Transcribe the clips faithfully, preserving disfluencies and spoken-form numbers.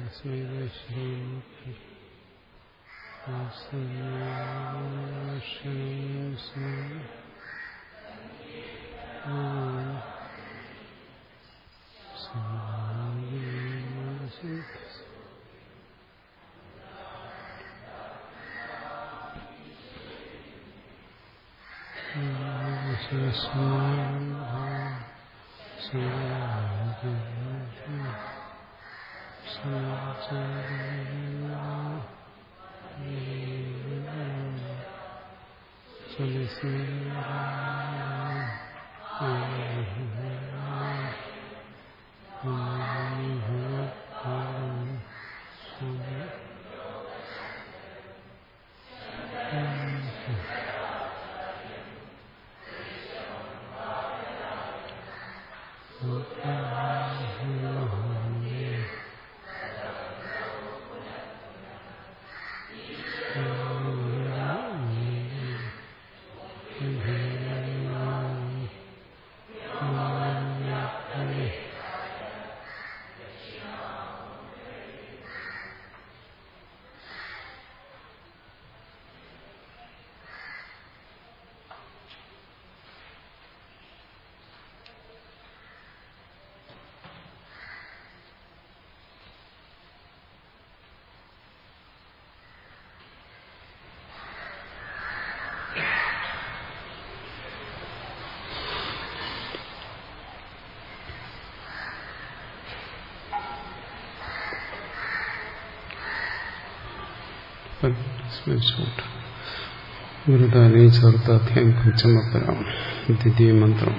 ഗുരുദാനി ചതുർത്ഥാധ്യായം പഞ്ചമപരം ദ്വിതീയ മന്ത്രം.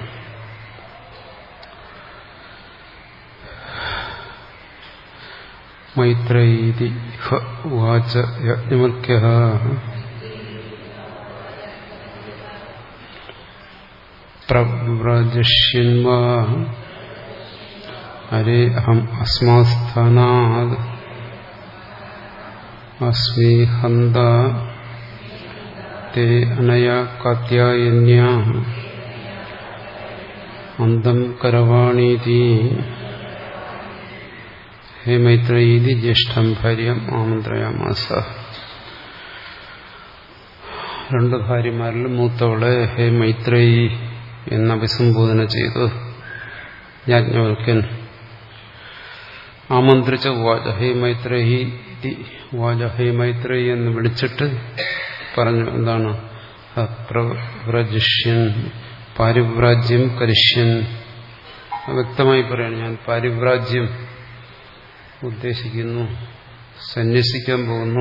മൈത്രൈതി ഉവാച യാജ്ഞവൽക്യഃ പ്രവ്രജഷ്യന്വാ അരേ അഹം അസ്മാത് സ്ഥാനാത് അസ്മി ഹന്ത തേ അനയാ കാത്യായന്യാ അന്തം കരവാണീതി. ഹേ മൈത്രേയീതി ജ്യേഷ്ഠം ഭാര്യം ആമന്ത്രയാമാസ. രണ്ട് ഭാര്യമാരിൽ മൂത്തവളെ ഹേ മൈത്രേയി എന്ന് അഭിസംബോധന ചെയ്തു യാജ്ഞവൽക്യൻ ആമന്ത്രിച്ച വാച ഹേ മൈത്രേയി വാച ഹേ മൈത്രേയി എന്ന് വിളിച്ചിട്ട് പറഞ്ഞു. എന്താണ്? പ്രവ്രജിഷ്യൻ പാരിവ്രാജ്യം കരിഷ്യൻ. വ്യക്തമായി പറയാണ്, ഞാൻ പാരിവ്രാജ്യം ഉദ്ദേശിക്കുന്നു, സന്യസിക്കാൻ പോകുന്നു.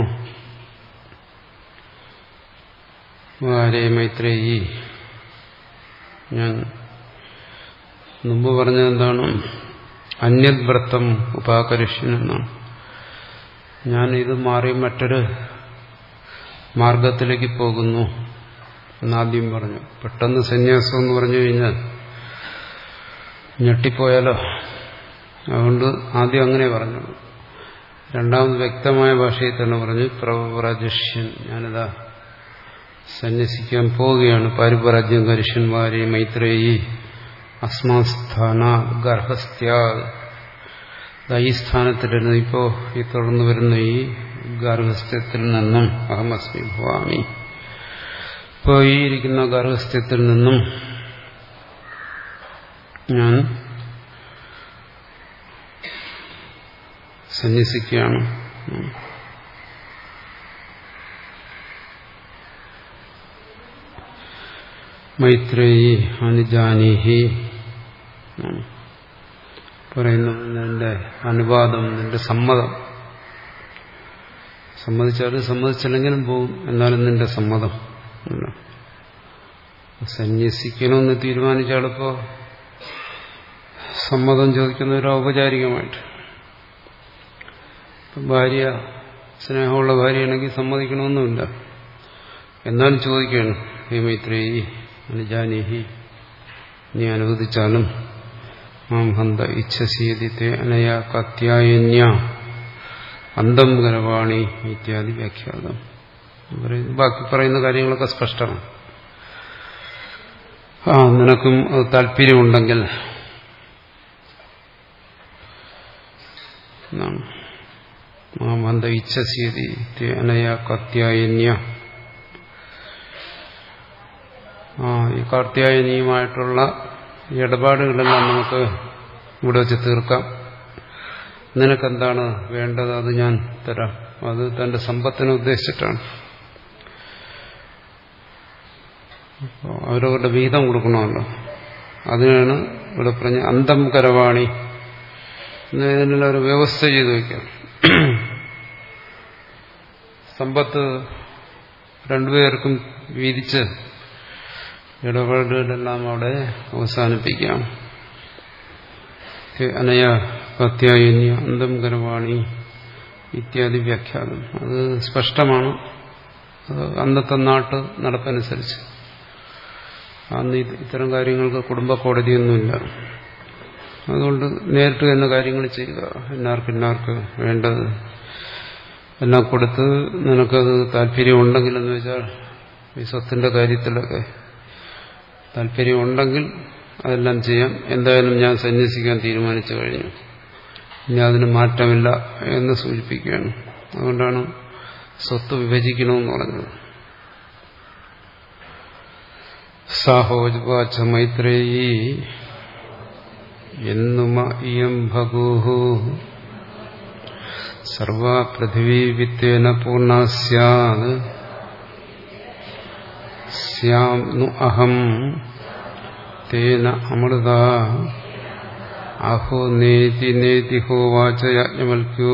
ഹേ മൈത്രേയി, ഞാൻ മുമ്പ് പറഞ്ഞത് എന്താണ്? അന്യത് വ്രതം ഉപാകരിഷ്യൻ എന്നാണ്. ഞാൻ ഇത് മാറി മറ്റൊരു മാർഗത്തിലേക്ക് പോകുന്നു എന്നാദ്യം പറഞ്ഞു. പെട്ടെന്ന് സന്യാസം എന്ന് പറഞ്ഞു കഴിഞ്ഞാൽ ഞെട്ടിപ്പോയാലോ, അതുകൊണ്ട് ആദ്യം അങ്ങനെ പറഞ്ഞു. രണ്ടാമത് വ്യക്തമായ ഭാഷയിൽ തന്നെ പറഞ്ഞു പ്രവ്രജഷ്യൻ, ഞാനിതാ സന്യസിക്കാൻ പോവുകയാണ്. പാരിപരാജ്യം കരിഷ്യന്മാരെ മൈത്രേയി അസ്മാസ്ഥാന ഗർഭസ്ഥ്യാ. ഈ സ്ഥാനത്തിലിരുന്ന് ഇപ്പോ ഈ തുടർന്ന് വരുന്ന ഈ ഗർഭസ്ഥ്യത്തിൽ നിന്നും അഹമസ്മി ഭവാമി, ഇപ്പോ ഈ ഇരിക്കുന്ന ഗർഭസ്ഥ്യത്തിൽ നിന്നും ഞാൻ സന്യസിക്കുകയാണ്. മൈത്രേയി അനുജാനീഹി പറയുന്നു, നിന്റെ അനുവാദം, നിന്റെ സമ്മതം. സമ്മതിച്ചാലും സമ്മതിച്ചില്ലെങ്കിലും പോവും, എന്നാലും നിന്റെ സമ്മതം. സന്യസിക്കണമെന്ന് തീരുമാനിച്ചാളിപ്പോ സമ്മതം ചോദിക്കുന്നവരോ ഔപചാരികമായിട്ട്. ഭാര്യ സ്നേഹമുള്ള ഭാര്യയാണെങ്കിൽ സമ്മതിക്കണമെന്നുമില്ല, എന്നാലും ചോദിക്കുകയാണ്. ഹേ മൈത്രേയി അനുജാനീഹി, നീ അനുവദിച്ചാലും മാം ഹന്ത ഇച്ഛസീയതിത്തെ അനയാ കാത്യായന്യ അന്തം ഗരവാണി ഇത്യാദി വ്യാഖ്യാതം. ബാക്കി പറയുന്ന കാര്യങ്ങളൊക്കെ സ്പഷ്ടമാണ്. ആ നിനക്കും അത് താല്പര്യമുണ്ടെങ്കിൽ എന്നാണ്. മാമന്ത ഇച്ഛസീതി അനയ കാത്യായന്യ. ആ ഈ കാർത്യായനിയുമായിട്ടുള്ള ഇടപാടുകളെല്ലാം നമുക്ക് ഇവിടെ വെച്ച് തീർക്കാം. നിനക്കെന്താണ് വേണ്ടത് അത് ഞാൻ തരാം. അത് തന്റെ സമ്പത്തിനെ ഉദ്ദേശിച്ചിട്ടാണ്. അവരവരുടെ വിഹിതം കൊടുക്കണമല്ലോ. അതിനാണ് ഇവിടെ പറഞ്ഞ അന്തം കരവാണി എന്നതിനുള്ള ഒരു വ്യവസ്ഥ ചെയ്തു വയ്ക്കാം. സമ്പത്ത് രണ്ടുപേർക്കും വീതിച്ച് ഇടപാടുകളെല്ലാം അവിടെ അവസാനിപ്പിക്കാം. അനയ കാത്യായന്യ അന്തം കരവാണി ഇത്യാദി വ്യാഖ്യാനം അത് സ്പഷ്ടമാണ്. അന്നത്തെ നാട്ട് നടപ്പനുസരിച്ച് അന്ന് ഇത്തരം കാര്യങ്ങൾക്ക് കുടുംബ കോടതിയൊന്നുമില്ല. അതുകൊണ്ട് നേരിട്ട് തന്നെ കാര്യങ്ങൾ ചെയ്യുക. എല്ലാവർക്കും എല്ലാവർക്ക് വേണ്ടത് എല്ലാം കൊടുത്ത് നിനക്കത് താല്പര്യമുണ്ടെങ്കിലെന്ന് വെച്ചാൽ ഈ സ്വത്തിന്റെ കാര്യത്തിലൊക്കെ താല്പര്യമുണ്ടെങ്കിൽ അതെല്ലാം ചെയ്യാം. എന്തായാലും ഞാൻ സന്യസിക്കാൻ തീരുമാനിച്ചു കഴിഞ്ഞു, ഇനി അതിന് മാറ്റമില്ല എന്ന് സൂചിപ്പിക്കുകയാണ്. അതുകൊണ്ടാണ് സ്വത്ത് വിഭജിക്കണമെന്ന് പറഞ്ഞത്. സാഹോജുവാച മൈത്രേയി എന്നുമ ഇയം ഭഗൂഹു സർവാ പൃഥിവീ വിത്തേന പൂർണ്ണ സ്യാത് സ്യാം നു അഹം തേന അമൃത അഹോ നേതി നേതി ഹോവാച യാജ്ഞവൽക്യോ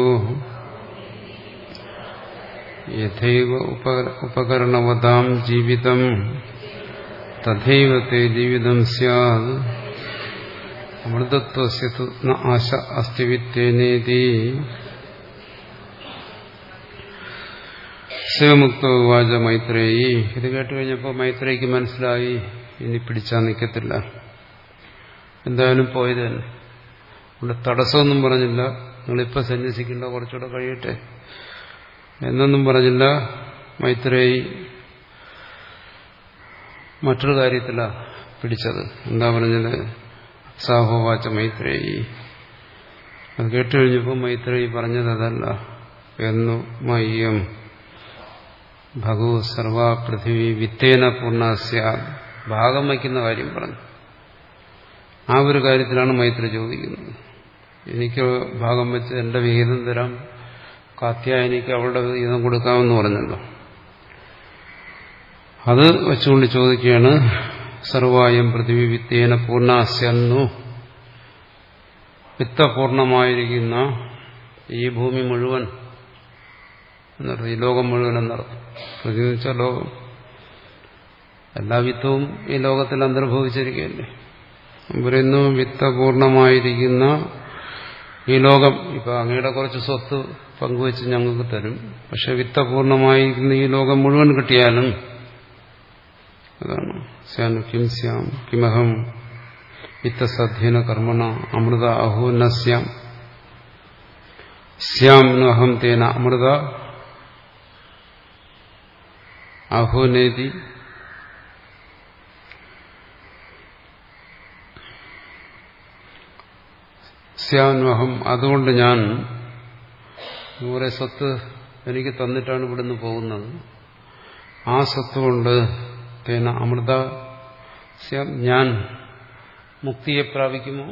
യഥൈവ ഉപകരണവതാം ജീവിതം തഥൈവ തേ ജീവിതം സ്യാത് അമൃതത്വസ്യ തു ന ആശ അസ്തി വിത്തേനേതി. ശിവമുക്തോ വാച മൈത്രേയി. ഇത് കേട്ട് കഴിഞ്ഞപ്പോൾ മൈത്രേയിക്ക് മനസ്സിലായി ഇനി പിടിച്ചാൽ നിൽക്കത്തില്ല, എന്തായാലും പോയത് തന്നെ. ഇവിടെ തടസ്സമൊന്നും പറഞ്ഞില്ല, നിങ്ങളിപ്പോൾ സന്യസിക്കേണ്ട, കുറച്ചുകൂടെ കഴിയട്ടെ എന്നൊന്നും പറഞ്ഞില്ല. മൈത്രേയി മറ്റൊരു കാര്യത്തിലാണ് പിടിച്ചത്. എന്താ പറഞ്ഞത്? സാഹോവാച മൈത്രേയി. അത് കേട്ടുകഴിഞ്ഞപ്പോൾ മൈത്രേയി പറഞ്ഞത് അതല്ല. എന്നു മയ്യം ഭഗു സർവാ പൃഥിവി വിത്തേന പൂർണ്ണ സ്യാത്. ഭാഗം വയ്ക്കുന്ന കാര്യം പറഞ്ഞു. ആ ഒരു കാര്യത്തിലാണ് മൈത്രി ചോദിക്കുന്നത്. എനിക്ക് ഭാഗം വെച്ച് എന്റെ വിഹിതം തരാം, കാത്യായനിക്ക് അവളുടെ വിഹിതം കൊടുക്കാമെന്ന് പറഞ്ഞല്ലോ. അത് വെച്ചുകൊണ്ട് ചോദിക്കുകയാണ്, സർവായം പൃഥിവി വിത്തേന പൂർണ്ണാസ്യന്നു. വിത്തപൂർണമായിരിക്കുന്ന ഈ ഭൂമി മുഴുവൻ എന്നർത്ഥം, ഈ ലോകം മുഴുവൻ എന്നർത്ഥം. പൃഥ്വി എന്ന് വെച്ചാൽ ലോകം, എല്ലാ വിത്തവും ഈ ലോകത്തിൽ അന്തർഭവിച്ചിരിക്കുകയല്ലേ. പറയുന്നു വിത്തപൂർണമായിരിക്കുന്ന ഈ ലോകം. ഇപ്പൊ അങ്ങയുടെ കുറച്ച് സ്വത്ത് പങ്കുവെച്ച് ഞങ്ങൾക്ക് തരും, പക്ഷെ വിത്തപൂർണമായിരിക്കുന്ന ഈ ലോകം മുഴുവൻ കിട്ടിയാലും അതാണ് സ്യാം കിം സ്യാം കിമഹം വിത്തസധ്യേന കർമ്മണ അമൃത അഹോ ന സ്യാം സ്യാം നഹം തേന അമൃത അഹോനേതി. സ്യാൻവഹം, അതുകൊണ്ട് ഞാൻ നൂറെ സ്വത്ത് എനിക്ക് തന്നിട്ടാണ് ഇവിടുന്ന് പോകുന്നത്. ആ സ്വത്ത് കൊണ്ട് തേന അമൃത സ്യാം, ഞാൻ മുക്തിയെ പ്രാപിക്കുമോ?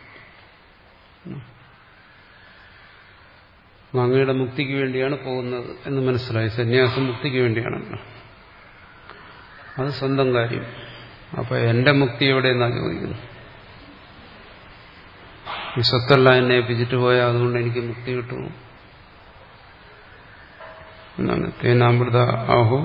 അങ്ങയുടെ മുക്തിക്ക് വേണ്ടിയാണ് പോകുന്നത് എന്ന് മനസ്സിലായി. സന്യാസം മുക്തിക്ക് വേണ്ടിയാണല്ലോ, അത് സ്വന്തം കാര്യം. അപ്പൊ എന്റെ മുക്തി എവിടെയെന്നാണ് ചോദിക്കുന്നത്. ഈ സ്വത്തെല്ലാം എന്നെ ഏൽപ്പിച്ചിട്ട് പോയാൽ അതുകൊണ്ട് എനിക്ക് മുക്തി കിട്ടുമോ എന്നാണ്. തേനാമൃത ആഹോ,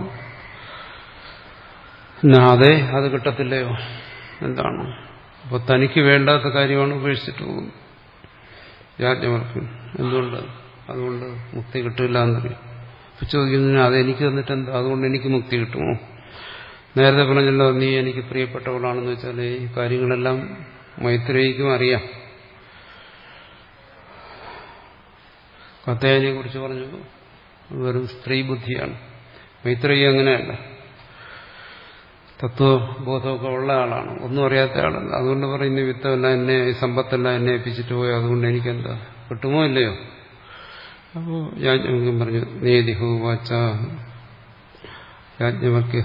അതെ അത് കിട്ടത്തില്ലയോ എന്താണ്? അപ്പൊ തനിക്ക് വേണ്ടാത്ത കാര്യമാണ് ഉപേക്ഷിച്ചിട്ട് പോകുന്നത്. യാജ്ഞവൽക്കൻ എന്തുകൊണ്ട്? അതുകൊണ്ട് മുക്തി കിട്ടില്ല എന്നറിയാം. അപ്പൊ ചോദിക്കുന്നതിന് അതെനിക്ക് തന്നിട്ട് എന്താ, അതുകൊണ്ട് എനിക്ക് മുക്തി കിട്ടുമോ? നേരത്തെ പറഞ്ഞല്ലോ, നീ എനിക്ക് പ്രിയപ്പെട്ടവളാണെന്ന് വെച്ചാൽ ഈ കാര്യങ്ങളെല്ലാം മൈത്രേയിക്കും അറിയാം. കത്തേയനെ കുറിച്ച് പറഞ്ഞു വെറും സ്ത്രീ ബുദ്ധിയാണ്. മൈത്രേയി അങ്ങനെയല്ല, തത്വബോധമൊക്കെ ഉള്ള ആളാണ്, ഒന്നും അറിയാത്ത ആളല്ല. അതുകൊണ്ട് പറയുന്ന വിത്തമെല്ലാം എന്നെ, ഈ സമ്പത്തെല്ലാം എന്നെ ഏൽപ്പിച്ചിട്ട് പോയി അതുകൊണ്ട് എനിക്കെന്താ കിട്ടുമോ ഇല്ലയോ അപ്പോ യാജ്ഞവൽക്യൻ പറഞ്ഞു നേതിഹോ വാച്ച യാജ്ഞവൽക്യ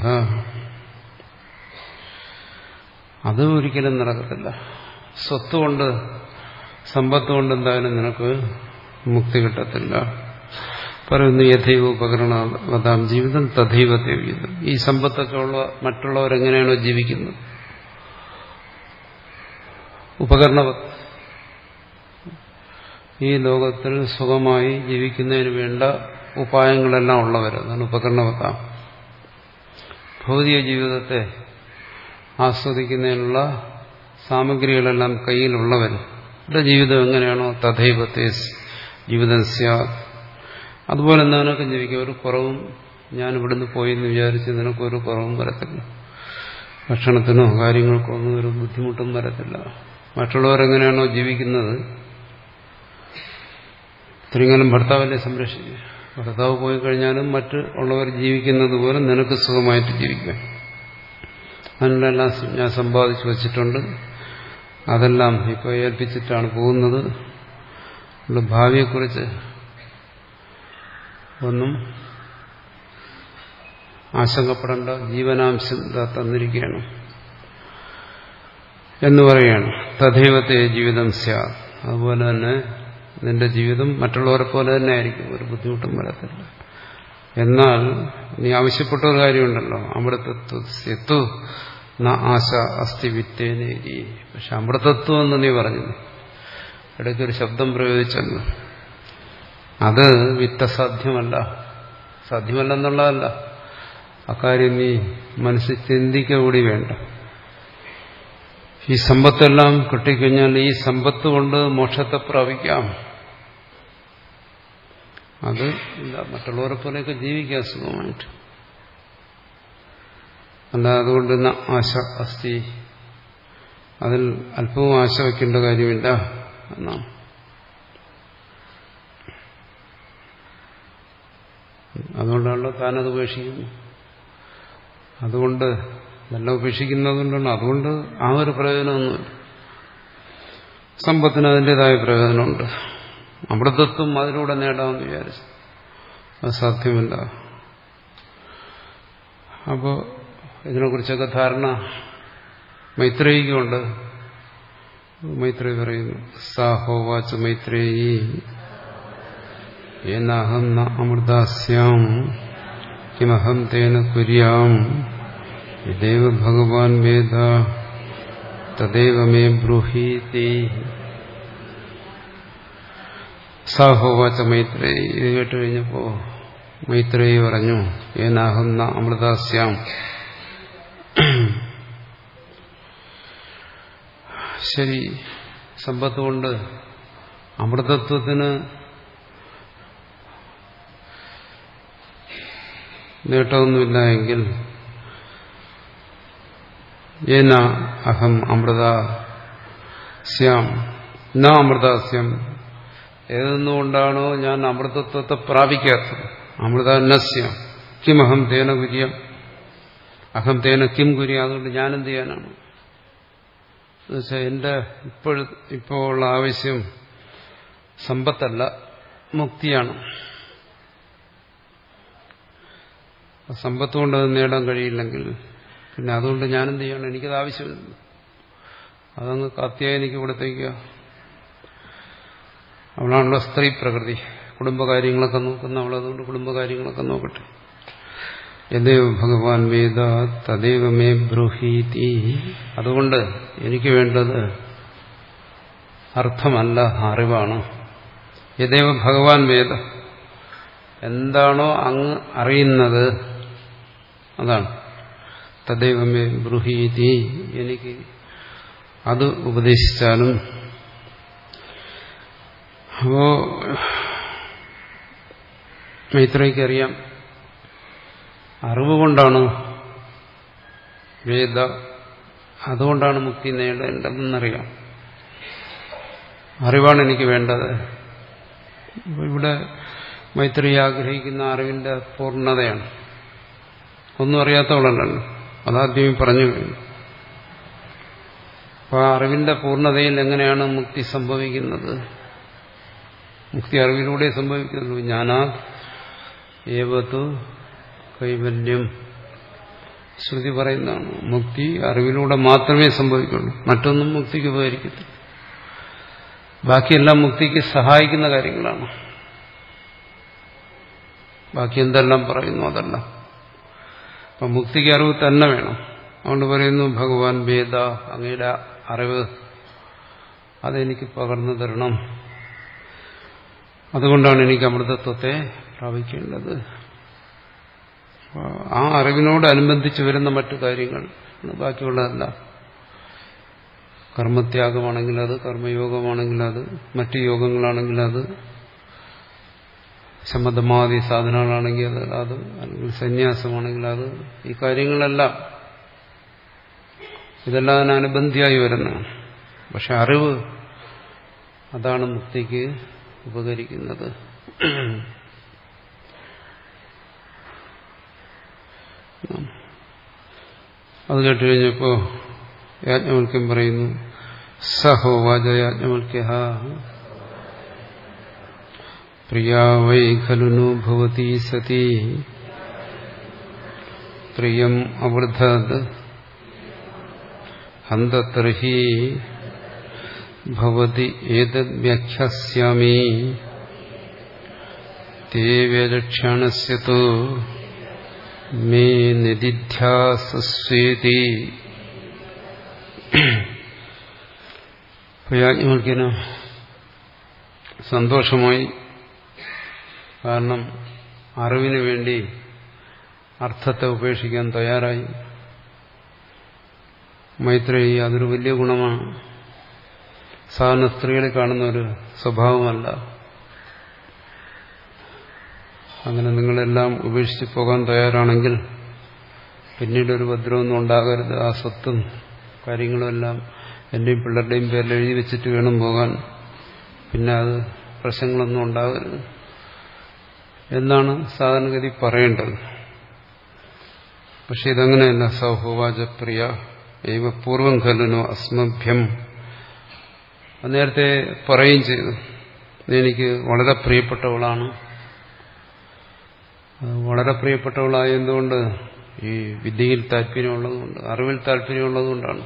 അത് ഒരിക്കലും നടക്കത്തില്ല. സ്വത്ത് കൊണ്ട് സമ്പത്ത് കൊണ്ട് എന്തായാലും നിനക്ക് മുക്തി കിട്ടത്തില്ല. പറയുന്നു യഥൈവ ഉപകരണവതാം ജീവിതം തഥൈവ ജീവിതം. ഈ സമ്പത്തൊക്കെ ഉള്ള മറ്റുള്ളവരെങ്ങനെയാണോ ജീവിക്കുന്നത്, ഉപകരണവ ഈ ലോകത്തിൽ സുഖമായി ജീവിക്കുന്നതിന് വേണ്ട ഉപായങ്ങളെല്ലാം ഉള്ളവർ, അതാണ് ഉപകരണവതാം. ഭൗതിക ജീവിതത്തെ ആസ്വദിക്കുന്നതിനുള്ള സാമഗ്രികളെല്ലാം കയ്യിലുള്ളവർ ജീവിതം എങ്ങനെയാണോ തഥൈവത്തെ ജീവിതം സ്യാത്, അതുപോലെ എന്താ നിനക്ക് ജീവിക്കുക. ഒരു കുറവും ഞാൻ ഇവിടുന്ന് പോയി എന്ന് വിചാരിച്ച് നിനക്കൊരു കുറവും വരത്തില്ല. ഭക്ഷണത്തിനോ കാര്യങ്ങൾക്കോ ഒന്നും ഒരു ബുദ്ധിമുട്ടും വരത്തില്ല. മറ്റുള്ളവരെങ്ങനെയാണോ ജീവിക്കുന്നത്, ഇത്രയും ഭർത്താവിനെ സംരക്ഷിക്കുക. ഭർത്താവ് പോയി കഴിഞ്ഞാലും മറ്റ് ഉള്ളവർ ജീവിക്കുന്നത് പോലെ നിനക്ക് സുഖമായിട്ട് ജീവിക്കാം. അതിനെല്ലാം ഞാൻ സമ്പാദിച്ചു വച്ചിട്ടുണ്ട്. അതെല്ലാം ഇപ്പോൾ ഏൽപ്പിച്ചിട്ടാണ് പോകുന്നത്. ഭാവിയെക്കുറിച്ച് ഒന്നും ആശങ്കപ്പെടേണ്ട, ജീവനാംശം തന്നിരിക്കുകയാണ് എന്ന് പറയുകയാണ്. തഥൈവത്തെ ജീവിതം സ്യാത്, അതുപോലെ തന്നെ നിന്റെ ജീവിതം മറ്റുള്ളവരെ പോലെ തന്നെ ആയിരിക്കും, ഒരു ബുദ്ധിമുട്ടും വരത്തില്ല. എന്നാൽ നീ ആവശ്യപ്പെട്ട ഒരു കാര്യമുണ്ടല്ലോ, അമൃതത്വ ന ആശ അസ്ഥി വിത്തേനേരി. പക്ഷെ അമൃതത്വം എന്ന് നീ പറഞ്ഞു, ഇടയ്ക്കൊരു ശബ്ദം പ്രയോഗിച്ചെന്ന്, അത് വിത്തസാധ്യമല്ല. സാധ്യമല്ലെന്നുള്ളതല്ല, അക്കാര്യം നീ മനസ്സിൽ ചിന്തിക്കുക കൂടി വേണ്ട. ഈ സമ്പത്തെല്ലാം കിട്ടിക്കഴിഞ്ഞാൽ ഈ സമ്പത്ത് കൊണ്ട് മോക്ഷത്തെ പ്രാപിക്കാം. അത് ഇല്ല, മറ്റുള്ളവരെ പോലെയൊക്കെ ജീവിക്കാം സുഖമായിട്ട്. അല്ല അതുകൊണ്ട് ആശ അസ്ഥി, അതിൽ അല്പവും ആശ വയ്ക്കേണ്ട കാര്യമില്ല എന്നാണ്. അതുകൊണ്ടാണല്ലോ താനത് ഉപേക്ഷിക്കുന്നു. അതുകൊണ്ട് നല്ല ഉപേക്ഷിക്കുന്നത് കൊണ്ടാണ്. അതുകൊണ്ട് ആ ഒരു പ്രയോജനമൊന്നുമില്ല. സമ്പത്തിന് അതിൻ്റെതായ പ്രയോജനമുണ്ട്. അമൃതത്വം അതിലൂടെ നേടാമെന്ന് വിചാരിച്ചു, അത് സാധ്യമല്ല. അപ്പോൾ ഇതിനെക്കുറിച്ചൊക്കെ ധാരണ മൈത്രേയിക്കുണ്ട്. മൈത്രേയി പറയുന്നു, സാഹോവാച മൈത്രേയി ഏനാഹം ന അമൃതാസ്യാം കിമഹം തേന കുര്യാം യദേവ ഭഗവാൻ വേദ തദേവ മേ ബ്രൂഹീതി. സാഹോവാച മൈത്രേയി. ഇത് കേട്ട് കഴിഞ്ഞപ്പോ മൈത്രേയി പറഞ്ഞു, ഏനാഹം ന അമൃതാസ്യാം. ശരി, സമ്പത്ത് കൊണ്ട് അമൃതത്വത്തിന് നേട്ടമൊന്നുമില്ല എങ്കിൽ ഏന അഹം അമൃതാസ്യാം ന അമൃതാസ്യം, ഏതെന്നുകൊണ്ടാണോ ഞാൻ അമൃതത്വത്തെ പ്രാപിക്കാത്തത്, അമൃത നസ്യം കിമഹം തേന കുര്യം, അഹം തേന കിം കുര്യം, അതുകൊണ്ട് ഞാനെന്ത് ചെയ്യാനാണ്? എന്നുവെച്ചാൽ എന്റെ ഇപ്പോൾ ഇപ്പോൾ ഉള്ള ആവശ്യം സമ്പത്തല്ല, മുക്തിയാണ്. സമ്പത്ത് കൊണ്ട് അത് നേടാൻ കഴിയില്ലെങ്കിൽ പിന്നെ അതുകൊണ്ട് ഞാനെന്ത് ചെയ്യണം? എനിക്കത് ആവശ്യമില്ല. അതങ്ങ് കാത്യായനിക്ക് കൊടുത്തേക്കുക. അവളാണല്ലോ സ്ത്രീ പ്രകൃതി, കുടുംബകാര്യങ്ങളൊക്കെ നോക്കുന്ന അവളതുകൊണ്ട് കുടുംബകാര്യങ്ങളൊക്കെ നോക്കട്ടെ. യദേവ ഭഗവാൻ വേദ തദേവ മേ ബ്രൂഹീതി. അതുകൊണ്ട് എനിക്ക് വേണ്ടത് അർത്ഥമല്ല, അറിവാണ്. യദേവ ഭഗവാൻ വേദ, എന്താണോ അങ്ങ് അറിയുന്നത് അതാണ്. തദേവ മേ ബ്രൂഹീതി, എനിക്ക് അത് ഉപദേശിച്ചാലും. അപ്പോ മൈത്രേയിക്കറിയാം, അറിവുകൊണ്ടാണ് വേദ, അതുകൊണ്ടാണ് മുക്തി നേടേണ്ടതെന്നറിയാം. അറിവാണ് എനിക്ക് വേണ്ടത്. ഇവിടെ മൈത്രി ആഗ്രഹിക്കുന്ന അറിവിന്റെ പൂർണ്ണതയാണ്. ഒന്നും അറിയാത്തവളല്ലോ, അതാദ്യം പറഞ്ഞു കഴിഞ്ഞു. അപ്പൊ ആ അറിവിന്റെ പൂർണ്ണതയിൽ എങ്ങനെയാണ് മുക്തി സംഭവിക്കുന്നത്? മുക്തി അറിവിലൂടെ സംഭവിക്കുന്നുള്ളൂ. ജ്ഞാനാ ഏവതു കൈവല്യം ശ്രുതി പറയുന്നതാണ്. മുക്തി അറിവിലൂടെ മാത്രമേ സംഭവിക്കുള്ളൂ. മറ്റൊന്നും മുക്തിക്ക് ഉപകരിക്കത്തില്ല. ബാക്കിയെല്ലാം മുക്തിക്ക് സഹായിക്കുന്ന കാര്യങ്ങളാണ്. ബാക്കി എന്തെല്ലാം പറയുന്നു അതെല്ലാം. അപ്പം മുക്തിക്ക് അറിവ് തന്നെ വേണം. അതുകൊണ്ട് പറയുന്നു ഭഗവാൻ വേദ, അങ്ങയുടെ അറിവ് അതെനിക്ക് പകർന്നു തരണം. അതുകൊണ്ടാണ് എനിക്ക് അമൃതത്വത്തെ പ്രാപിക്കേണ്ടത്. ആ അറിവിനോട് അനുബന്ധിച്ച് വരുന്ന മറ്റു കാര്യങ്ങൾ ബാക്കിയുള്ളതല്ല. കർമ്മത്യാഗമാണെങ്കിൽ അത്, കർമ്മയോഗമാണെങ്കിൽ അത്, മറ്റു യോഗങ്ങളാണെങ്കിൽ അത്, ശമതമാദി സാധനങ്ങളാണെങ്കിൽ അത് അത് അല്ലെങ്കിൽ സന്യാസമാണെങ്കിൽ അത്, ഈ കാര്യങ്ങളെല്ലാം ഇതെല്ലാം അതിനനുബന്ധിയായി വരുന്നതാണ്. പക്ഷെ അറിവ് അതാണ് മുക്തിക്ക് ഉപകരിക്കുന്നത്. അത് കേട്ട് കഴിഞ്ഞപ്പോ യാജ്ഞവൽക്യം പറയുന്നു സഹോവാച യാജ്ഞവൽക്യ പ്രിയാ വൈ ഖലു ഭവതി സതി പ്രിയം അവൃദ്ധത് ഹന്തതർഹി ഭവതി ഏതദ് വ്യാഖ്യാസ്യാമി തേ വ്യാഖ്യാനസ്യതോ മേ നിദിധ്യാസസ്വേതി. യാജ്ഞവൽക്യന് സന്തോഷമായി. കാരണം അറിവിനു വേണ്ടി അർത്ഥത്തെ ഉപേക്ഷിക്കാൻ തയ്യാറായി. മൈത്രേയി അതൊരു വലിയ ഗുണമാണ്. സാധാരണ സ്ത്രീകളിൽ കാണുന്ന ഒരു സ്വഭാവമല്ല. അങ്ങനെ നിങ്ങളെല്ലാം ഉപേക്ഷിച്ച് പോകാൻ തയ്യാറാണെങ്കിൽ പിന്നീട് ഒരു ഉപദ്രവമൊന്നും ഉണ്ടാകരുത്. ആ സ്വത്തും കാര്യങ്ങളും എല്ലാം എന്റെയും പിള്ളേരുടെയും പേരിൽ എഴുതി വെച്ചിട്ട് വേണം പോകാൻ. പിന്നെ അത് പ്രശ്നങ്ങളൊന്നും ഉണ്ടാകരുത് എന്നാണ് സാധാരണഗതി പറയേണ്ടത്. പക്ഷെ ഇതങ്ങനെയല്ല. സഹോവാചപ്രിയ ഏവ പൂർവം ഖലുനോ അസ്മഭ്യം. നേരത്തെ പറയുകയും ചെയ്തു, എനിക്ക് വളരെ പ്രിയപ്പെട്ടവളാണ്. വളരെ പ്രിയപ്പെട്ടവളായതുകൊണ്ട് ഈ വിദ്യയിൽ താല്പര്യമുള്ളതുകൊണ്ട്, അറിവിൽ താല്പര്യമുള്ളതുകൊണ്ടാണ്.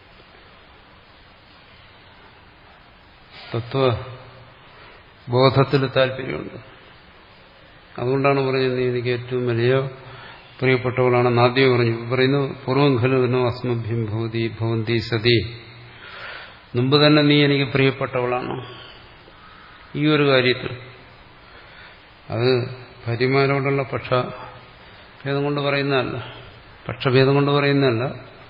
തത്വബോധത്തിൽ താല്പര്യമുണ്ട്. അതുകൊണ്ടാണ് പറഞ്ഞത് നീ എനിക്ക് ഏറ്റവും വലിയ പ്രിയപ്പെട്ടവളാണെന്ന് ആദ്യം പറഞ്ഞു. പറയുന്നു പൂർവം ഖലുനോ അസ്മഭ്യം ഭവതി ഭവന്തി സതി. മുമ്പ് തന്നെ നീ എനിക്ക് പ്രിയപ്പെട്ടവളാണ്. ഈ ഒരു കാര്യത്തിൽ അത് ഭാര്യമാരോടുള്ള പക്ഷഭേദം കൊണ്ട് പറയുന്നതല്ല, പക്ഷഭേദം കൊണ്ട് പറയുന്നതല്ല,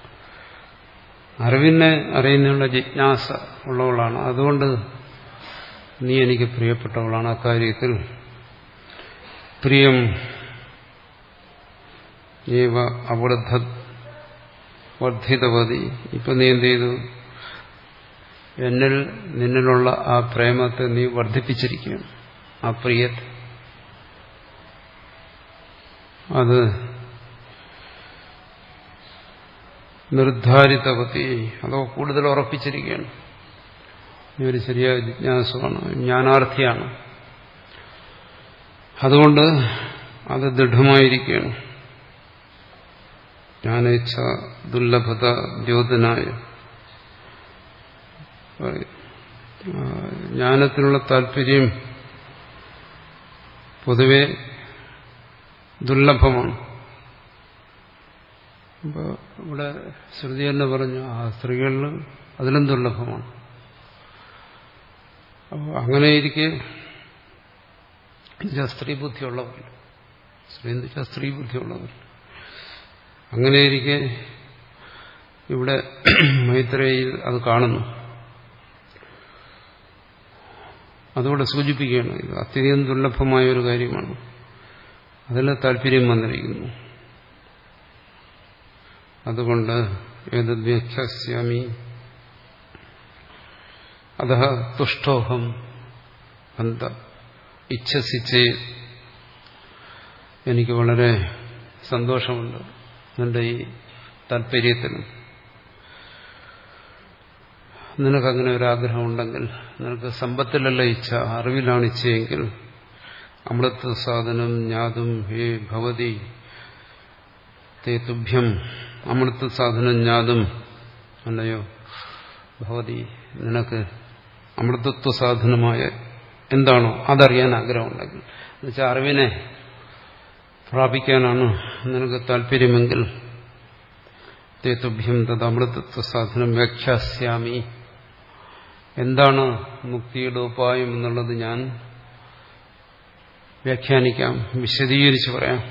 അറിവിനെ അറിയുന്നതിനുള്ള ജിജ്ഞാസ ഉള്ളവളാണ്. അതുകൊണ്ട് നീ എനിക്ക് പ്രിയപ്പെട്ടവളാണ്. അക്കാര്യത്തിൽ പ്രിയം ഏവ അവൃദ്ധ വർദ്ധിതവതി. ഇപ്പൊ നീ എന്ത് ചെയ്തു? എന്നിൽ നിന്നിലുള്ള ആ പ്രേമത്തെ നീ വർദ്ധിപ്പിച്ചിരിക്കുകയാണ്. ആ പ്രിയത്തെ അത് നിർദ്ധാരിതവതി, അതോ കൂടുതൽ ഉറപ്പിച്ചിരിക്കുകയാണ്. നീ ഒരു ശരിയായ ജിജ്ഞാസുവാണ്, ജ്ഞാനാർത്ഥിയാണ്. അതുകൊണ്ട് അത് ദൃഢമായിരിക്കുകയാണ്. ജ്ഞാനേച്ഛ ദുർലഭത ദ്യോതനായ. ജ്ഞാനത്തിനുള്ള താല്പര്യം പൊതുവെ ദുർലഭമാണ്. അപ്പോൾ ഇവിടെ ശ്രുതി തന്നെ പറഞ്ഞു ആ സ്ത്രീകളിൽ അതിലും ദുർലഭമാണ്. അപ്പോൾ അങ്ങനെയിരിക്കെ സ്ത്രീ ബുദ്ധിയുള്ളവർ, സ്ത്രീ എന്ന് വെച്ചാൽ സ്ത്രീ ബുദ്ധിയുള്ളവർ, അങ്ങനെയിരിക്കെ ഇവിടെ മൈത്രേയിൽ അത് കാണുന്നു. അതുകൂടെ സൂചിപ്പിക്കുകയാണ്. ഇത് അത്യധികം ദുർലഭമായ ഒരു കാര്യമാണ്. അതിൽ താല്പര്യം വന്നിരിക്കുന്നു. അതുകൊണ്ട് ഏതദ്വ്യാഖ്യാസ്യാമി അതഃ തുഷ്ടോഹം അന്ത ഇച്ഛസിച്ചേ. എനിക്ക് വളരെ സന്തോഷമുണ്ട് നിന്റെ ഈ താല്പര്യത്തിനും. നിനക്കങ്ങനെ ഒരാഗ്രഹം ഉണ്ടെങ്കിൽ, നിനക്ക് സമ്പത്തിലല്ല ഇച്ഛ, അറിവിലാണ് ഇച്ഛയെങ്കിൽ, അമൃത സാധനം ജ്ഞാതും ഹേ ഭവതി തേ തുഭ്യം അമൃത സാധനം ജ്ഞാതും, അല്ലയോ ഭവതി, നിനക്ക് അമൃതത്വ സാധനമായ എന്താണോ അതറിയാൻ ആഗ്രഹമുണ്ടെങ്കിൽ, എന്നുവെച്ചാൽ അറിവിനെ പ്രാപിക്കാനാണ് നിനക്ക് താല്പര്യമെങ്കിൽ, തേ തുഭ്യം തത് അമൃതത്വ സാധനം വ്യാഖ്യാസ്യാമി, എന്താണ് മുക്തിയുടെ ഉപായം എന്നുള്ളത് ഞാൻ വ്യാഖ്യാനിക്കാം, വിശദീകരിച്ച് പറയാം.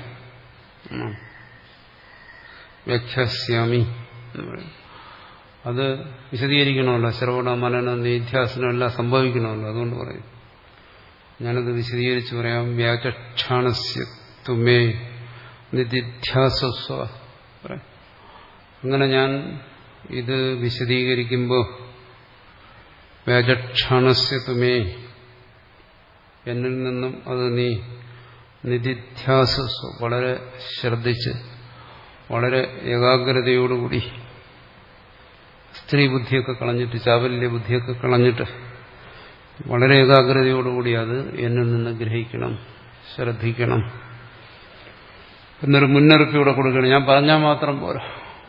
വ്യാഖ്യാസ്യാമി എന്ന് പറയും. അത് വിശദീകരിക്കണമല്ലോ, ശ്രവണ മനന നിധ്യാസനം എല്ലാം സംഭവിക്കണമല്ലോ, അതുകൊണ്ട് പറയും. ഞാനത് വിശദീകരിച്ച് പറയാം. വ്യാചക്ഷാണസ്യ തുമേ നിധ്യാസസ്വ പറയാം. അങ്ങനെ ഞാൻ ഇത് വിശദീകരിക്കുമ്പോൾ വ്യാചക്ഷാണസ്യ തുമേ, എന്നിൽ നിന്നും അത് നീ നിധിധ്യാസസ്വ, വളരെ ശ്രദ്ധിച്ച് വളരെ ഏകാഗ്രതയോടുകൂടി, സ്ത്രീ ബുദ്ധിയൊക്കെ കളഞ്ഞിട്ട്, ചാവല്യ ബുദ്ധിയൊക്കെ കളഞ്ഞിട്ട് വളരെ ഏകാഗ്രതയോടുകൂടി അത് എന്നിൽ നിന്ന് ഗ്രഹിക്കണം, ശ്രദ്ധിക്കണം എന്നൊരു മുന്നറിയിപ്പിലൂടെ കൊടുക്കണം. ഞാൻ പറഞ്ഞാൽ മാത്രം പോരാ.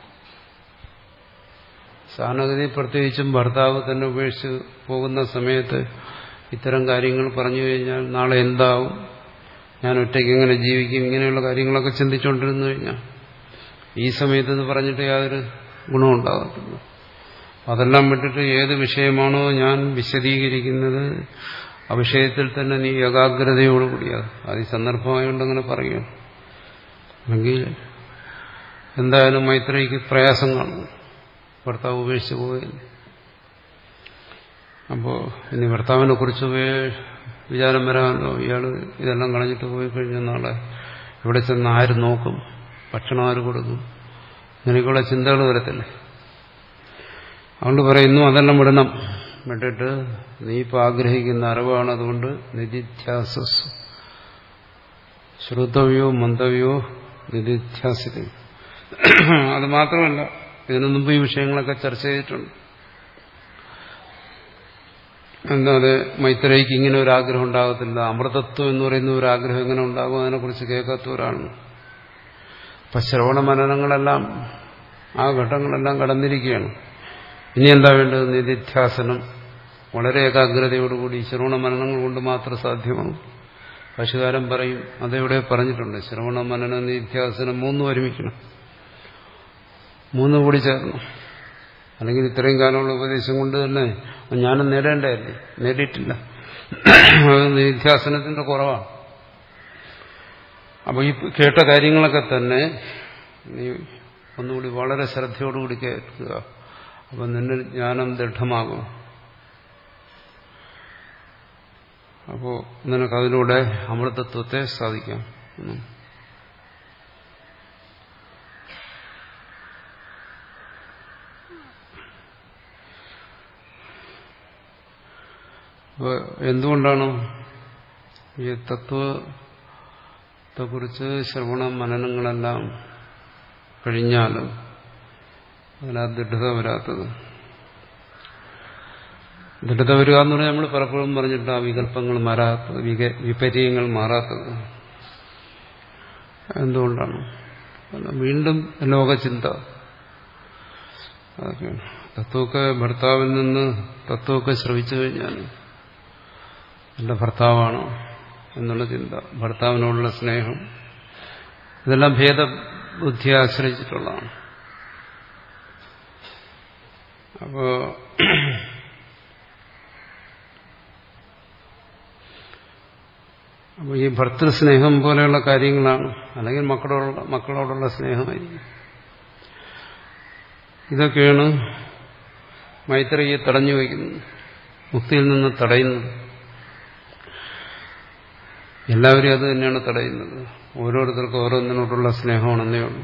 സാധാരണഗതി പ്രത്യേകിച്ചും ഭർത്താവ് തന്നെ ഉപേക്ഷിച്ച് പോകുന്ന സമയത്ത് ഇത്തരം കാര്യങ്ങൾ പറഞ്ഞു കഴിഞ്ഞാൽ നാളെ എന്താവും, ഞാൻ ഒറ്റയ്ക്ക് എങ്ങനെ ജീവിക്കും, ഇങ്ങനെയുള്ള കാര്യങ്ങളൊക്കെ ചിന്തിച്ചുകൊണ്ടിരുന്നു കഴിഞ്ഞാൽ ഈ സമയത്ത് ഇത് പറഞ്ഞിട്ട് യാതൊരു ഗുണവും ഉണ്ടാകത്തില്ല. അതെല്ലാം വിട്ടിട്ട് ഏത് വിഷയമാണോ ഞാൻ വിശദീകരിക്കുന്നത് ആ വിഷയത്തിൽ തന്നെ നീ ഏകാഗ്രതയോടുകൂടിയാണ്. അത് ഈ സന്ദർഭമായതുകൊണ്ട് അങ്ങനെ പറയുക. അല്ലെങ്കിൽ എന്തായാലും മൈത്രിക്ക് പ്രയാസം കാണും, ഭർത്താവ് ഉപേക്ഷിച്ച് പോവുകയില്ല. അപ്പോൾ ഇനി ഭർത്താവിനെ കുറിച്ച് വിചാരം വരാമല്ലോ, ഇയാൾ ഇതെല്ലാം കളഞ്ഞിട്ട് പോയി കഴിഞ്ഞാൽ നാളെ ഇവിടെ ചെന്ന് ആര് നോക്കും, ഭക്ഷണം ആര് കൊടുക്കും, എനിക്കുള്ള ചിന്തകൾ വരത്തില്ലേ. അതുകൊണ്ട് പറയുന്നു അതെല്ലാം വിടണം. വിട്ടിട്ട് നീ ഇപ്പോൾ ആഗ്രഹിക്കുന്ന അറിവാണ്, അതുകൊണ്ട് നിധിധ്യാസസ്, ശ്രുതവ്യോ മന്ദവ്യോ നിധിധ്യാസിത. അത് മാത്രമല്ല, ഇതിനു മുമ്പ് ഈ വിഷയങ്ങളൊക്കെ ചർച്ച ചെയ്തിട്ടുണ്ട്. എന്താതെ മൈത്രേയിക്ക് ഇങ്ങനെ ഒരു ആഗ്രഹം ഉണ്ടാകത്തില്ല, അമൃതത്വം എന്ന് പറയുന്ന ഒരു ആഗ്രഹം എങ്ങനെ ഉണ്ടാകും, അതിനെക്കുറിച്ച് കേൾക്കാത്തവരാണ്. അപ്പം ശ്രവണ മനനങ്ങളെല്ലാം ആ ഘട്ടങ്ങളെല്ലാം കടന്നിരിക്കുകയാണ്. ഇനി എന്താ വേണ്ടത്? നിധിധ്യാസനം, വളരെ ഏകാഗ്രതയോടുകൂടി ശ്രവണ മനനങ്ങൾ കൊണ്ട് മാത്രം സാധ്യമാകും. ഭാഷ്യകാരൻ പറയും, അതെവിടെ പറഞ്ഞിട്ടുണ്ട്, ശ്രവണ മനന നിധ്യാസനം മൂന്നും ഒരുമിക്കണം, മൂന്ന് കൂടി ചേർന്നു. അല്ലെങ്കിൽ ഇത്രയും കാലമുള്ള ഉപദേശം കൊണ്ട് തന്നെ ഞാനും നേടേണ്ടതല്ലേ, നേടിയിട്ടില്ല. അത് നിധ്യാസനത്തിന്റെ കുറവാണ്. അപ്പോൾ ഈ കേട്ട കാര്യങ്ങളൊക്കെ തന്നെ നീ ഒന്നുകൂടി വളരെ ശ്രദ്ധയോടുകൂടി കേൾക്കുക. അപ്പം നിന്നിൽ ജ്ഞാനം ദൃഢമാകും. അപ്പോൾ നിനക്കതിലൂടെ അമൃതത്വത്തെ സാധിക്കാം. അപ്പോൾ എന്തുകൊണ്ടാണ് ഈ തത്വത്തെക്കുറിച്ച് ശ്രവണ മനനങ്ങളെല്ലാം കഴിഞ്ഞാലും അതിനാ ദൃഢത വരാത്തത്? ദൃഢത വരിക എന്ന് പറഞ്ഞാൽ നമ്മൾ പലപ്പോഴും പറഞ്ഞിട്ട് ആ വികല്പങ്ങൾ മാറാത്തത്, വിപര്യങ്ങൾ മാറാത്തത് എന്തുകൊണ്ടാണ്? വീണ്ടും ലോകചിന്ത, അതൊക്കെയാണ്. തത്വമൊക്കെ ഭർത്താവിൽ നിന്ന് തത്വമൊക്കെ ശ്രവിച്ചു കഴിഞ്ഞാൽ എൻ്റെ ഭർത്താവാണോ എന്നുള്ള ചിന്ത, ഭർത്താവിനോടുള്ള സ്നേഹം, ഇതെല്ലാം ഭേദബുദ്ധിയെ ആശ്രയിച്ചിട്ടുള്ളതാണ്. അപ്പോ അപ്പോൾ ഈ ഭർത്തൃസ്നേഹം പോലെയുള്ള കാര്യങ്ങളാണ്, അല്ലെങ്കിൽ മക്കളോടുള്ള മക്കളോടുള്ള സ്നേഹമായിരിക്കും. ഇതൊക്കെയാണ് മൈത്രിയെ തടഞ്ഞു വയ്ക്കുന്നത്, മുക്തിയിൽ നിന്ന് തടയുന്നത്. എല്ലാവരും അത് തന്നെയാണ് തടയുന്നത്. ഓരോരുത്തർക്കും ഓരോന്നിനോടുള്ള സ്നേഹമാണെന്നേ ഉള്ളൂ.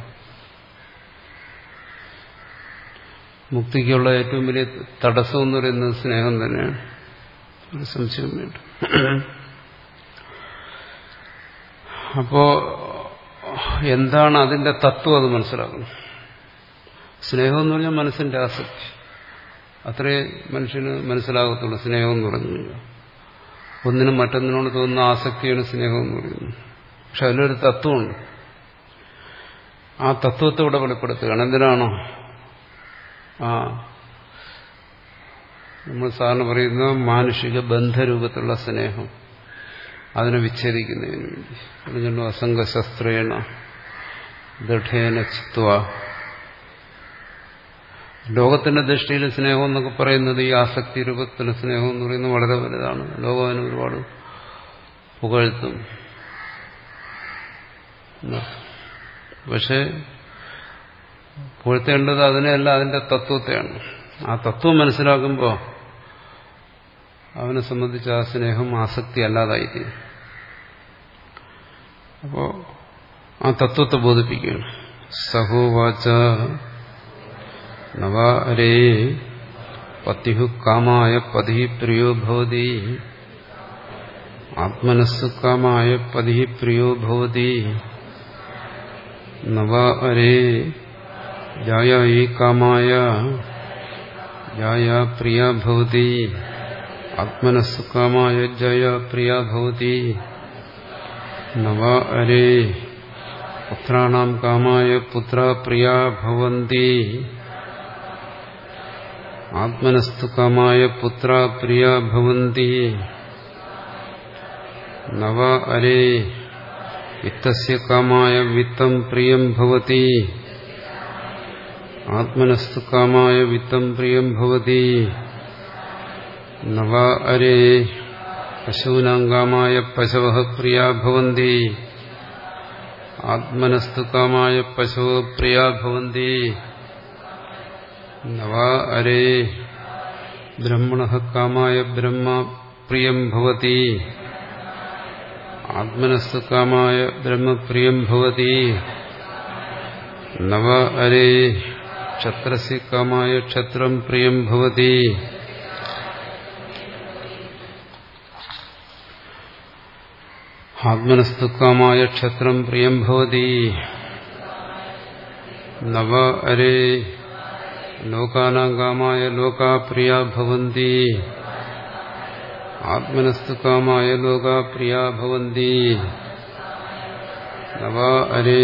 മുക്തിക്കുള്ള ഏറ്റവും വലിയ തടസ്സം എന്ന് പറയുന്നത് സ്നേഹം തന്നെയാണ്, ഒരു സംശയം വേണ്ട. അപ്പോ എന്താണ് അതിന്റെ തത്വം, അത് മനസ്സിലാക്കണം. സ്നേഹം എന്ന് പറഞ്ഞാൽ മനസ്സിന്റെ ആസക്തി, അത്രേ മനുഷ്യന് മനസ്സിലാകത്തുള്ളൂ സ്നേഹം എന്ന് പറഞ്ഞു കഴിഞ്ഞാൽ. ഒന്നിനും മറ്റൊന്നിനോട് തോന്നുന്ന ആസക്തിയാണ് സ്നേഹം എന്ന് പറയുന്നത്. പക്ഷെ അതിലൊരു തത്വമുണ്ട്. ആ തത്വത്തെ ഇവിടെ വെളിപ്പെടുത്തുകയാണ്. എന്തിനാണോ ആ നമ്മൾ സാധാരണ പറയുന്ന മാനുഷിക ബന്ധരൂപത്തിലുള്ള സ്നേഹം അതിനെ വിച്ഛേദിക്കുന്നതിന് വേണ്ടി പറഞ്ഞല്ലോ. അസംഗശസ്ത്രേണ ദൃഢേന ചിത്വ. ലോകത്തിന്റെ ദൃഷ്ടിയിൽ സ്നേഹം എന്നൊക്കെ പറയുന്നത് ഈ ആസക്തി രൂപത്തിലെ സ്നേഹം എന്ന് പറയുന്നത് വളരെ വലുതാണ്. ലോകം അതിന് ഒരുപാട് പുകഴ്ത്തും. പക്ഷെ പുകഴ്ത്തേണ്ടത് അതിനെയല്ല, അതിന്റെ തത്വത്തെയാണ്. ആ തത്വം മനസ്സിലാക്കുമ്പോൾ അവനെ സംബന്ധിച്ച് ആ സ്നേഹം ആസക്തി അല്ലാതായിത്തീരും. അപ്പോ ആ തത്വത്തെ ബോധിപ്പിക്കുകയാണ്. സഹോവാച നവാരേ പതിഹു കാമായ പതി പ്രിയോ ഭവതി ആത്മനസ്സു കാമായ പതി പ്രിയോ ഭവതി നവാരേ ജായൈ കാമായ ജായ പ്രിയ ഭവതി ആത്മനസ്സു കാമായ ജയ പ്രിയ ഭവതി നവാരേ പുത്രാണാം കാമായ പുത്ര പ്രിയ ഭവന്തി ആത്മനസ്തു കാമായ പുത്ര പ്രിയ ഭവന്തി നവ അരേ വിത്തസ്യ കാമായ വിത്തം പ്രിയം ഭവതി ആത്മനസ്തു കാമായ വിത്തം പ്രിയം ഭവതി നവ അരേ പശൂനാം കാമായ പശവഃ പ്രിയ ഭവന്തി ആത്മനസ്തു കാമായ പശവ പ്രിയ ഭവന്തി നവ അരേ ബ്രഹ്മണഃ കാമായ ബ്രഹ്മ പ്രിയം ഭവതി ആത്മനസ്തു കാമായ ബ്രഹ്മപ്രിയം ഭവതി നവ അരേ ക്ഷത്രസ്യ കാമായ ക്ഷത്രം പ്രിയം ഭവതി ആത്മനസ്തു കാമായ ക്ഷത്രം പ്രിയം ഭവതി നവ അരേ ലോകാനാം കാമായ ലോകാ പ്രിയ ഭവന്തി ആത്മനസ്തു കാമായ ലോകാ പ്രിയ ഭവന്തി നവ അരേ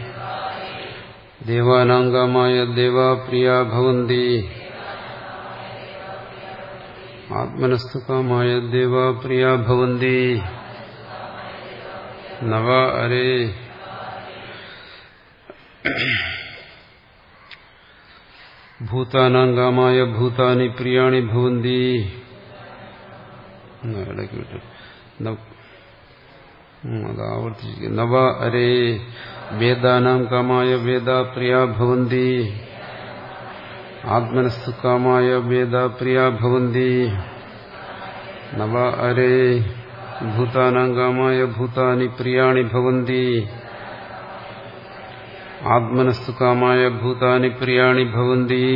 ദേവാനാം കാമായ ദേവാ പ്രിയ ഭവന്തി ആത്മനസ്തു കാമായ ദേവാ പ്രിയ ഭവന്തി നവ അരേ ഭൂതാനാം കാമായ ഭൂതാനി പ്രിയാണി ഭവന്തി ഇടയ്ക്ക് വിട്ടു അത് ആവർത്തിച്ചിരിക്കുന്നു. നവ അരേ വേദാനാം കാമായ വേദ പ്രിയ ഭവന്തി ആത്മനസ്തു കാമായ വേദ പ്രിയ ഭവന്തി നവ അരേ ഭൂതാനാം കാമായ ഭൂതാനി പ്രിയാണി ഭവന്തി ആത്മനസ്തു കാമായ ഭൂതാനി പ്രിയാണി ഭവന്തി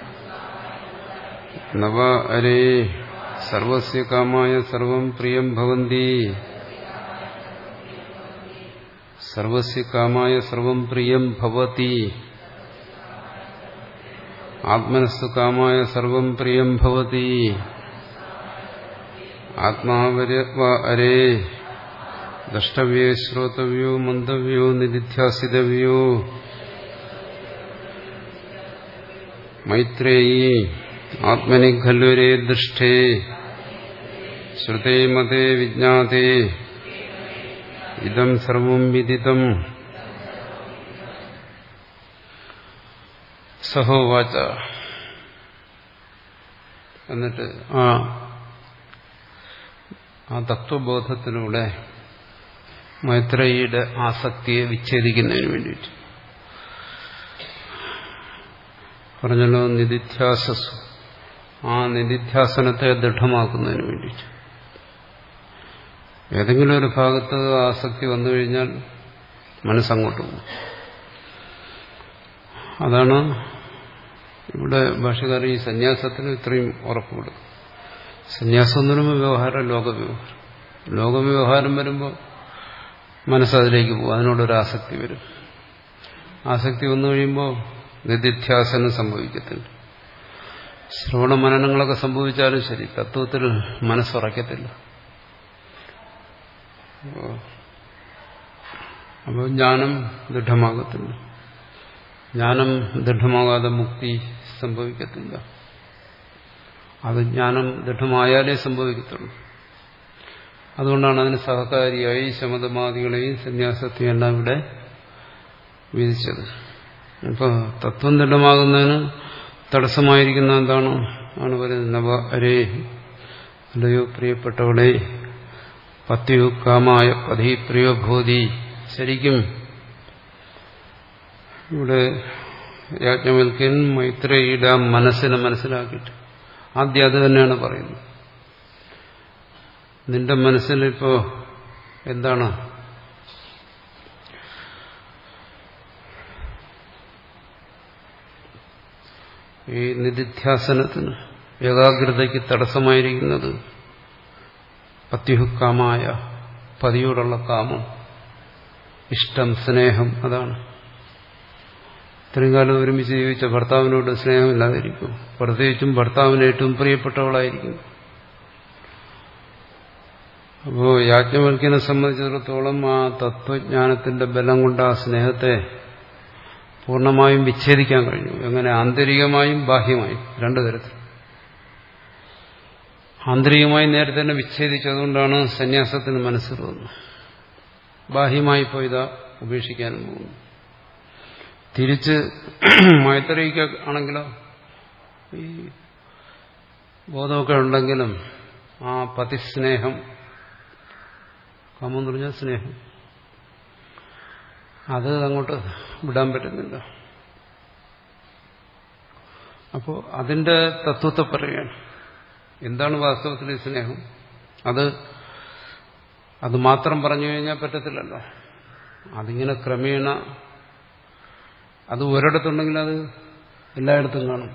നവ അരേ സർവസ്യ കാമായ സർവം പ്രിയം ഭവന്തി സർവസ്യ കാമായ സർവം പ്രിയം ഭവതി ആത്മനസ്തു കാമായ സർവം പ്രിയം ഭവതി ആത്മാവര അരേ ദ്രഷ്ടവ്യോ ശ്രോതവ്യോ മന്തവ്യോ നിധിധ്യാസിതവ്യോ മൈത്രേയി ആത്മനി ഖല്വരേ ദൃഷ്ടേ ശ്രുതേ മതേ വിജ്ഞാതേ ഇദം സർവം വിദിതം സഹോവാച. എന്നിട്ട് ആ ആ തത്വബോധത്തിലൂടെ മൈത്രേയിയുടെ ആസക്തിയെ വിച്ഛേദിക്കുന്നതിന് വേണ്ടിയിട്ട് പറഞ്ഞല്ലോ നിധിധ്യാസസ്സു, ആ നിധിധ്യാസനത്തെ ദൃഢമാക്കുന്നതിന് വേണ്ടിയിട്ട്. ഏതെങ്കിലും ഒരു ഭാഗത്ത് ആസക്തി വന്നു കഴിഞ്ഞാൽ മനസ്സങ്ങോട്ട് പോകും. അതാണ് ഇവിടെ ഭാഷകാരൻ ഈ സന്യാസത്തിന് ഇത്രയും ഉറപ്പ് കൊടുക്കും. സന്യാസം എന്ന് പറയുമ്പോൾ വ്യവഹാരം ലോകവ്യവഹാരം. ലോകവ്യവഹാരം വരുമ്പോൾ മനസ്സതിലേക്ക് പോകും, അതിനോടൊരു ആസക്തി വരും. ആസക്തി വന്നു കഴിയുമ്പോൾ നിധിധ്യാസനം സംഭവിക്കത്തില്ല. ശ്രവണ മനനങ്ങളൊക്കെ സംഭവിച്ചാലും ശരി, തത്വത്തിൽ മനസ്സുറയ്ക്കത്തില്ല. അപ്പോൾ ജ്ഞാനം ദൃഢമാകത്തില്ല. ജ്ഞാനം ദൃഢമാകാതെ മുക്തി സംഭവിക്കത്തില്ല. അത് ജ്ഞാനം ദൃഢമായാലേ സംഭവിക്കത്തുള്ളൂ. അതുകൊണ്ടാണ് അതിന് സഹകാരിയായി ശമതമാദികളെയും സന്യാസത്തെയും എല്ലാം ഇവിടെ വിധിച്ചത്. അപ്പോൾ തത്വം ദൃഢമാകുന്നതിന് തടസ്സമായിരിക്കുന്ന എന്താണ് ആണ് പറയുന്നത്. നവ അരേ, അല്ലയോ പ്രിയപ്പെട്ടവളെ, പത്യു കാമായ പതി പ്രിയോ ഭൂതി. ശരിക്കും ഇവിടെ യാജ്ഞവൽക്യൻ മൈത്രേയിയുടെ മനസ്സിനെ മനസ്സിലാക്കിയിട്ട് ആദ്യം അത് തന്നെയാണ് പറയുന്നത്. നിന്റെ മനസ്സിലിപ്പോ എന്താണ്? ഈ നിധിധ്യാസനത്തിന് ഏകാഗ്രതയ്ക്ക് തടസ്സമായിരിക്കുന്നത് പത്യുഹുക്കാമായ, പതിയോടുള്ള കാമം, ഇഷ്ടം, സ്നേഹം. അതാണ്. ഇത്രയും കാലം ഒരുമിച്ച് ജീവിച്ച ഭർത്താവിനോട് സ്നേഹമില്ലാതിരിക്കും. പ്രത്യേകിച്ചും ഭർത്താവിന് ഏറ്റവും പ്രിയപ്പെട്ടവളായിരിക്കും. അപ്പോൾ യാജ്ഞവൽക്യനെ സംബന്ധിച്ചിടത്തോളം ആ തത്വജ്ഞാനത്തിന്റെ ബലം കൊണ്ട് ആ സ്നേഹത്തെ പൂർണ്ണമായും വിച്ഛേദിക്കാൻ കഴിഞ്ഞു. എങ്ങനെ? ആന്തരികമായും ബാഹ്യമായും രണ്ടു തരത്തിൽ. ആന്തരികമായി നേരത്തെ തന്നെ വിച്ഛേദിച്ചതുകൊണ്ടാണ് സന്യാസത്തിന് മനസ്സിൽ വന്നത്. ബാഹ്യമായി പോയതാ ഉപേക്ഷിക്കാനും പോകുന്നു. തിരിച്ച് മൈത്രേയിക്ക് ആണെങ്കിലോ ഈ ബോധമൊക്കെ ഉണ്ടെങ്കിലും ആ പതിസ്നേഹം, കാമം എന്ന് പറഞ്ഞാൽ സ്നേഹം, അത് അങ്ങോട്ട് വിടാൻ പറ്റുന്നില്ല. അപ്പോൾ അതിന്റെ തത്വത്തെ പറയുകയാണ്. എന്താണ് വാസ്തവത്തിൽ ഈ സ്നേഹം? അത് അത് മാത്രം പറഞ്ഞു കഴിഞ്ഞാൽ പറ്റത്തില്ലല്ലോ. അതിങ്ങനെ ക്രമേണ, അത് ഒരിടത്തുണ്ടെങ്കിൽ അത് എല്ലായിടത്തും കാണും.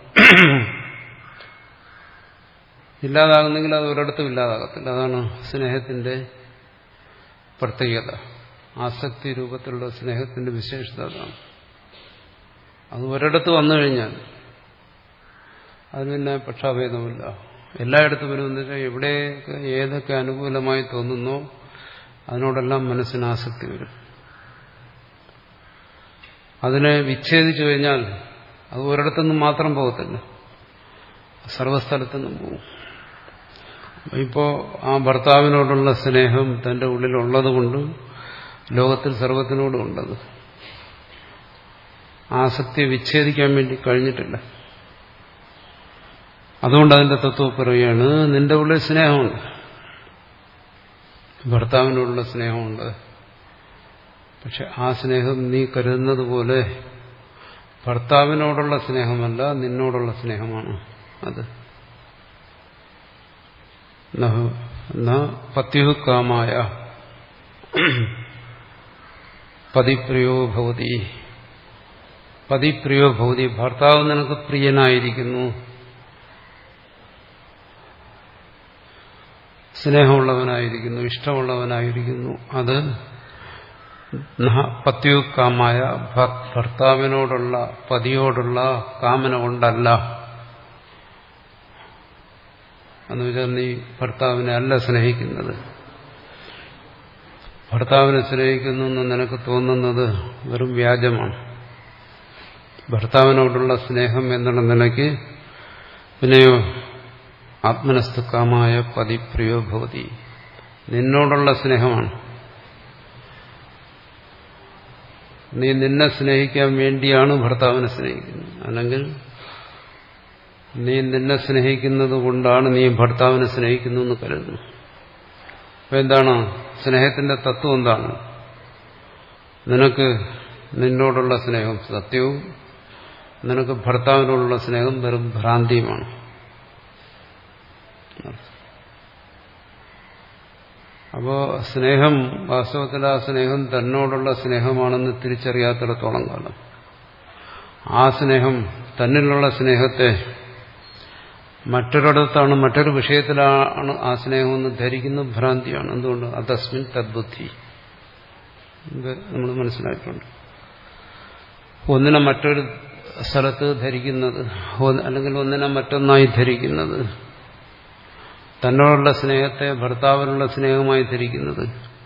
ഇല്ലാതാകുന്നെങ്കിൽ അത് ഒരിടത്തും ഇല്ലാതാകത്തില്ല. അതാണ് സ്നേഹത്തിന്റെ പ്രത്യേകത. ആസക്തി രൂപത്തിലുള്ള സ്നേഹത്തിന്റെ വിശേഷത അതാണ്. അത് ഒരിടത്ത് വന്നു കഴിഞ്ഞാൽ അതിന് പിന്നെ പക്ഷാഭേദമില്ല. എല്ലായിടത്തും വരുമെന്ന് വെച്ചാൽ എവിടെയൊക്കെ ഏതൊക്കെ അനുകൂലമായി തോന്നുന്നോ അതിനോടെല്ലാം മനസ്സിന് ആസക്തി വരും. അതിനെ വിച്ഛേദിച്ചു കഴിഞ്ഞാൽ അത് ഒരിടത്തുനിന്നും മാത്രം പോകത്തില്ല, സർവസ്ഥലത്തുനിന്നും പോകും. ഇപ്പോൾ ആ ഭർത്താവിനോടുള്ള സ്നേഹം തന്റെ ഉള്ളിലുള്ളതുകൊണ്ട് ലോകത്തിൽ സർവത്തിനോടും ഉള്ളത്. ആസക്തിയെ വിച്ഛേദിക്കാൻ വേണ്ടി കഴിഞ്ഞിട്ടില്ല. അതുകൊണ്ട് അതിന്റെ തത്വം പറയുകയാണ്, നിന്റെ ഉള്ളിൽ സ്നേഹമുണ്ട്, ഭർത്താവിനോടുള്ള സ്നേഹമുണ്ട്. പക്ഷെ ആ സ്നേഹം നീ കരുതുന്നത് പോലെ ഭർത്താവിനോടുള്ള സ്നേഹമല്ല, നിന്നോടുള്ള സ്നേഹമാണ്. അത് പത്യുഹുക്കാമായ പതിപ്രിയോ ഭവതി. പതിപ്രിയോ ഭവതി, ഭർത്താവ് നിനക്ക് പ്രിയനായിരിക്കുന്നു, സ്നേഹമുള്ളവനായിരിക്കുന്നു, ഇഷ്ടമുള്ളവനായിരിക്കുന്നു. അത് പത്യുക്കാമായ ഭർത്താവിനോടുള്ള പതിയോടുള്ള കാമന കൊണ്ടല്ല. എന്ന് വെച്ചാൽ നീ ഭർത്താവിനെ അല്ല സ്നേഹിക്കുന്നത്. ഭർത്താവിനെ സ്നേഹിക്കുന്നു എന്ന് നിനക്ക് തോന്നുന്നത് വെറും വ്യാജമാണ്. ഭർത്താവിനോടുള്ള സ്നേഹം എന്നുള്ള നിലയ്ക്ക് പിന്നെയോ ആത്മനസ്തുക്കാമായ പതിപ്രിയോ ഭവതി, നിന്നോടുള്ള സ്നേഹമാണ്. നീ നിന്നെ സ്നേഹിക്കാൻ വേണ്ടിയാണ് ഭർത്താവിനെ സ്നേഹിക്കുന്നത്. അല്ലെങ്കിൽ നീ നിന്നെ സ്നേഹിക്കുന്നത് കൊണ്ടാണ് നീ ഭർത്താവിനെ സ്നേഹിക്കുന്നു എന്ന് കരുതുന്നു. അപ്പൊ എന്താണ് സ്നേഹത്തിന്റെ തത്വം? എന്താണ്? നിനക്ക് നിന്നോടുള്ള സ്നേഹം സത്യവും നിനക്ക് ഭർത്താവിനോടുള്ള സ്നേഹം വെറും ഭ്രാന്തിയുമാണ്. അപ്പോ സ്നേഹം വാസ്തവത്തിൽ ആ സ്നേഹം തന്നോടുള്ള സ്നേഹമാണെന്ന് തിരിച്ചറിയാത്തിടത്തോളം കാലം ആ സ്നേഹം തന്നിലുള്ള സ്നേഹത്തെ മറ്റൊരിടത്താണ്, മറ്റൊരു വിഷയത്തിലാണ് ആ സ്നേഹമെന്ന് ധരിക്കുന്നത് ഭ്രാന്തിയാണ്. എന്തുകൊണ്ട്? അതസ്മിൻ തദ്ബുദ്ധി. ഇത് നമ്മൾ മനസ്സിലാക്കിയിട്ടുണ്ട്. ഒന്നിനെ മറ്റൊരു സ്ഥലത്ത് ധരിക്കുന്നത്, അല്ലെങ്കിൽ ഒന്നിനെ മറ്റൊന്നായി ധരിക്കുന്നത്, തന്നോടുള്ള സ്നേഹത്തെ ഭർത്താവിനുള്ള സ്നേഹമായി ധരിക്കുന്നത്,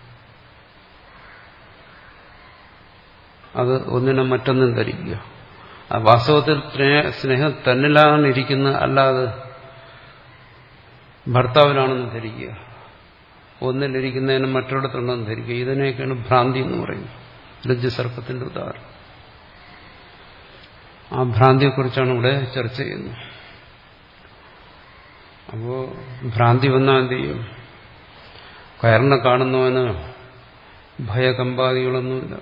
അത് ഒന്നിനെ മറ്റൊന്നും ധരിക്കുക. ആ വാസ്തവത്തിൽ സ്നേഹം തന്നിലാണ് ഇരിക്കുന്നത്, അല്ലാതെ ഭർത്താവിലാണെന്ന് ധരിക്കുക. ഒന്നിലിരിക്കുന്നതിന് മറ്റൊരിടത്തുണ്ടെന്ന് ധരിക്കുക. ഇതിനെയൊക്കെയാണ് ഭ്രാന്തി എന്ന് പറയുന്നത്. രജ്ജുസർപ്പത്തിന്റെ ഉദാഹരണം. ആ ഭ്രാന്തിയെക്കുറിച്ചാണ് ഇവിടെ ചർച്ച ചെയ്യുന്നത്. അപ്പോ ഭ്രാന്തി വന്നാൽ എന്ത് ചെയ്യും? കയറിനെ കാണുന്നവന് ഭയകമ്പാദികളൊന്നുമില്ല.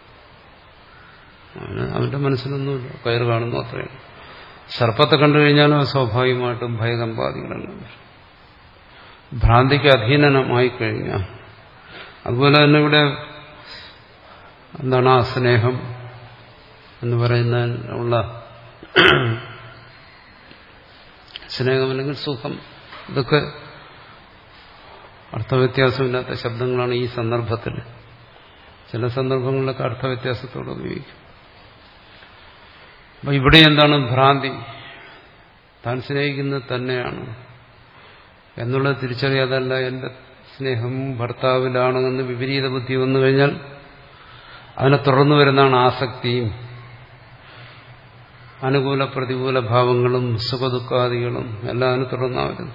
അവന് അവന്റെ മനസ്സിലൊന്നുമില്ല, കയറ് കാണുന്നു അത്രയാണ്. സർപ്പത്തെ കണ്ടു കഴിഞ്ഞാലും സ്വാഭാവികമായിട്ടും ഭയകമ്പാദികളെല്ലാം ഭ്രാന്തിക്ക് അധീനമായി കഴിഞ്ഞാൽ. അതുപോലെ തന്നെ ഇവിടെ എന്താണ് ആ സ്നേഹം എന്ന് പറയുന്ന ഉള്ള സ്നേഹം അല്ലെങ്കിൽ സുഖം, ഇതൊക്കെ അർത്ഥവ്യത്യാസമില്ലാത്ത ശബ്ദങ്ങളാണ് ഈ സന്ദർഭത്തിൽ. ചില സന്ദർഭങ്ങളിലൊക്കെ അർത്ഥവ്യത്യാസത്തോടെ ഉപയോഗിക്കും. അപ്പൊ ഇവിടെ എന്താണ് ഭ്രാന്തി? താൻ സ്നേഹിക്കുന്നത് തന്നെയാണ് എന്നുള്ളത് തിരിച്ചറിയാതല്ല, എന്റെ സ്നേഹം ഭർത്താവിലാണെന്ന് വിപരീത ബുദ്ധി വന്നു കഴിഞ്ഞാൽ അതിനെ തുടർന്നു വരുന്നതാണ് ആസക്തിയും അനുകൂല പ്രതികൂല ഭാവങ്ങളും സുഖദുഃഖാദികളും എല്ലാം അതിനെ തുടർന്നാ വരുന്നു.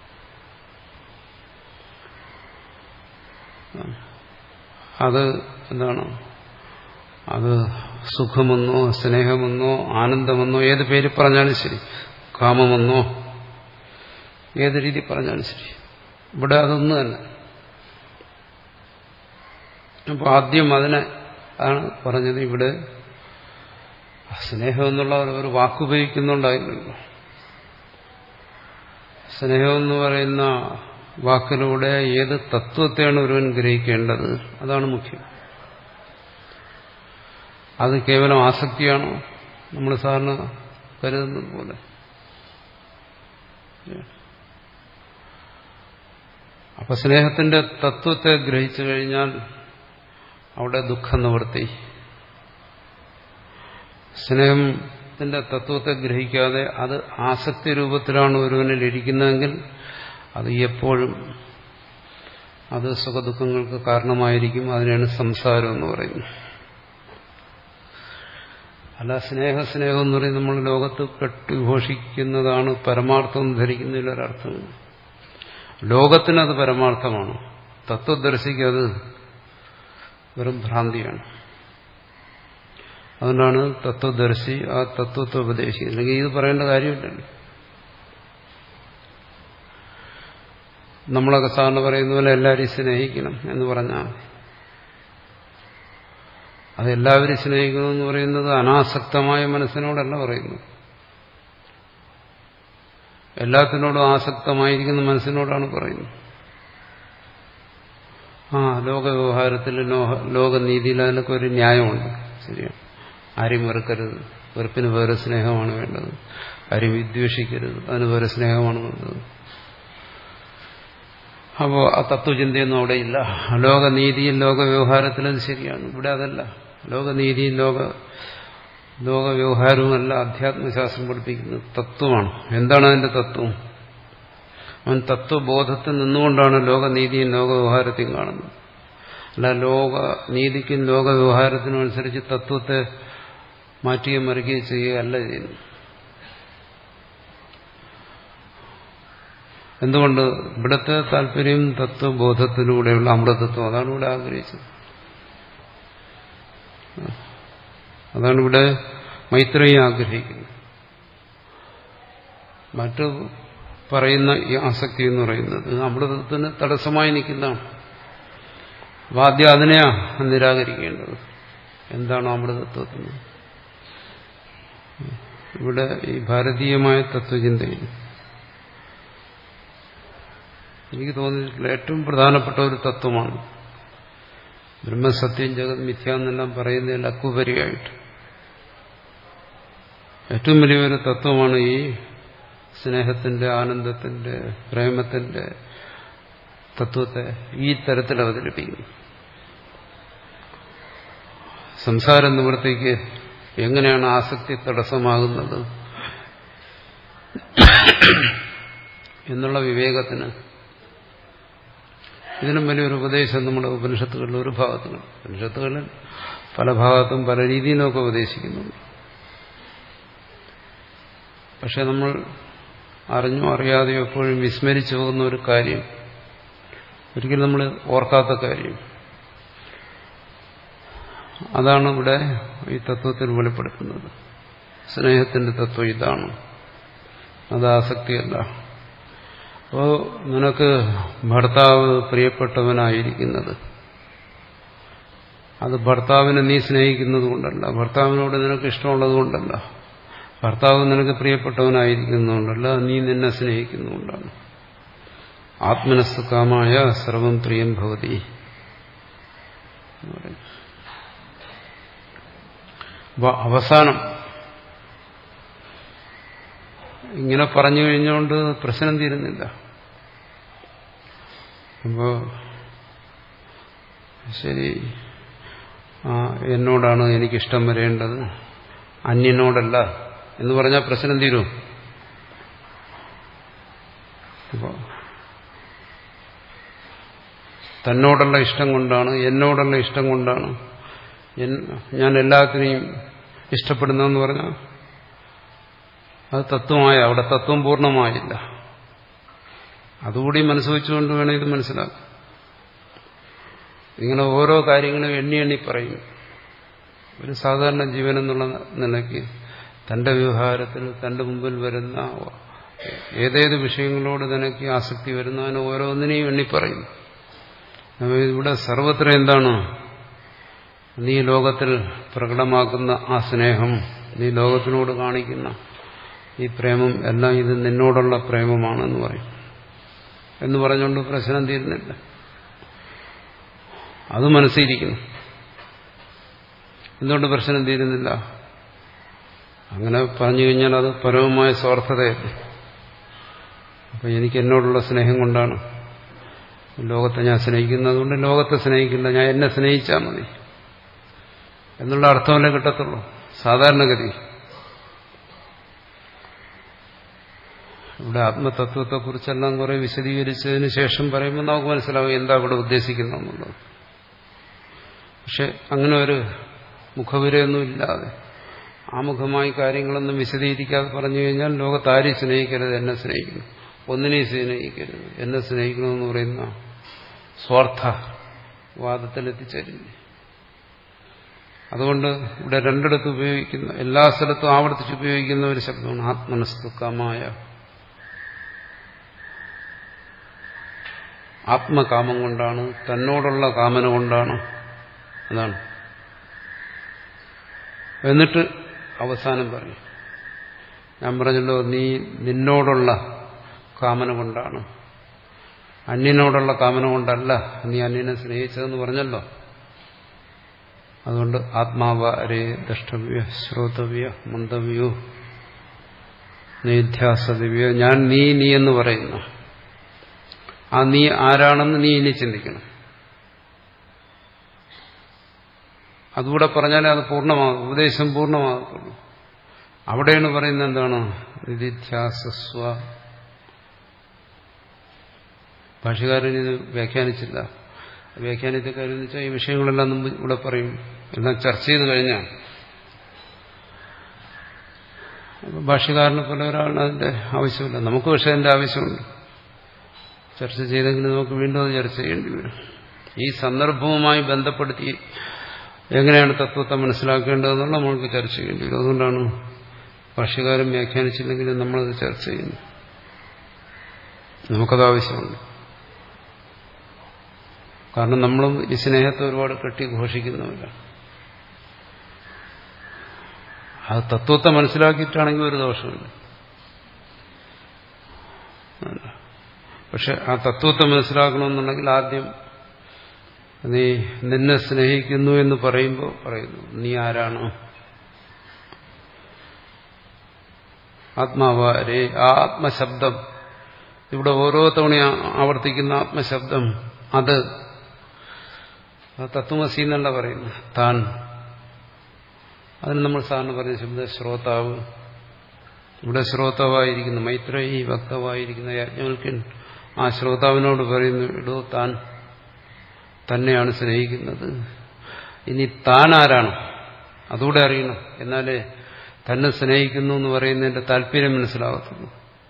അത് എന്താണ്? അത് സുഖമെന്നോ സ്നേഹമെന്നോ ആനന്ദമെന്നോ ഏത് പേര് പറഞ്ഞാലും ശരി, കാമമെന്നോ ഏത് രീതി പറഞ്ഞാലും ശരി, ഇവിടെ അതൊന്നു തന്നെ. അപ്പോൾ ആദ്യം അതിനെ ആണ് പറഞ്ഞത്. ഇവിടെ സ്നേഹം എന്നുള്ള ഒരു വാക്കുപയോഗിക്കുന്നുണ്ടായില്ലല്ലോ. സ്നേഹം എന്ന് പറയുന്ന വാക്കിലൂടെ ഏത് തത്വത്തെയാണ് ഒരുവൻ ഗ്രഹിക്കേണ്ടത്, അതാണ് മുഖ്യം. അത് കേവലം ആസക്തിയാണോ നമ്മൾ സാധാരണ കരുതുന്നത് പോലെ? അപ്പൊ സ്നേഹത്തിന്റെ തത്വത്തെ ഗ്രഹിച്ചു കഴിഞ്ഞാൽ അവിടെ ദുഃഖ നിവൃത്തി. സ്നേഹത്തിന്റെ തത്വത്തെ ഗ്രഹിക്കാതെ അത് ആസക്തി രൂപത്തിലാണ് ഒരുവനിൽ ഇരിക്കുന്നതെങ്കിൽ അത് എപ്പോഴും അത് സുഖദുഃഖങ്ങൾക്ക് കാരണമായിരിക്കും. അതിനാണ് സംസാരം എന്ന് പറയുന്നത്. അല്ല സ്നേഹ സ്നേഹം എന്ന് പറയുന്നത് നമ്മൾ ലോകത്ത് കെട്ടുഘോഷിക്കുന്നതാണ് പരമാർത്ഥം ധരിക്കുന്നതിലൊരർത്ഥം. ലോകത്തിനത് പരമാർത്ഥമാണ്, തത്വദർശിക്കത് വെറും ഭ്രാന്തിയാണ്. അതുകൊണ്ടാണ് തത്വദർശി ആ തത്വത്തെ ഉപദേശിക്കുന്നത്. അല്ലെങ്കിൽ ഇത് പറയേണ്ട കാര്യമില്ലല്ലോ. നമ്മളൊക്കെ സാധാരണ പറയുന്ന പോലെ എല്ലാവരെയും സ്നേഹിക്കണം എന്ന് പറഞ്ഞാൽ അത് എല്ലാവരും സ്നേഹിക്കുന്നു എന്ന് പറയുന്നത് അനാസക്തമായ മനസ്സിനോടല്ല പറയുന്നു. എല്ലാത്തിനോടും ആസക്തമായിരിക്കുന്ന മനസ്സിനോടാണ് പറയുന്നത്. ആ ലോകവ്യവഹാരത്തിൽ ലോകനീതിയിൽ അതിനൊക്കെ ഒരു ന്യായമുണ്ട്, ശരിയാണ്. ആരെയും വെറുക്കരുത്, വെറുപ്പിന് വേറെ സ്നേഹമാണ് വേണ്ടത്. ആരെയും വിദ്വേഷിക്കരുത്, അതിന് വേറെ സ്നേഹമാണ് വേണ്ടത്. അപ്പോൾ ആ തത്വചിന്തയൊന്നും അവിടെയില്ല. ലോകനീതിയും ലോകവ്യവഹാരത്തിൽ അത് ശരിയാണ്. ഇവിടെ അതല്ല. ലോകനീതിയും ലോക ലോകവ്യവഹാരവുമല്ല അധ്യാത്മശാസ്ത്രം പഠിപ്പിക്കുന്നത്, തത്വമാണ്. എന്താണ് അതിന്റെ തത്വം? അവൻ തത്വബോധത്തിൽ നിന്നുകൊണ്ടാണ് ലോകനീതിയും ലോകവ്യവഹാരത്തെയും കാണുന്നത്. അല്ല ലോകനീതിക്കും ലോകവ്യവഹാരത്തിനും അനുസരിച്ച് തത്വത്തെ മാറ്റുകയും മറിക്കുകയും ചെയ്യുകയല്ല ചെയ്യുന്നു. എന്തുകൊണ്ട്? ഇവിടുത്തെ താല്പര്യം തത്വബോധത്തിലൂടെയുള്ള അമൃതത്വം, അതാണ് ഇവിടെ ആഗ്രഹിച്ചത്. അതാണ് ഇവിടെ മൈത്രേയി ആഗ്രഹിക്കുന്നത്. മറ്റു പറയുന്ന ഈ ആസക്തി എന്ന് പറയുന്നത് അമൃതത്തിന് തടസ്സമായി നിൽക്കുന്നതാണ്. ആദ്യം അതിനെയാ നിരാകരിക്കേണ്ടത്. എന്താണ് അമൃതത്വത്തിന്? ഇവിടെ ഈ ഭാരതീയമായ തത്വചിന്തയിൽ എനിക്ക് തോന്നിയിട്ടുള്ള ഏറ്റവും പ്രധാനപ്പെട്ട ഒരു തത്വമാണ് ബ്രഹ്മസത്യം ജഗത് മിഥ്യ എന്നെല്ലാം പറയുന്നതിൽ അക്കുപരിയായിട്ട് ഏറ്റവും വലിയൊരു തത്വമാണ് ഈ സ്നേഹത്തിന്റെ, ആനന്ദത്തിന്റെ, പ്രേമത്തിന്റെ തത്വത്തെ ഈ തരത്തിൽ അവതരിപ്പിക്കുന്നു. സംസാര നിവൃത്തിക്ക് എങ്ങനെയാണ് ആസക്തി തടസ്സമാകുന്നത് എന്നുള്ള വിവേകത്തിന് ഇതിനും വലിയൊരു ഉപദേശം നമ്മുടെ ഉപനിഷത്തുകളിൽ ഒരു ഭാഗത്തുകൾ ഉപനിഷത്തുകളിൽ പല ഭാഗത്തും പല രീതിയിലൊക്കെ ഉപദേശിക്കുന്നുണ്ട്. പക്ഷെ നമ്മൾ അറിഞ്ഞോ അറിയാതെയോ എപ്പോഴും വിസ്മരിച്ചു പോകുന്ന ഒരു കാര്യം, ഒരിക്കലും നമ്മൾ ഓർക്കാത്ത കാര്യം, അതാണ് ഇവിടെ ഈ തത്വത്തിൽ വെളിപ്പെടുത്തുന്നത്. സ്നേഹത്തിന്റെ തത്വം ഇതാണ്, അത് ആസക്തിയല്ല. അപ്പോൾ നിനക്ക് ഭർത്താവ് പ്രിയപ്പെട്ടവനായിരിക്കുന്നത് അത് ഭർത്താവിനെ നീ സ്നേഹിക്കുന്നത് കൊണ്ടല്ല, ഭർത്താവിനോട് നിനക്ക് ഇഷ്ടമുള്ളത് കൊണ്ടല്ല, ഭർത്താവ് നിനക്ക് പ്രിയപ്പെട്ടവനായിരിക്കുന്നതുകൊണ്ടല്ല, നീ നിന്നെ സ്നേഹിക്കുന്നതുകൊണ്ടാണ്. ആത്മനസ്സുകാമായ സർവം പ്രിയം ഭവതി. അവസാനം ഇങ്ങനെ പറഞ്ഞു കഴിഞ്ഞുകൊണ്ട് പ്രശ്നം തീരുന്നില്ല. അപ്പോ ശരി, എന്നോടാണ് എനിക്കിഷ്ടം വരേണ്ടത്, അന്യനോടല്ല എന്ന് പറഞ്ഞാൽ പ്രശ്നം തീരും. അപ്പോ തന്നോടുള്ള ഇഷ്ടം കൊണ്ടാണ്, എന്നോടുള്ള ഇഷ്ടം കൊണ്ടാണ് ഞാൻ എല്ലാത്തിനെയും ഇഷ്ടപ്പെടുന്നതെന്ന് പറഞ്ഞാൽ അത് തത്വമായ, അവിടെ തത്വം പൂർണ്ണമായില്ല. അതുകൂടി മനസ്സുവെച്ചുകൊണ്ട് വേണം ഇത് മനസ്സിലാക്കാം. ഇങ്ങനെ ഓരോ കാര്യങ്ങളും എണ്ണി എണ്ണി പറയും. ഒരു സാധാരണ ജീവൻ എന്നുള്ള നിലയ്ക്ക് തന്റെ വ്യവഹാരത്തിൽ തന്റെ മുമ്പിൽ വരുന്ന ഏതേത് വിഷയങ്ങളോട് തനിക്ക് ആസക്തി വരുന്ന അതിന് ഓരോന്നിനെയും എണ്ണിപ്പറയും. ഇവിടെ സർവത്ര എന്താണ്? നീ ലോകത്തിൽ പ്രകടമാക്കുന്ന ആ സ്നേഹം, നീ ലോകത്തിനോട് കാണിക്കുന്ന ഈ പ്രേമം എല്ലാം ഇത് നിന്നോടുള്ള പ്രേമമാണെന്ന് പറയും. എന്ന് പറഞ്ഞുകൊണ്ട് പ്രശ്നം തീരുന്നില്ല. അത് മനസ്സിരിക്കുന്നു. എന്തുകൊണ്ട് പ്രശ്നം തീരുന്നില്ല? അങ്ങനെ പറഞ്ഞു കഴിഞ്ഞാൽ അത് പരമമായ സ്വാർത്ഥതയല്ലേ. അപ്പൊ എനിക്ക് എന്നോടുള്ള സ്നേഹം കൊണ്ടാണ് ലോകത്തെ ഞാൻ സ്നേഹിക്കുന്നതുകൊണ്ട് ലോകത്തെ സ്നേഹിക്കില്ല, ഞാൻ എന്നെ സ്നേഹിച്ചാൽ മതി എന്നുള്ള അർത്ഥമല്ലേ കിട്ടത്തുള്ളൂ സാധാരണഗതി. ഇവിടെ ആത്മതത്വത്തെക്കുറിച്ചെല്ലാം കുറെ വിശദീകരിച്ചതിന് ശേഷം പറയുമ്പോൾ നമുക്ക് മനസ്സിലാവും എന്താ ഇവിടെ ഉദ്ദേശിക്കുന്നതെന്നുള്ളത്. പക്ഷെ അങ്ങനെ ഒരു മുഖവിരയൊന്നും ഇല്ലാതെ ആമുഖമായി കാര്യങ്ങളൊന്നും വിശദീകരിക്കാതെ പറഞ്ഞു കഴിഞ്ഞാൽ ലോകത്താരെയും സ്നേഹിക്കരുത്, എന്നെ സ്നേഹിക്കുന്നു, ഒന്നിനെയും സ്നേഹിക്കരുത്, എന്നെ സ്നേഹിക്കണമെന്ന് പറയുന്ന സ്വാർത്ഥവാദത്തിലെത്തിച്ചേരില്ല. അതുകൊണ്ട് ഇവിടെ രണ്ടിടത്ത് ഉപയോഗിക്കുന്ന, എല്ലാ സ്ഥലത്തും ആവർത്തിച്ച് ഉപയോഗിക്കുന്ന ഒരു ശബ്ദമാണ് ആത്മനസ്തുക്കമായ. ആത്മകാമം കൊണ്ടാണ്, തന്നോടുള്ള കാമന കൊണ്ടാണ്. അതാണ്. എന്നിട്ട് അവസാനം പറയും, ഞാൻ പറഞ്ഞല്ലോ നീ നിന്നോടുള്ള കാമന കൊണ്ടാണ്, അന്യനോടുള്ള കാമന കൊണ്ടല്ല നീ അന്യനെ സ്നേഹിച്ചതെന്ന് പറഞ്ഞല്ലോ. അതുകൊണ്ട് ആത്മാവരെ ദ്രഷ്ടവ്യ ശ്രോതവ്യ മന്തവ്യോ നിധ്യാസവ്യ. ഞാൻ നീ നീ എന്ന് പറയുന്നു. ആ നീ ആരാണെന്ന് നീ ഇനി ചിന്തിക്കണം. അതുകൂടെ പറഞ്ഞാലേ അത് പൂർണ്ണമാകും, ഉപദേശം പൂർണ്ണമാകത്തുള്ളൂ. അവിടെയാണ് പറയുന്നത് എന്താണ്? നിധ്യാസസ്വ. ഭാഷകാരൻ ഇത് വ്യാഖ്യാനിച്ചില്ല. വ്യാഖ്യാനത്തെ കാര്യം എന്ന് വെച്ചാൽ ഈ വിഷയങ്ങളെല്ലാം മുമ്പ് ഇവിടെ പറയും, എല്ലാം ചർച്ച ചെയ്ത് കഴിഞ്ഞാൽ ഭാഷകാരനെ പോലെ ഒരാളിന് അതിന്റെ ആവശ്യമില്ല. നമുക്ക് പക്ഷേ അതിന്റെ ആവശ്യമുണ്ട്. ചർച്ച ചെയ്തെങ്കിൽ നമുക്ക് വീണ്ടും അത് ചർച്ച ചെയ്യേണ്ടി വരും. ഈ സന്ദർഭവുമായി ബന്ധപ്പെടുത്തി എങ്ങനെയാണ് തത്വത്തെ മനസ്സിലാക്കേണ്ടതെന്നുള്ള നമ്മൾക്ക് ചർച്ച ചെയ്യേണ്ടി വരും. അതുകൊണ്ടാണ് ഭാഷകാരൻ വ്യാഖ്യാനിച്ചില്ലെങ്കിലും നമ്മളത് ചർച്ച ചെയ്യുന്നു. നമുക്കത് ആവശ്യമുണ്ട്. കാരണം നമ്മളും ഈ സ്നേഹത്തെ ഒരുപാട് കെട്ടി ഘോഷിക്കുന്നവരാണ്. അത് തത്വത്തെ മനസ്സിലാക്കിയിട്ടാണെങ്കിൽ ഒരു ദോഷമില്ല. പക്ഷെ ആ തത്വത്തെ മനസ്സിലാക്കണമെന്നുണ്ടെങ്കിൽ ആദ്യം നീ നിന്നെ സ്നേഹിക്കുന്നു എന്ന് പറയുമ്പോൾ പറയുന്നു നീ ആരാണ്? ആത്മാവാരേ. ആ ആത്മശബ്ദം ഇവിടെ ഓരോ തവണ ആവർത്തിക്കുന്ന ആത്മശബ്ദം അത് തത്വമസി എന്നല്ല പറയുന്നു, താൻ. അതിന് നമ്മൾ സാധാരണ പറയുന്ന ശബ്ദ ശ്രോതാവ്. ഇവിടെ ശ്രോതാവായിരിക്കുന്ന മൈത്രേയി വക്താവായിരിക്കുന്ന യാജ്ഞവൽക്യൻ ആ ശ്രോതാവിനോട് പറയുന്നു, ഇടോ താൻ തന്നെയാണ് സ്നേഹിക്കുന്നത്. ഇനി താൻ ആരാണ് അതുകൂടെ അറിയണം. എന്നാലേ തന്നെ സ്നേഹിക്കുന്നു എന്ന് പറയുന്നതിന്റെ താല്പര്യം മനസ്സിലാകത്തുള്ളൂ.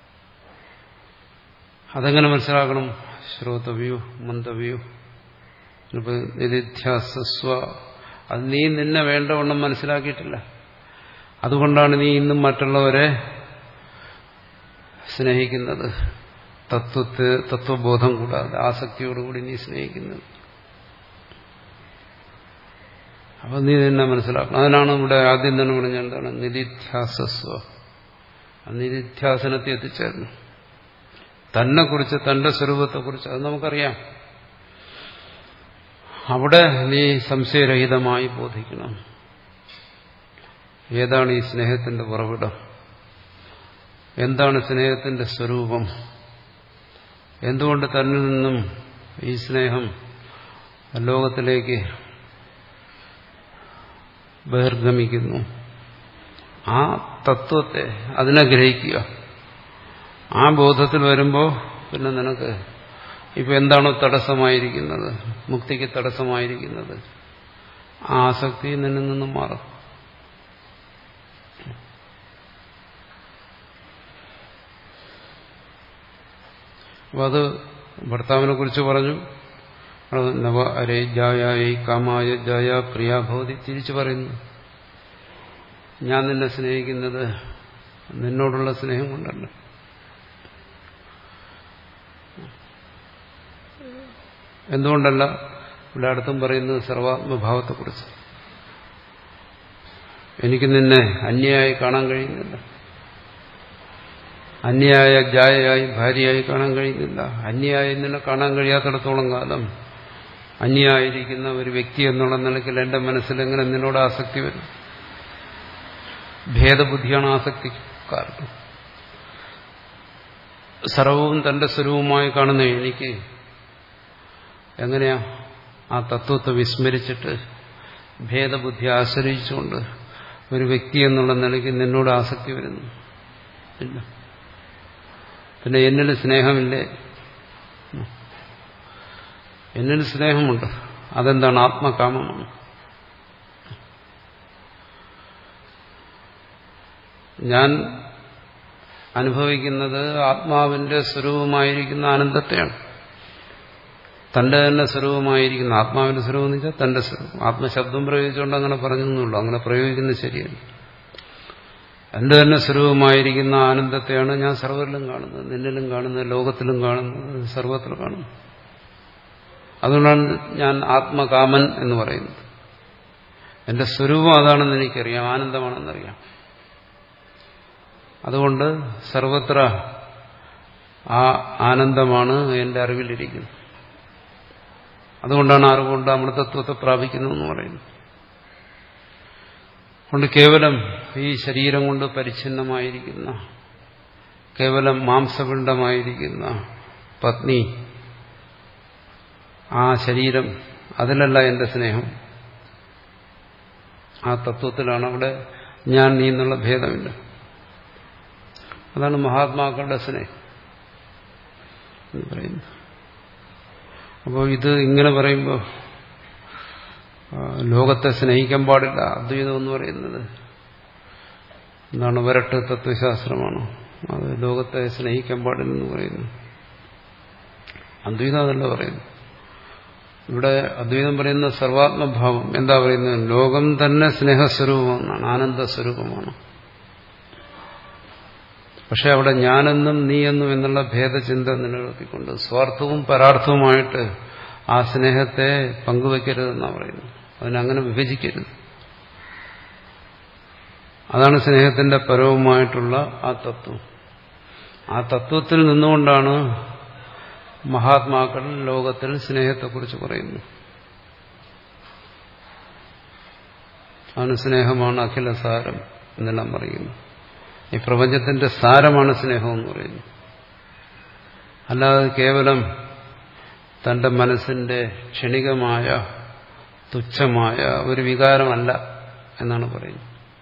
അതെങ്ങനെ മനസ്സിലാക്കണം? ശ്രോതവ്യോ മന്തവ്യോ നിധിധ്യാസസ്വ. അത് നീ നിന്നെ വേണ്ടവണ്ണം മനസ്സിലാക്കിയിട്ടില്ല. അതുകൊണ്ടാണ് നീ ഇന്നും മറ്റുള്ളവരെ സ്നേഹിക്കുന്നത്. തത്വത്തെ തത്വബോധം കൂടാതെ ആസക്തിയോടുകൂടി നീ സ്നേഹിക്കുന്നത്. അപ്പൊ നീ തന്നെ മനസ്സിലാക്കണം. അതിനാണ് ഇവിടെ ആദ്യം തന്നെ പറഞ്ഞ എന്താണ്? നിധിധ്യാസസ്വ. ആ നിധിധ്യാസനത്തെ എത്തിച്ചേർന്നു. തന്നെ കുറിച്ച്, തന്റെ സ്വരൂപത്തെക്കുറിച്ച് അത് നമുക്കറിയാം. അവിടെ നീ സംശയരഹിതമായി ബോധിക്കണം. ഏതാണ് ഈ സ്നേഹത്തിന്റെ ഉറവിടം? എന്താണ് സ്നേഹത്തിന്റെ സ്വരൂപം? എന്തുകൊണ്ട് തന്നിൽ നിന്നും ഈ സ്നേഹം ലോകത്തിലേക്ക് ബഹിർഗമിക്കുന്നു? ആ തത്വത്തെ, അതിനെ ഗ്രഹിക്കുക. ആ ബോധത്തിൽ വരുമ്പോൾ പിന്നെ നിനക്ക് ഇപ്പൊ എന്താണോ തടസ്സമായിരിക്കുന്നത്, മുക്തിക്ക് തടസ്സമായിരിക്കുന്നത്, ആ ആസക്തി നിന്നിൽ നിന്നും മാറും. അപ്പൊ അത് ഭർത്താവിനെ കുറിച്ച് പറഞ്ഞു. നവ അരേ ജായ കാമായ ജായ പ്രിയാഭവതി തിരിച്ചു പറയുന്നു. ഞാൻ നിന്നെ സ്നേഹിക്കുന്നത് നിന്നോടുള്ള സ്നേഹം കൊണ്ടല്ല. എന്തുകൊണ്ടല്ല? ഇവിടെ അടുത്തും പറയുന്നത് സർവാത്മഭാവത്തെക്കുറിച്ച്. എനിക്ക് നിന്നെ അന്യയായി കാണാൻ കഴിയുന്നില്ല. അന്യയായ ജായയായി ഭാര്യയായി കാണാൻ കഴിയുന്നില്ല. അന്യയായി നിന്നെ കാണാൻ കഴിയാത്തിടത്തോളം കാലം അന്യയായിരിക്കുന്ന ഒരു വ്യക്തി എന്നുള്ള നിലയ്ക്ക് എന്റെ മനസ്സിൽ എങ്ങനെ നിന്നോട് ആസക്തി വരും? ഭേദബുദ്ധിയാണ് ആസക്തി കാരണം. സർവവും തന്റെ സ്വരൂപമായി കാണുന്ന എനിക്ക് എങ്ങനെയാ ആ തത്വത്തെ വിസ്മരിച്ചിട്ട് ഭേദബുദ്ധി ആശ്രയിച്ചുകൊണ്ട് ഒരു വ്യക്തി എന്നുള്ള നിലയ്ക്ക് നിന്നോട് ആസക്തി വരുന്നു? ഇല്ല. പിന്നെ എന്നിൽ സ്നേഹമില്ലേ? എന്നിൽ സ്നേഹമുണ്ട്. അതെന്താണ്? ആത്മകാമമാണ്. ഞാൻ അനുഭവിക്കുന്നത് ആത്മാവിന്റെ സ്വരൂപമായിരിക്കുന്ന ആനന്ദത്തെയാണ്. തന്റെ തന്നെ സ്വരൂപമായിരിക്കുന്ന ആത്മാവിന്റെ സ്വരൂപം എന്ന് വെച്ചാൽ തന്റെ സ്വരൂപം. ആത്മശബ്ദം പ്രയോഗിച്ചുകൊണ്ട് അങ്ങനെ പറഞ്ഞെന്നുള്ളൂ. അങ്ങനെ പ്രയോഗിക്കുന്നത് ശരിയല്ല. എന്റെ തന്നെ സ്വരൂപമായിരിക്കുന്ന ആനന്ദത്തെയാണ് ഞാൻ സർവരിലും കാണുന്നത്, നിന്നിലും കാണുന്നത്, ലോകത്തിലും കാണുന്നത്, സർവത്തിലും കാണുന്നത്. അതുകൊണ്ടാണ് ഞാൻ ആത്മകാമൻ എന്ന് പറയുന്നത്. എന്റെ സ്വരൂപം അതാണെന്ന് എനിക്കറിയാം, ആനന്ദമാണെന്നറിയാം. അതുകൊണ്ട് സർവത്ര ആ ആനന്ദമാണ് എന്റെ അറിവിലിരിക്കുന്നത്. അതുകൊണ്ടാണ് അറിവുകൊണ്ട് അമൃതത്വത്തെ പ്രാപിക്കുന്നു എന്ന് പറയുന്നത്. അതുകൊണ്ട് കേവലം ഈ ശരീരം കൊണ്ട് പരിച്ഛിന്നമായിരിക്കുന്ന, കേവലം മാംസപിണ്ഡമായിരിക്കുന്ന പത്നി, ആ ശരീരം, അതിലല്ല എന്റെ സ്നേഹം. ആ തത്വത്തിലാണ്. അവിടെ ഞാൻ നീ എന്നുള്ള ഭേദമില്ല. അതാണ് മഹാത്മാക്കളുടെ സ്നേഹം എന്ന് പറയുന്നത്. അപ്പോൾ ഇത് ഇങ്ങനെ പറയുമ്പോൾ ലോകത്തെ സ്നേഹിക്കാൻ പാടില്ല. അദ്വൈതം എന്ന് പറയുന്നത് എന്താണ്? വരട്ട് തത്വശാസ്ത്രമാണ്. അത് ലോകത്തെ സ്നേഹിക്കാൻ പാടില്ലെന്ന് പറയുന്നു. അദ്വൈതം അതല്ല പറയുന്നു. ഇവിടെ അദ്വൈതം പറയുന്ന സർവാത്മഭാവം. എന്താ പറയുന്നത്? ലോകം തന്നെ സ്നേഹസ്വരൂപമാണ്, ആനന്ദസ്വരൂപമാണ്. പക്ഷെ അവിടെ ഞാനെന്നും നീയെന്നും എന്നുള്ള ഭേദചിന്ത നിലനിർത്തിക്കൊണ്ട് സ്വാർത്ഥവും പരാർത്ഥവുമായിട്ട് ആ സ്നേഹത്തെ പങ്കുവയ്ക്കരുതെന്നാണ് പറയുന്നത്. അതിനങ്ങനെ വിഭജിക്കരുത്. അതാണ് സ്നേഹത്തിന്റെ പരവുമായിട്ടുള്ള ആ തത്വം. ആ തത്വത്തിൽ നിന്നുകൊണ്ടാണ് മഹാത്മാക്കൾ ലോകത്തിൽ സ്നേഹത്തെക്കുറിച്ച് പറയുന്നത്. ആണ് സ്നേഹമാണ് അഖിലസാരം എന്നെല്ലാം പറയുന്നു. ഈ പ്രപഞ്ചത്തിന്റെ സാരമാണ് സ്നേഹം എന്ന് പറയുന്നത്. അല്ലാതെ കേവലം തന്റെ മനസ്സിന്റെ ക്ഷണികമായ തുച്ഛമായ ഒരു വികാരമല്ല എന്നാണ് പറയുന്നത്.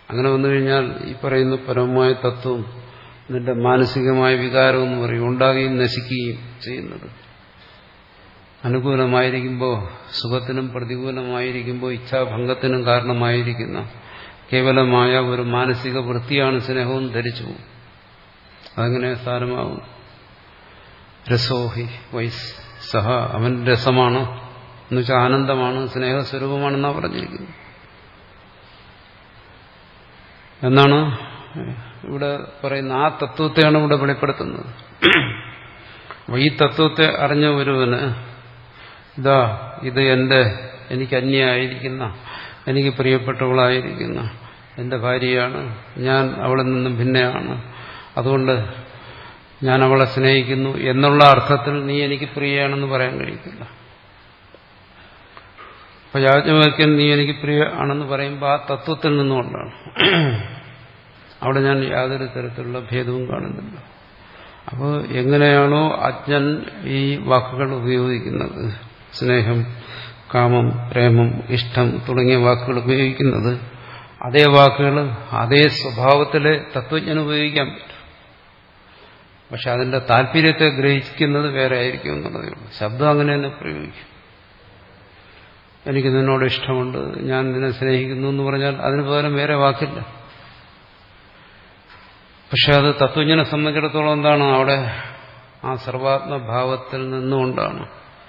അങ്ങനെ വന്നു കഴിഞ്ഞാൽ ഈ പറയുന്ന പരമമായ തത്വം നിന്റെ മാനസികമായ വികാരം എന്ന് പറയും ഉണ്ടാകുകയും നശിക്കുകയും ചെയ്യുന്നത്. അനുകൂലമായിരിക്കുമ്പോൾ സുഖത്തിനും പ്രതികൂലമായിരിക്കുമ്പോൾ ഇച്ഛാഭംഗത്തിനും കാരണമായിരിക്കുന്ന കേവലമായ ഒരു മാനസിക വൃത്തിയാണ് സ്നേഹവും ധരിച്ചു പോകും. അതങ്ങനെ സാരമാവും. രസോഹി വൈസ് സഹ, അവൻ രസമാണ് എന്നുവെച്ചാൽ ആനന്ദമാണ്, സ്നേഹസ്വരൂപമാണെന്നാണ് പറഞ്ഞിരിക്കുന്നത് എന്നാണ് ഇവിടെ പറയുന്ന. ആ തത്വത്തെയാണ് ഇവിടെ വെളിപ്പെടുത്തുന്നത്. ഈ തത്വത്തെ അറിഞ്ഞ ഒരുവന് ഇതാ ഇത് എന്റെ എനിക്ക് അന്യായിരിക്കുന്ന, എനിക്ക് പ്രിയപ്പെട്ടവളായിരിക്കുന്ന എന്റെ ഭാര്യയാണ്, ഞാൻ അവളിൽ നിന്നും ഭിന്നയാണ്, അതുകൊണ്ട് ഞാൻ അവളെ സ്നേഹിക്കുന്നു എന്നുള്ള അർത്ഥത്തിൽ നീ എനിക്ക് പ്രിയയാണെന്ന് പറയാൻ കഴിയത്തില്ല. അപ്പൊ യാജ്ഞവൽക്യൻ നീ എനിക്ക് പ്രിയ ആണെന്ന് പറയുമ്പോൾ ആ തത്വത്തിൽ നിന്നുകൊണ്ടാണ്. അവിടെ ഞാൻ യാതൊരു തരത്തിലുള്ള ഭേദവും കാണുന്നില്ല. അപ്പോൾ എങ്ങനെയാണോ അജ്ഞൻ ഈ വാക്കുകൾ ഉപയോഗിക്കുന്നത്, സ്നേഹം, കാമം, പ്രേമം, ഇഷ്ടം തുടങ്ങിയ വാക്കുകൾ ഉപയോഗിക്കുന്നത്, അതേ വാക്കുകൾ അതേ സ്വഭാവത്തിലെ തത്വജ്ഞന് ഉപയോഗിക്കാൻ പറ്റും. പക്ഷെ അതിന്റെ താല്പര്യത്തെ ഗ്രഹിക്കുന്നത് വേറെ ആയിരിക്കും എന്നുള്ളതേ ഉള്ളൂ. ശബ്ദം അങ്ങനെ തന്നെ പ്രയോഗിക്കും. എനിക്ക് നിന്നോട് ഇഷ്ടമുണ്ട്, ഞാൻ നിന്നെ സ്നേഹിക്കുന്നു എന്ന് പറഞ്ഞാൽ അതിന് പകരം വേറെ വാക്കില്ല. പക്ഷെ അത് തത്വജ്ഞനെ സംബന്ധിച്ചിടത്തോളം എന്താണ്, അവിടെ ആ സർവാത്മഭാവത്തിൽ നിന്നുകൊണ്ടാണ്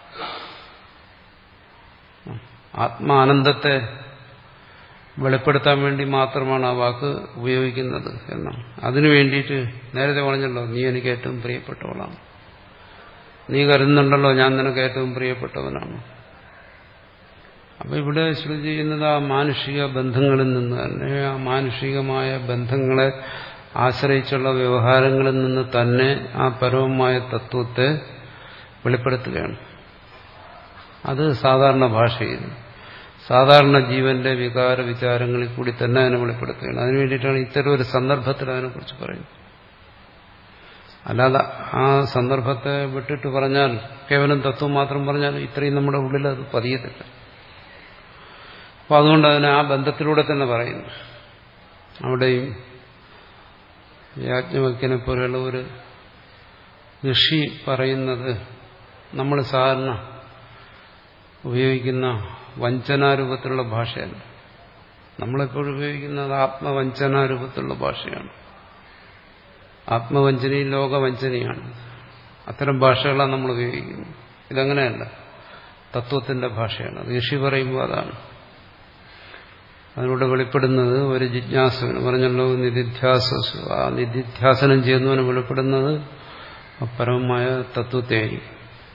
ആത്മാനന്ദത്തെ വെളിപ്പെടുത്താൻ വേണ്ടി മാത്രമാണ് ആ വാക്ക് ഉപയോഗിക്കുന്നത് എന്നാണ്. അതിനു വേണ്ടിയിട്ട് നേരത്തെ പറഞ്ഞല്ലോ, നീ എനിക്ക് ഏറ്റവും പ്രിയപ്പെട്ടവളാണ്, നീ കരുതുന്നുണ്ടല്ലോ ഞാൻ നിനക്ക് ഏറ്റവും പ്രിയപ്പെട്ടവനാണ്. അപ്പൊ ഇവിടെ ശ്രുതി ചെയ്യുന്നത് ആ മാനുഷിക ബന്ധങ്ങളിൽ നിന്ന് തന്നെ, ആ മാനുഷികമായ ബന്ധങ്ങളെ ആശ്രയിച്ചുള്ള വ്യവഹാരങ്ങളിൽ നിന്ന് തന്നെ ആ പരമമായ തത്വത്തെ വെളിപ്പെടുത്തുകയാണ്. അത് സാധാരണ ഭാഷയിൽ സാധാരണ ജീവന്റെ വികാര വിചാരങ്ങളിൽ കൂടി തന്നെ അതിനെ വെളിപ്പെടുത്തുകയാണ്. അതിനു വേണ്ടിയിട്ടാണ് ഇത്തരം ഒരു സന്ദർഭത്തിൽ അതിനെക്കുറിച്ച് പറയുന്നത്. അല്ലാതെ ആ സന്ദർഭത്തെ വിട്ടിട്ട് പറഞ്ഞാൽ, കേവലം തത്വം മാത്രം പറഞ്ഞാൽ ഇത്രയും നമ്മുടെ ഉള്ളിൽ അത് പതിയത്തില്ല. അപ്പൊ അതുകൊണ്ട് അതിനെ ആ ബന്ധത്തിലൂടെ തന്നെ പറയുന്നു. അവിടെയും യാജ്ഞവൽക്യനെ പോലെയുള്ള ഒരു ഋഷി പറയുന്നത് നമ്മൾ സാധാരണ ഉപയോഗിക്കുന്ന വഞ്ചനാരൂപത്തിലുള്ള ഭാഷയല്ല. നമ്മളെപ്പോഴും ഉപയോഗിക്കുന്നത് ആത്മവഞ്ചനാരൂപത്തിലുള്ള ഭാഷയാണ്. ആത്മവഞ്ചനയും ലോകവഞ്ചനയാണ്. അത്തരം ഭാഷകളാണ് നമ്മൾ ഉപയോഗിക്കുന്നത്. ഇതങ്ങനെയല്ല, തത്വത്തിന്റെ ഭാഷയാണ്. ഋഷി പറയുമ്പോൾ അതാണ് അതിലൂടെ വെളിപ്പെടുന്നത്. ഒരു ജിജ്ഞാസുവിന് പറഞ്ഞല്ലോ നിധിധ്യാസ, ആ നിധിധ്യാസനം ചെയ്യുന്നവന് വെളിപ്പെടുന്നത് പരമമായ തത്വത്തെയായിരിക്കും.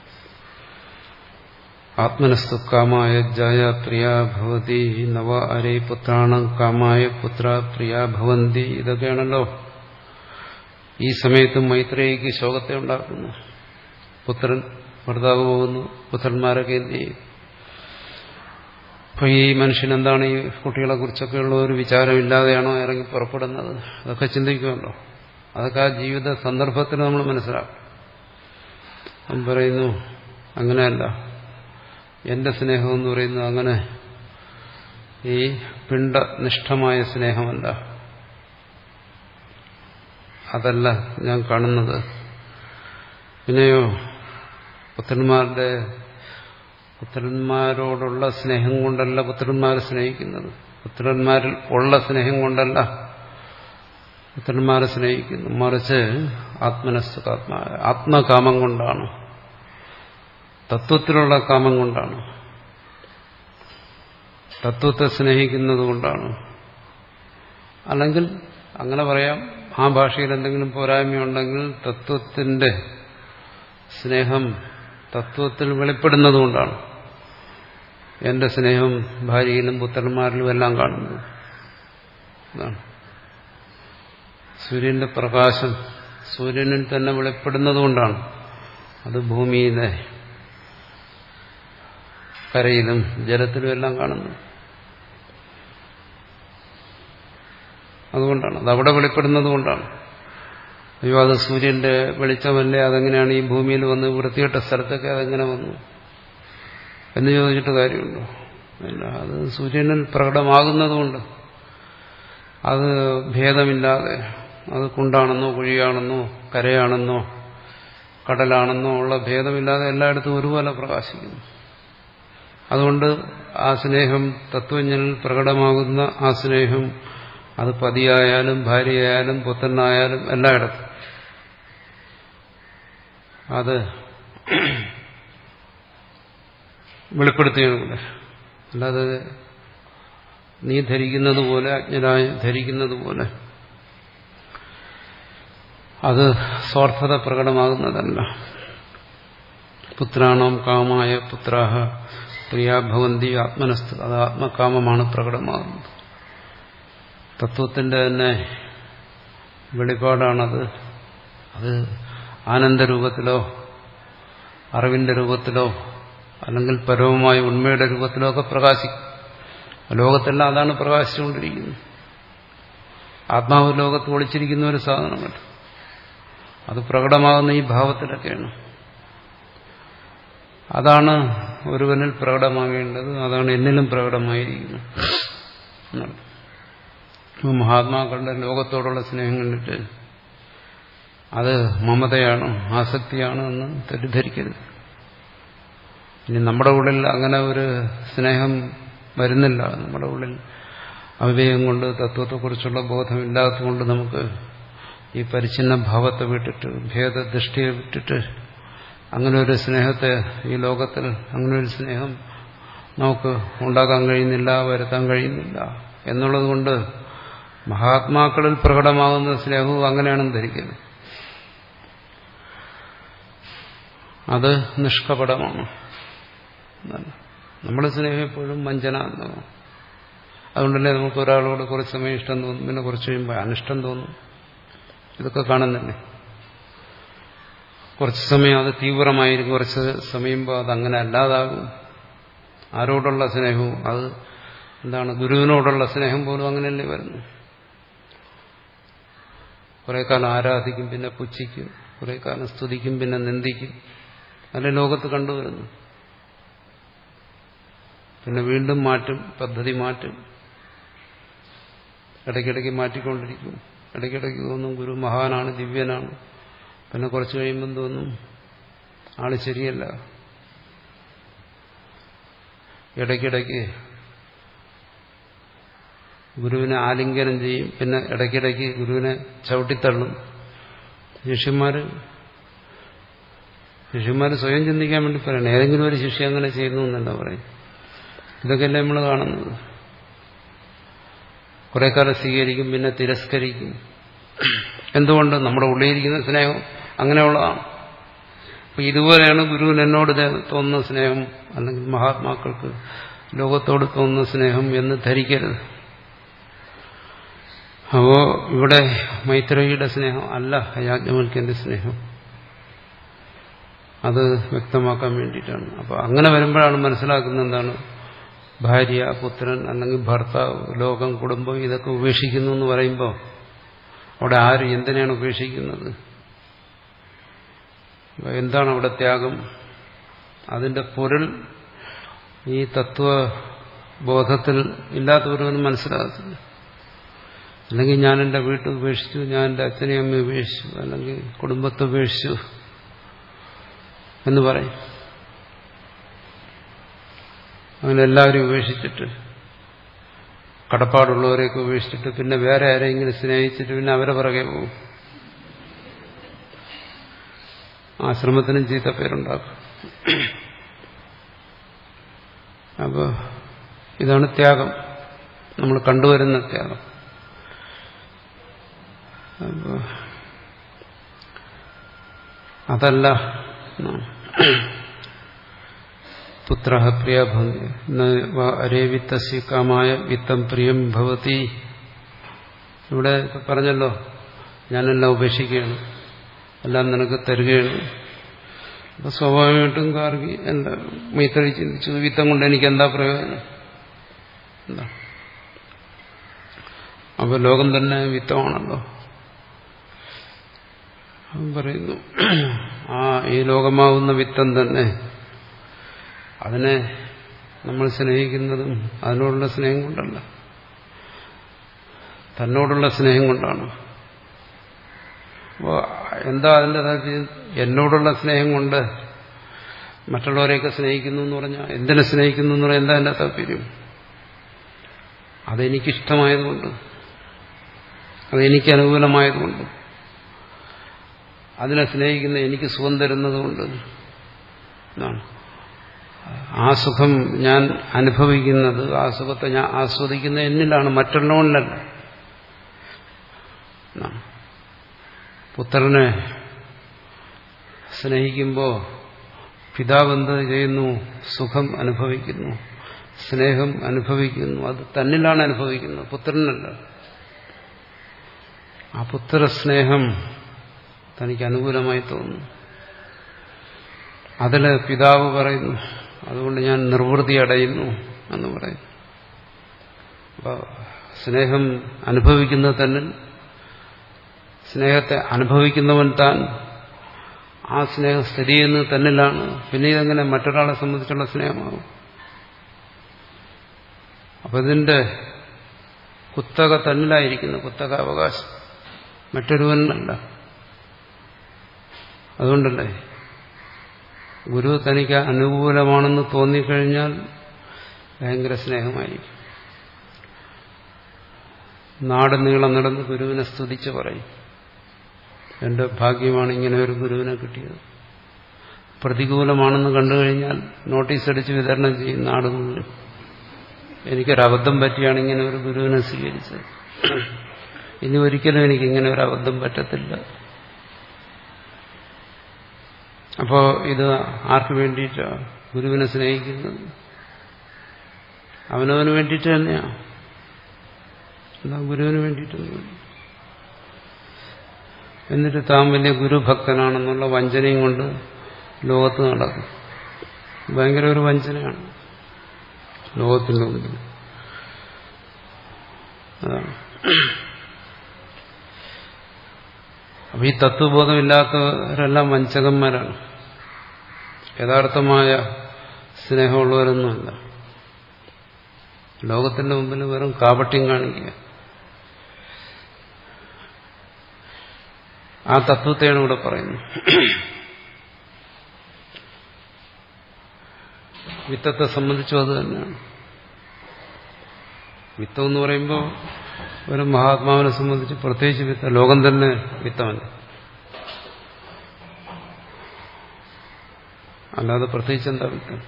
ആത്മനസ്തു കാമായ ജയ പ്രിയ ഭവതി നവ അരേ പുത്രാണം കാമായ പുത്ര പ്രിയ ഭവന്തി. ഇതൊക്കെയാണല്ലോ ഈ സമയത്ത് മൈത്രേയിക്ക് ശോകത്തെ ഉണ്ടാക്കുന്നു. പുത്രൻ ഭർത്താവ് പോകുന്നു, പുത്രന്മാരൊക്കെ എന്ത് ചെയ്യും? അപ്പൊ ഈ മനുഷ്യൻ എന്താണ് ഈ കുട്ടികളെ കുറിച്ചൊക്കെയുള്ള ഒരു വിചാരമില്ലാതെയാണോ ഇറങ്ങി പുറപ്പെടുന്നത്? അതൊക്കെ ചിന്തിക്കുമല്ലോ. അതൊക്കെ ആ ജീവിത സന്ദർഭത്തിൽ നമ്മൾ മനസ്സിലാക്കും. അവൻ പറയുന്നു അങ്ങനെയല്ല, എന്റെ സ്നേഹം എന്ന് പറയുന്നത് അങ്ങനെ ഈ പിണ്ടനിഷ്ഠമായ സ്നേഹമല്ല, അതല്ല ഞാൻ കാണുന്നത്. പിന്നെയോ പുത്രന്മാരുടെ പുത്രന്മാരോടുള്ള സ്നേഹം കൊണ്ടല്ല പുത്രന്മാരെ സ്നേഹിക്കുന്നത്, പുത്രന്മാരിൽ ഉള്ള സ്നേഹം കൊണ്ടല്ല പുത്രന്മാരെ സ്നേഹിക്കുന്നു, മറിച്ച് ആത്മനസ്തുകാത്മാ ആത്മകാമം കൊണ്ടാണ്, തത്വത്തിലുള്ള കാമം കൊണ്ടാണ്, തത്വത്തെ സ്നേഹിക്കുന്നത് കൊണ്ടാണ്. അല്ലെങ്കിൽ അങ്ങനെ പറയാം, ആ ഭാഷയിൽ എന്തെങ്കിലും പോരായ്മയുണ്ടെങ്കിൽ തത്വത്തിന്റെ സ്നേഹം തത്വത്തിൽ വെളിപ്പെടുന്നതുകൊണ്ടാണ് എന്റെ സ്നേഹം ഭാര്യയിലും പുത്രന്മാരിലും എല്ലാം കാണുന്നത്. അതാണ് സൂര്യന്റെ പ്രകാശം സൂര്യനിൽ തന്നെ വെളിപ്പെടുന്നതുകൊണ്ടാണ് അത് ഭൂമിയിലെ കരയിലും ജലത്തിലും എല്ലാം കാണുന്നത്. അതുകൊണ്ടാണ് അതവിടെ വെളിപ്പെടുന്നത് കൊണ്ടാണ്. അയ്യോ അത് സൂര്യന്റെ വെളിച്ചമല്ലേ, അതെങ്ങനെയാണ് ഈ ഭൂമിയിൽ വന്ന് വൃത്തികെട്ട സ്ഥലത്തൊക്കെ അതെങ്ങനെ വന്നു എന്ന് ചോദിച്ചിട്ട് കാര്യമുണ്ടോ? അല്ല, അത് സൂര്യനിൽ പ്രകടമാകുന്നതുകൊണ്ട് അത് ഭേദമില്ലാതെ അത് കുണ്ടാണെന്നോ കുഴിയാണെന്നോ കരയാണെന്നോ കടലാണെന്നോ ഉള്ള ഭേദമില്ലാതെ എല്ലായിടത്തും ഒരുപോലെ പ്രകാശിക്കുന്നു. അതുകൊണ്ട് ആ സ്നേഹം തത്വജ്ഞനിൽ പ്രകടമാകുന്ന ആ സ്നേഹം അത് പതിയായാലും ഭാര്യയായാലും പുത്രനായാലും എല്ലായിടത്തും അത് വെളിപ്പെടുത്തുകയാണ്. അല്ലാതെ നീ ധരിക്കുന്നത് പോലെ അജ്ഞരായി ധരിക്കുന്നത് പോലെ അത് സ്വാർത്ഥത പ്രകടമാകുന്നതല്ല. പുത്രാണാം കാമായ പുത്രാഹ പ്രിയാഭവന്തി ആത്മനസ്തു, അത് ആത്മകാമമാണ് പ്രകടമാകുന്നത്. തത്വത്തിന്റെ തന്നെ വെളിപാടാണത്. അത് ആനന്ദരൂപത്തിലോ അറിവിന്റെ രൂപത്തിലോ അല്ലെങ്കിൽ പരമമായ ഉണ്മയുടെ രൂപത്തിലോ ഒക്കെ പ്രകാശിക്കും. ലോകത്തെല്ലാം അതാണ് പ്രകാശിച്ചുകൊണ്ടിരിക്കുന്നത്. ആത്മാവ് ലോകത്ത് ഒളിച്ചിരിക്കുന്ന ഒരു സാധനമല്ല, അത് പ്രകടമാകുന്ന ഈ ഭാവത്തിലൊക്കെയാണ്. അതാണ് ഒരുവനിൽ പ്രകടമാകേണ്ടത്, അതാണ് എന്നിലും പ്രകടമായിരിക്കുന്നത്. മഹാത്മാക്കളുടെ ലോകത്തോടുള്ള സ്നേഹം കണ്ടിട്ട് അത് മമതയാണ്, ആസക്തിയാണ് എന്ന് തെറ്റിദ്ധരിക്കരുത്. ഇനി നമ്മുടെ ഉള്ളിൽ അങ്ങനെ ഒരു സ്നേഹം വരുന്നില്ല. നമ്മുടെ ഉള്ളിൽ അവിവേകം കൊണ്ട് തത്വത്തെക്കുറിച്ചുള്ള ബോധമില്ലാത്തതുകൊണ്ട് നമുക്ക് ഈ പരിച്ഛിന്ന ഭാവത്തെ വിട്ടിട്ട് ഭേദദൃഷ്ടിയെ വിട്ടിട്ട് അങ്ങനെ ഒരു സ്നേഹത്തെ ഈ ലോകത്തിൽ അങ്ങനെ ഒരു സ്നേഹം നമുക്ക് ഉണ്ടാക്കാൻ കഴിയുന്നില്ല, വരുത്താൻ കഴിയുന്നില്ല എന്നുള്ളത് കൊണ്ട് മഹാത്മാക്കളിൽ പ്രകടമാകുന്ന സ്നേഹവും അങ്ങനെയാണെന്ന് ധരിക്കുന്നത്. അത് നിഷ്കപടമാണ്. നമ്മുടെ സ്നേഹം എപ്പോഴും വഞ്ചനാത്മകമാണ്. അതുകൊണ്ടല്ലേ നമുക്ക് ഒരാളോട് കുറച്ച് സമയം ഇഷ്ടം തോന്നും, പിന്നെ കുറച്ച് കഴിയുമ്പോൾ അനിഷ്ടം തോന്നും. ഇതൊക്കെ കാണുന്നില്ലേ? കുറച്ച് സമയം അത് തീവ്രമായിരിക്കും, കുറച്ച് സമയമ്പോൾ അത് അങ്ങനെ അല്ലാതാകും. ആരോടുള്ള സ്നേഹവും അത് എന്താണ്, ഗുരുവിനോടുള്ള സ്നേഹം പോലും അങ്ങനെയല്ലേ വരുന്നു. കുറെ കാലം ആരാധിക്കും, പിന്നെ പുച്ഛിക്കും, കുറെ കാലം സ്തുതിക്കും, പിന്നെ നിന്ദിക്കും. അല്ലെ ലോകത്ത് കണ്ടുവരുന്നു. പിന്നെ വീണ്ടും മാറ്റും, പദ്ധതി മാറ്റും, ഇടയ്ക്കിടയ്ക്ക് മാറ്റിക്കൊണ്ടിരിക്കും. ഇടയ്ക്കിടയ്ക്ക് തോന്നും ഗുരു മഹാനാണ്, ദിവ്യനാണ്. പിന്നെ കുറച്ച് കഴിയുമ്പം തോന്നും ആള് ശരിയല്ല. ഇടയ്ക്കിടയ്ക്ക് ഗുരുവിനെ ആലിംഗനം ചെയ്യും, പിന്നെ ഇടയ്ക്കിടയ്ക്ക് ഗുരുവിനെ ചവിട്ടിത്തള്ളും. ശിഷ്യന്മാര് ശിഷ്യന്മാര് സ്വയം ചിന്തിക്കാൻ വേണ്ടി പറയണം. ഏതെങ്കിലും ഒരു ശിഷ്യ അങ്ങനെ ചെയ്യുന്നു എന്നല്ല പറയും. ഇതൊക്കെയല്ലേ നമ്മൾ കാണുന്നത്. കുറെ കാലം സ്വീകരിക്കും, പിന്നെ തിരസ്കരിക്കും. എന്തുകൊണ്ട്? നമ്മുടെ ഉള്ളിലിരിക്കുന്ന സ്നേഹം അങ്ങനെയുള്ളതാണ്. അപ്പൊ ഇതുപോലെയാണ് ഗുരുവിന് എന്നോട് തോന്നുന്ന സ്നേഹം, അല്ലെങ്കിൽ മഹാത്മാക്കൾക്ക് ലോകത്തോട് തോന്നുന്ന സ്നേഹം എന്ന് ധരിക്കരുത്. അപ്പോ ഇവിടെ മൈത്രേയിയുടെ സ്നേഹം അല്ല യാജ്ഞവൽക്യന്റെ സ്നേഹം. അത് വ്യക്തമാക്കാൻ വേണ്ടിയിട്ടാണ്. അപ്പൊ അങ്ങനെ വരുമ്പോഴാണ് മനസ്സിലാക്കുന്നത് എന്താണ് ഭാര്യ, പുത്രൻ, അല്ലെങ്കിൽ ഭർത്താവ്, ലോകം, കുടുംബം ഇതൊക്കെ ഉപേക്ഷിക്കുന്നു എന്ന് പറയുമ്പോൾ അവിടെ ആര് എന്തിനാണ് ഉപേക്ഷിക്കുന്നത്? എന്താണ് അവിടെ ത്യാഗം? അതിന്റെ പൊരുൾ ഈ തത്വബോധത്തിൽ ഇല്ലാത്തവരൊന്നും മനസ്സിലാകത്തില്ല. അല്ലെങ്കിൽ ഞാൻ എൻ്റെ വീട്ടിൽ ഉപേക്ഷിച്ചു, ഞാൻ എൻ്റെ അച്ഛനെയും അമ്മയും ഉപേക്ഷിച്ചു, അല്ലെങ്കിൽ കുടുംബത്തെ ഉപേക്ഷിച്ചു എന്ന് പറയും. അങ്ങനെ എല്ലാവരും ഉപേക്ഷിച്ചിട്ട്, കടപ്പാടുള്ളവരെയൊക്കെ ഉപേക്ഷിച്ചിട്ട് പിന്നെ വേറെ ആരെങ്കിലും സ്നേഹിച്ചിട്ട് പിന്നെ അവരെ പുറകെ പോകും. ആശ്രമത്തിനും ചീത്ത പേരുണ്ടാക്കും. അപ്പോൾ ഇതാണ് ത്യാഗം, നമ്മൾ കണ്ടുവരുന്ന ത്യാഗം. അപ്പോൾ അതല്ല പുത്ര പ്രിയ അരേ വിത്തസ്യ കാമായ വിത്തം പ്രിയം ഭവതി. ഇവിടെ പറഞ്ഞല്ലോ, ഞാനെല്ലാം ഉപേക്ഷിക്കുകയാണ്, എല്ലാം നിനക്ക് തരികയാണ്. അപ്പൊ സ്വാഭാവികമായിട്ടും ഗാർഗി എന്താ മൈത്രി ചിന്തിച്ചു, വിത്തം കൊണ്ട് എനിക്ക് എന്താ പ്രയോജനം? എന്താ? അപ്പൊ ലോകം തന്നെ വിത്തമാണല്ലോ. പറയുന്നു ആ ഈ ലോകമാവുന്ന വിത്തം തന്നെ, അതിനെ നമ്മൾ സ്നേഹിക്കുന്നതും അതിനോടുള്ള സ്നേഹം കൊണ്ടല്ല. തന്നോടുള്ള സ്നേഹം കൊണ്ടാണ്. അപ്പോൾ എന്താ അതിൻ്റെ താല്പര്യം? എന്നോടുള്ള സ്നേഹം കൊണ്ട് മറ്റുള്ളവരെയൊക്കെ സ്നേഹിക്കുന്നു എന്ന് പറഞ്ഞാൽ എന്തിനെ സ്നേഹിക്കുന്നു എന്ന് പറഞ്ഞാൽ എന്താ എൻ്റെ താല്പര്യം? അതെനിക്കിഷ്ടമായതുകൊണ്ട്, അതെനിക്ക് അനുകൂലമായതുകൊണ്ട്, അതിനെ സ്നേഹിക്കുന്ന എനിക്ക് സുഖം തരുന്നതുകൊണ്ട് എന്നാണ്. ആ സുഖം ഞാൻ അനുഭവിക്കുന്നത്, ആ സുഖത്തെ ഞാൻ ആസ്വദിക്കുന്നത് എന്നിലാണ്, മറ്റുള്ളവനിലല്ല. പുത്രനെ സ്നേഹിക്കുമ്പോൾ പിതാവ് എന്ത് ചെയ്യുന്നു? സുഖം അനുഭവിക്കുന്നു, സ്നേഹം അനുഭവിക്കുന്നു. അത് തന്നിലാണ് അനുഭവിക്കുന്നത്, പുത്രനല്ല. ആ പുത്രസ്നേഹം തനിക്ക് അനുകൂലമായി തോന്നുന്നു. അതിൽ പിതാവ് പറയുന്നു, അതുകൊണ്ട് ഞാൻ നിർവൃതി അടയുന്നു എന്ന് പറയുന്നു. അപ്പോൾ സ്നേഹം അനുഭവിക്കുന്നത് തന്നെ, സ്നേഹത്തെ അനുഭവിക്കുന്നവൻ താൻ, ആ സ്നേഹം സ്ഥിതി ചെയ്യുന്നത് തന്നിലാണ്. പിന്നെ ഇതെങ്ങനെ മറ്റൊരാളെ സംബന്ധിച്ചുള്ള സ്നേഹമാകും? അപ്പം ഇതിന്റെ കുത്തക തന്നിലായിരിക്കുന്നു, കുത്തക അവകാശം മറ്റൊരുവനല്ല. അതുകൊണ്ടല്ലേ ഗുരു തനിക്ക് അനുകൂലമാണെന്ന് തോന്നിക്കഴിഞ്ഞാൽ ഭയങ്കര സ്നേഹമായിരിക്കും. നാട് നീളം നടന്ന് ഗുരുവിനെ സ്തുതിച്ച് പറയും, എന്റെ ഭാഗ്യമാണ് ഇങ്ങനെ ഒരു ഗുരുവിനെ കിട്ടിയത്. പ്രതികൂലമാണെന്ന് കണ്ടുകഴിഞ്ഞാൽ നോട്ടീസ് അടിച്ച് വിതരണം ചെയ്യും നാട് മുഴുവൻ, എനിക്കൊരബദ്ധം പറ്റിയാണ് ഇങ്ങനെ ഒരു ഗുരുവിനെ സ്വീകരിച്ചത്, ഇനി ഒരിക്കലും എനിക്കിങ്ങനെ ഒരു അബദ്ധം പറ്റത്തില്ല. അപ്പോൾ ഇത് ആർക്ക് വേണ്ടിയിട്ടാണ് ഗുരുവിനെ സ്നേഹിക്കുന്നത്? അവനവന് വേണ്ടിയിട്ട് തന്നെയാണ്, എന്താ ഗുരുവിന് വേണ്ടിയിട്ടൊന്നും. എന്നിട്ട് താൻ വലിയ ഗുരുഭക്തനാണെന്നുള്ള വഞ്ചനയും കൊണ്ട് ലോകത്ത് നടക്കും. ഭയങ്കര ഒരു വഞ്ചനയാണ് ലോകത്തിന്റെ മുമ്പിൽ. അതാണ്. അപ്പൊ ഈ തത്വബോധമില്ലാത്തവരെല്ലാം വഞ്ചകന്മാരാണ്, യഥാർത്ഥമായ സ്നേഹമുള്ളവരൊന്നുമല്ല. ലോകത്തിന്റെ മുമ്പിൽ വെറും കാപട്യം കാണിക്കുക. ആ തത്വത്തെയാണ് ഇവിടെ പറയുന്നത്. വിത്തത്തെ സംബന്ധിച്ചും അത് തന്നെയാണ്. വിത്തം എന്ന് പറയുമ്പോൾ ഒരു മഹാത്മാവിനെ സംബന്ധിച്ച് പ്രത്യേകിച്ച് വിത്ത, ലോകം തന്നെ വിത്തമല്ല, അല്ലാതെ പ്രത്യേകിച്ച് എന്താ വിത്തം?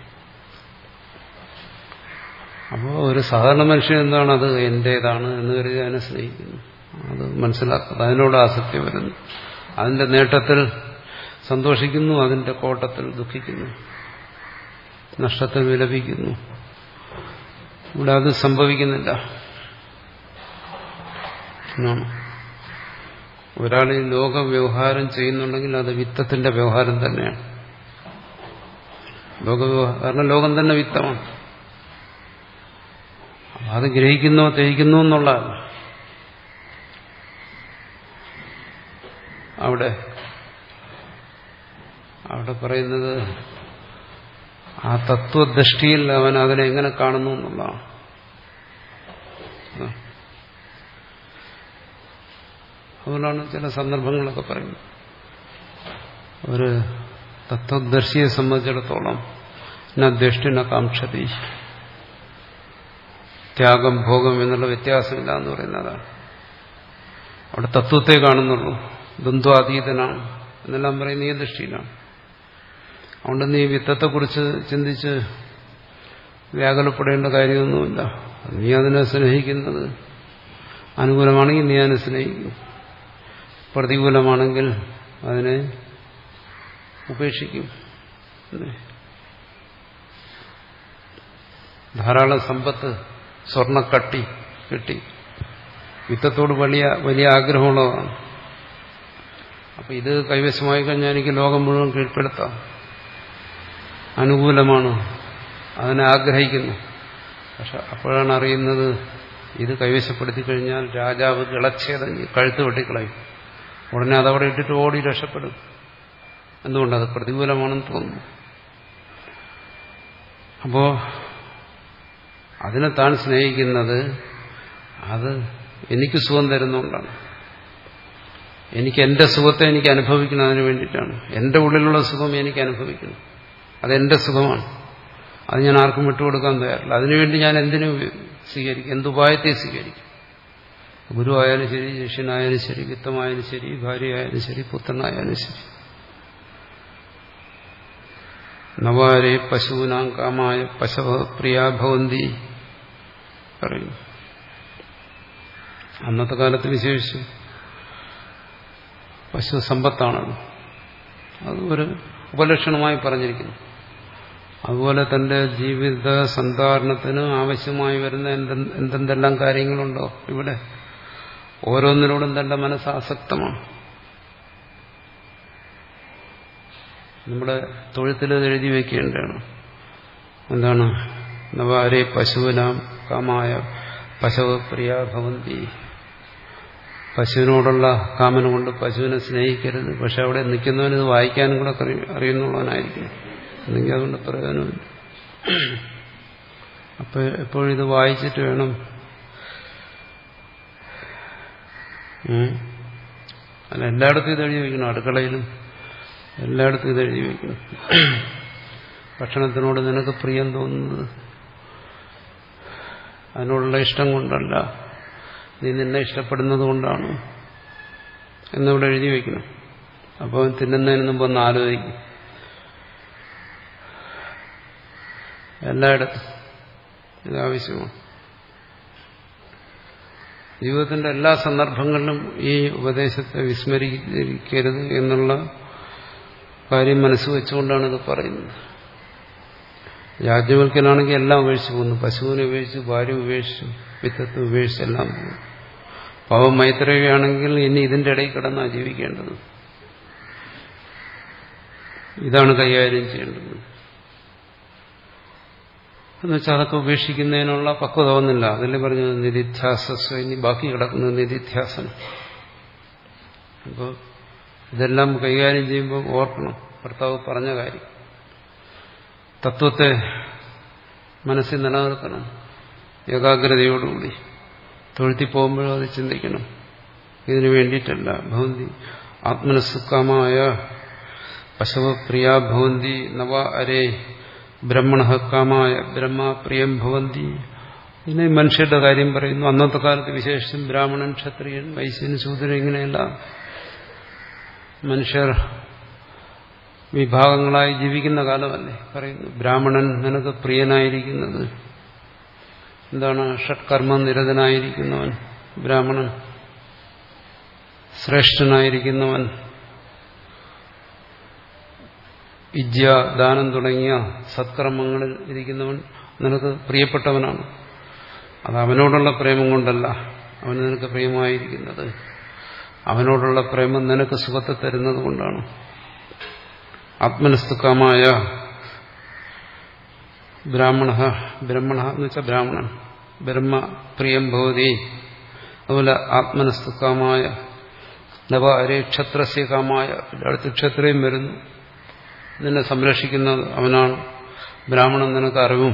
അപ്പോൾ ഒരു സാധാരണ മനുഷ്യൻ എന്താണ്, അത് എന്റേതാണ് എന്ന് കരുതി അതിനെ സ്നേഹിക്കുന്നു, അത് മനസ്സിലാക്കുന്നത്, അതിനോട് ആസക്തി വരുന്നു, അതിന്റെ നേട്ടത്തിൽ സന്തോഷിക്കുന്നു, അതിന്റെ കോട്ടത്തിൽ ദുഃഖിക്കുന്നു, നഷ്ടത്തിൽ വിലപിക്കുന്നു. ഇവിടെ അത് സംഭവിക്കുന്നില്ല. ഒരാൾ ഈ ലോക വ്യവഹാരം ചെയ്യുന്നുണ്ടെങ്കിൽ അത് വിത്തത്തിന്റെ വ്യവഹാരം തന്നെയാണ്. ലോകവ്യവഹാരം, കാരണം ലോകം തന്നെ വിത്തമാണ്. അത് ഗ്രഹിക്കുന്നോ ത്യജിക്കുന്നോ എന്നുള്ളതല്ല. അവിടെ അവിടെ പറയുന്നത് ആ തത്വദൃഷ്ടിയിൽ അവൻ അതിനെ എങ്ങനെ കാണുന്നു എന്നുള്ളതാണ്. അതുകൊണ്ടാണ് ചില സന്ദർഭങ്ങളൊക്കെ പറയുന്നത്, ഒരു തത്വദർശിയെ സംബന്ധിച്ചിടത്തോളം ന ദൃഷ്ടി ന കാംക്ഷതി, ത്യാഗം ഭോഗം എന്നുള്ള വ്യത്യാസമില്ല എന്ന് പറയുന്നതാണ്. അവിടെ തത്വത്തെ കാണുന്നുള്ളൂ, ദ്വന്ദ്വാതീതനാണ് എന്നെല്ലാം പറയുന്ന ഈ ദൃഷ്ടിയിലാണ്. അതുകൊണ്ട് നീ വിത്തത്തെക്കുറിച്ച് ചിന്തിച്ച് വ്യാകുലപ്പെടേണ്ട കാര്യമൊന്നുമില്ല. നീ അതിനെ സ്നേഹിക്കുന്നത് അനുകൂലമാണെങ്കിൽ നീ അതിനെ സ്നേഹിക്കും, പ്രതികൂലമാണെങ്കിൽ അതിനെ ഉപേക്ഷിക്കും. ധാരാളം സമ്പത്ത്, സ്വർണ്ണക്കട്ടി കിട്ടി, വിത്തത്തോട് വലിയ വലിയ ആഗ്രഹമുള്ളതാണ്. അപ്പൊ ഇത് കൈവശമായി കഴിഞ്ഞാൽ എനിക്ക് ലോകം മുഴുവൻ കീഴ്പ്പെടുത്താം, അനുകൂലമാണ്, അതിനെ ആഗ്രഹിക്കുന്നു. പക്ഷെ അപ്പോഴാണ് അറിയുന്നത് ഇത് കൈവശപ്പെടുത്തി കഴിഞ്ഞാൽ രാജാവ് കിളച്ഛേദം കഴുത്ത് വെട്ടിക്കളയും. ഉടനെ അതവിടെ ഇട്ടിട്ട് ഓടി രക്ഷപ്പെടും. എന്തുകൊണ്ടത് പ്രതികൂലമാണെന്ന് തോന്നുന്നു. അപ്പോ അതിനെ താൻ സ്നേഹിക്കുന്നത് അത് എനിക്ക് സുഖം തരുന്നതുകൊണ്ടാണ്. എനിക്ക് എന്റെ സുഖത്തെ എനിക്ക് അനുഭവിക്കണം, അതിനു വേണ്ടിയിട്ടാണ്. എന്റെ ഉള്ളിലുള്ള സുഖം എനിക്ക് അനുഭവിക്കണം, അതെന്റെ സുഖമാണ്. അത് ഞാൻ ആർക്കും വിട്ടുകൊടുക്കാൻ തയ്യാറില്ല. അതിനുവേണ്ടി ഞാൻ എന്തിനും സ്വീകരിക്കും, എന്തുപായത്തെ സ്വീകരിക്കും. ഗുരു ആയാലും ശരി, ശിഷ്യനായാലും ശരി, വിത്തമായാലും ശരി, ഭാര്യയായാലും ശരി, പുത്രനായാലും ശരി. നവാരെ പശൂനാം കാമായ പശവ പ്രിയാ ഭവന്തി പറയുന്നു. അന്നത്തെ കാലത്ത് വിശേഷിച്ച് പശു സമ്പത്താണത്. അത് ഒരു ഉപലക്ഷണമായി പറഞ്ഞിരിക്കുന്നു. അതുപോലെ തന്റെ ജീവിത സന്ധാരണത്തിന് ആവശ്യമായി വരുന്ന എന്തെന്തെല്ലാം കാര്യങ്ങളുണ്ടോ ഇവിടെ, ഓരോന്നിനോടും തന്റെ മനസ്സ് ആസക്തമാണ്. നമ്മുടെ തൊഴുത്തിൽ എഴുതി വയ്ക്കേണ്ടതാണ്. എന്താണ്? നവാരെ പശുവിനാം കാമായ പശവ പ്രിയ ഭവന്തി. പശുവിനോടുള്ള കാമന കൊണ്ട് പശുവിനെ സ്നേഹിക്കരുത്. പക്ഷെ അവിടെ നിൽക്കുന്നവന് ഇത് വായിക്കാനും കൂടെ അറിയുന്നുള്ളവനായിരിക്കും, എന്നെങ്കിൽ അതുകൊണ്ട് പ്രയോജനമില്ല. അപ്പൊ എപ്പോഴും ഇത് വായിച്ചിട്ട് വേണം. അല്ല, എല്ലായിടത്തും ഇത് എഴുതി വയ്ക്കണം, അടുക്കളയിലും എല്ലായിടത്തും ഇത് എഴുതി വയ്ക്കണം. ഭക്ഷണത്തിനോട് നിനക്ക് പ്രിയം തോന്നുന്നത് അതിനോടുള്ള ഇഷ്ടം കൊണ്ടല്ല, നീ നിന്നെ ഇഷ്ടപ്പെടുന്നത് കൊണ്ടാണ് എന്നിവിടെ എഴുതി വയ്ക്കണം. അപ്പോൾ തിന്നുന്നതിന് മുമ്പ് ഒന്ന് ആലോചിക്കും. എല്ലായിടത്തും ഇതാവശ്യമാണ്. ജീവിതത്തിന്റെ എല്ലാ സന്ദർഭങ്ങളിലും ഈ ഉപദേശത്തെ വിസ്മരിക്കരുത് എന്നുള്ള കാര്യം മനസ്സ് വെച്ചുകൊണ്ടാണ് ഇത് പറയുന്നത്. യാജ്ഞവൽക്കനാണെങ്കിൽ എല്ലാം ഉപേക്ഷിച്ചു പോകുന്നു. പശുവിനെ ഉപേക്ഷിച്ചു, ഭാര്യ ഉപേക്ഷിച്ചു, വിത്തത്തെ ഉപേക്ഷിച്ച് എല്ലാം പോകുന്നു. പാവം മൈത്രേയാണെങ്കിൽ ഇനി ഇതിന്റെ ഇടയിൽ കിടന്നാണ് ജീവിക്കേണ്ടത്. ഇതാണ് കൈകാര്യം ചെയ്യേണ്ടത്. എന്നുവെച്ചാൽ അതൊക്കെ ഉപേക്ഷിക്കുന്നതിനുള്ള പക്വത ഒന്നില്ല. അതല്ലേ പറഞ്ഞത് നിധിധ്യാസസ്വ. ഇനി ബാക്കി കിടക്കുന്നത് നിധിധ്യാസനം. അപ്പോൾ ഇതെല്ലാം കൈകാര്യം ചെയ്യുമ്പോൾ ഓർക്കണം ഭർത്താവ് പറഞ്ഞ കാര്യം. തത്വത്തെ മനസ്സിൽ നിലനിർത്തണം ഏകാഗ്രതയോടുകൂടി. തൊഴുത്തി പോകുമ്പോഴും അത് ചിന്തിക്കണം. ഇതിനു വേണ്ടിയിട്ടല്ല. ഭവന്തി ആത്മനസുഖമായ പശവപ്രിയാ ഭവന്തി നവ അരേ ബ്രഹ്മണ കാമായ ബ്രഹ്മ പ്രിയം ഭവന്തി. പിന്നെ മനുഷ്യരുടെ കാര്യം പറയുന്നു. അന്നത്തെ കാലത്ത് വിശേഷിച്ചും ബ്രാഹ്മണൻ, ക്ഷത്രിയൻ, വൈശ്യൻ, ശൂദ്രൻ ഇങ്ങനെയല്ല മനുഷ്യർ വിഭാഗങ്ങളായി ജീവിക്കുന്ന കാലമല്ലേ പറയുന്നു. ബ്രാഹ്മണൻ നിനക്ക് പ്രിയനായിരിക്കുന്നത് എന്താണ്? ഷഡ്കർമ്മ നിരതനായിരിക്കുന്നവൻ ബ്രാഹ്മണൻ, ശ്രേഷ്ഠനായിരിക്കുന്നവൻ, വിദ്യ, ദാനം തുടങ്ങിയ സത്കർമ്മങ്ങളിൽ ഇരിക്കുന്നവൻ നിനക്ക് പ്രിയപ്പെട്ടവനാണ്. അത് അവനോടുള്ള പ്രേമം കൊണ്ടല്ല അവൻ നിനക്ക് പ്രിയമായിരിക്കുന്നത്. അവനോടുള്ള പ്രേമം നിനക്ക് സുഖത്തെ തരുന്നത് കൊണ്ടാണ്. ആത്മനസ്തുക്കമായ ബ്രാഹ്മണ, ബ്രഹ്മണ എന്ന് വെച്ചാൽ ബ്രാഹ്മണൻ, ബ്രഹ്മ പ്രിയം ഭവതി. അതുപോലെ ആത്മനസ്തുക്കമായ നവ അരേ ക്ഷത്രസ്യ കാമായ. അടുത്ത് ക്ഷത്രിയം വരുന്നു, നിന്നെ സംരക്ഷിക്കുന്നത് അവനാണ്. ബ്രാഹ്മണൻ നിനക്ക് അറിവും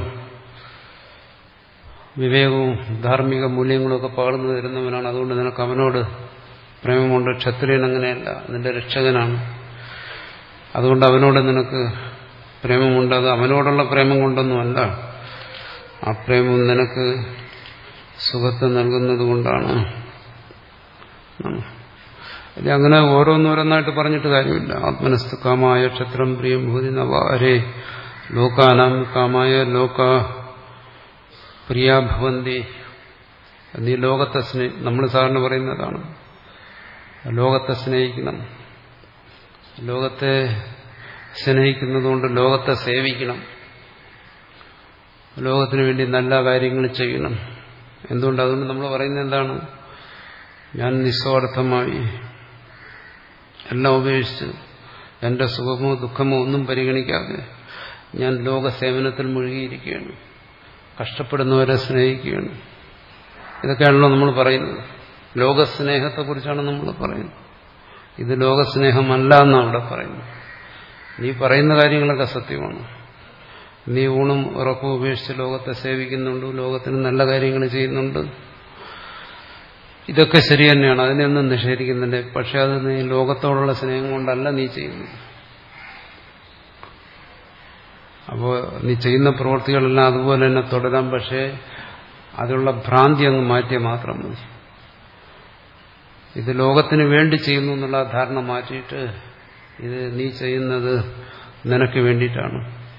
വിവേകവും ധാർമ്മിക മൂല്യങ്ങളൊക്കെ പകർന്നു തരുന്നവനാണ്. അതുകൊണ്ട് നിനക്ക് അവനോട് പ്രേമമുണ്ട്. ക്ഷത്രിയൻ അങ്ങനെയല്ല, നിന്റെ രക്ഷകനാണ്. അതുകൊണ്ട് അവനോട് നിനക്ക് പ്രേമമുണ്ട്. അത് അവനോടുള്ള പ്രേമം കൊണ്ടൊന്നുമല്ല, ആ പ്രേമം നിനക്ക് സുഖത്തെ നൽകുന്നത് കൊണ്ടാണ്. അങ്ങനെ ഓരോന്നോരോന്നായിട്ട് പറഞ്ഞിട്ട് കാര്യമില്ല. ആത്മനസ്തു കാമായ ക്ഷത്രം പ്രിയം ഭൂതി നവ അരേ ലോകാനാം കാമായ ലോക പ്രിയാ ഭവന്തി. നീ ലോകത്തെ സ്നേഹി നമ്മൾ സാധാരണ പറയുന്നതാണ്, ലോകത്തെ സ്നേഹിക്കണം. ലോകത്തെ സ്നേഹിക്കുന്നതുകൊണ്ട് ലോകത്തെ സേവിക്കണം, ലോകത്തിന് വേണ്ടി നല്ല കാര്യങ്ങൾ ചെയ്യണം. എന്തുകൊണ്ട്? അതുകൊണ്ട് നമ്മൾ പറയുന്നത് എന്താണ്? ഞാൻ നിസ്വാർത്ഥമായി എല്ലാം ഉപേക്ഷിച്ച് എന്റെ സുഖമോ ദുഃഖമോ ഒന്നും പരിഗണിക്കാതെ ഞാൻ ലോകസേവനത്തിൽ മുഴുകിയിരിക്കുകയാണ്, കഷ്ടപ്പെടുന്നവരെ സ്നേഹിക്കുകയാണ്. ഇതൊക്കെയാണല്ലോ നമ്മൾ പറയുന്നത്. ലോകസ്നേഹത്തെക്കുറിച്ചാണ് നമ്മൾ പറയുന്നത്. ഇത് ലോകസ്നേഹമല്ല എന്നാണ് അവിടെ പറയുന്നത്. നീ പറയുന്ന കാര്യങ്ങളൊക്കെ സത്യമാണ്. നീ ഊണും ഉറക്കവും ഉപേക്ഷിച്ച് ലോകത്തെ സേവിക്കുന്നുണ്ട്, ലോകത്തിന് നല്ല കാര്യങ്ങൾ ചെയ്യുന്നുണ്ട്. ഇതൊക്കെ ശരി തന്നെയാണ്, അതിനെയൊന്നും നിഷേധിക്കുന്നുണ്ട്. പക്ഷെ അത് നീ ലോകത്തോടുള്ള സ്നേഹം കൊണ്ടല്ല നീ ചെയ്യുന്നത്. അപ്പോൾ നീ ചെയ്യുന്ന പ്രവൃത്തികളെല്ലാം അതുപോലെ തന്നെ തുടരാം. പക്ഷേ അതിലുള്ള ഭ്രാന്തി അങ്ങ് മാറ്റിയ മാത്രം മതി. ഇത് ലോകത്തിന് വേണ്ടി ചെയ്യുന്നു എന്നുള്ള ധാരണ മാറ്റിയിട്ട് ഇത് നീ ചെയ്യുന്നത് നിനക്ക് വേണ്ടിയിട്ടാണ്.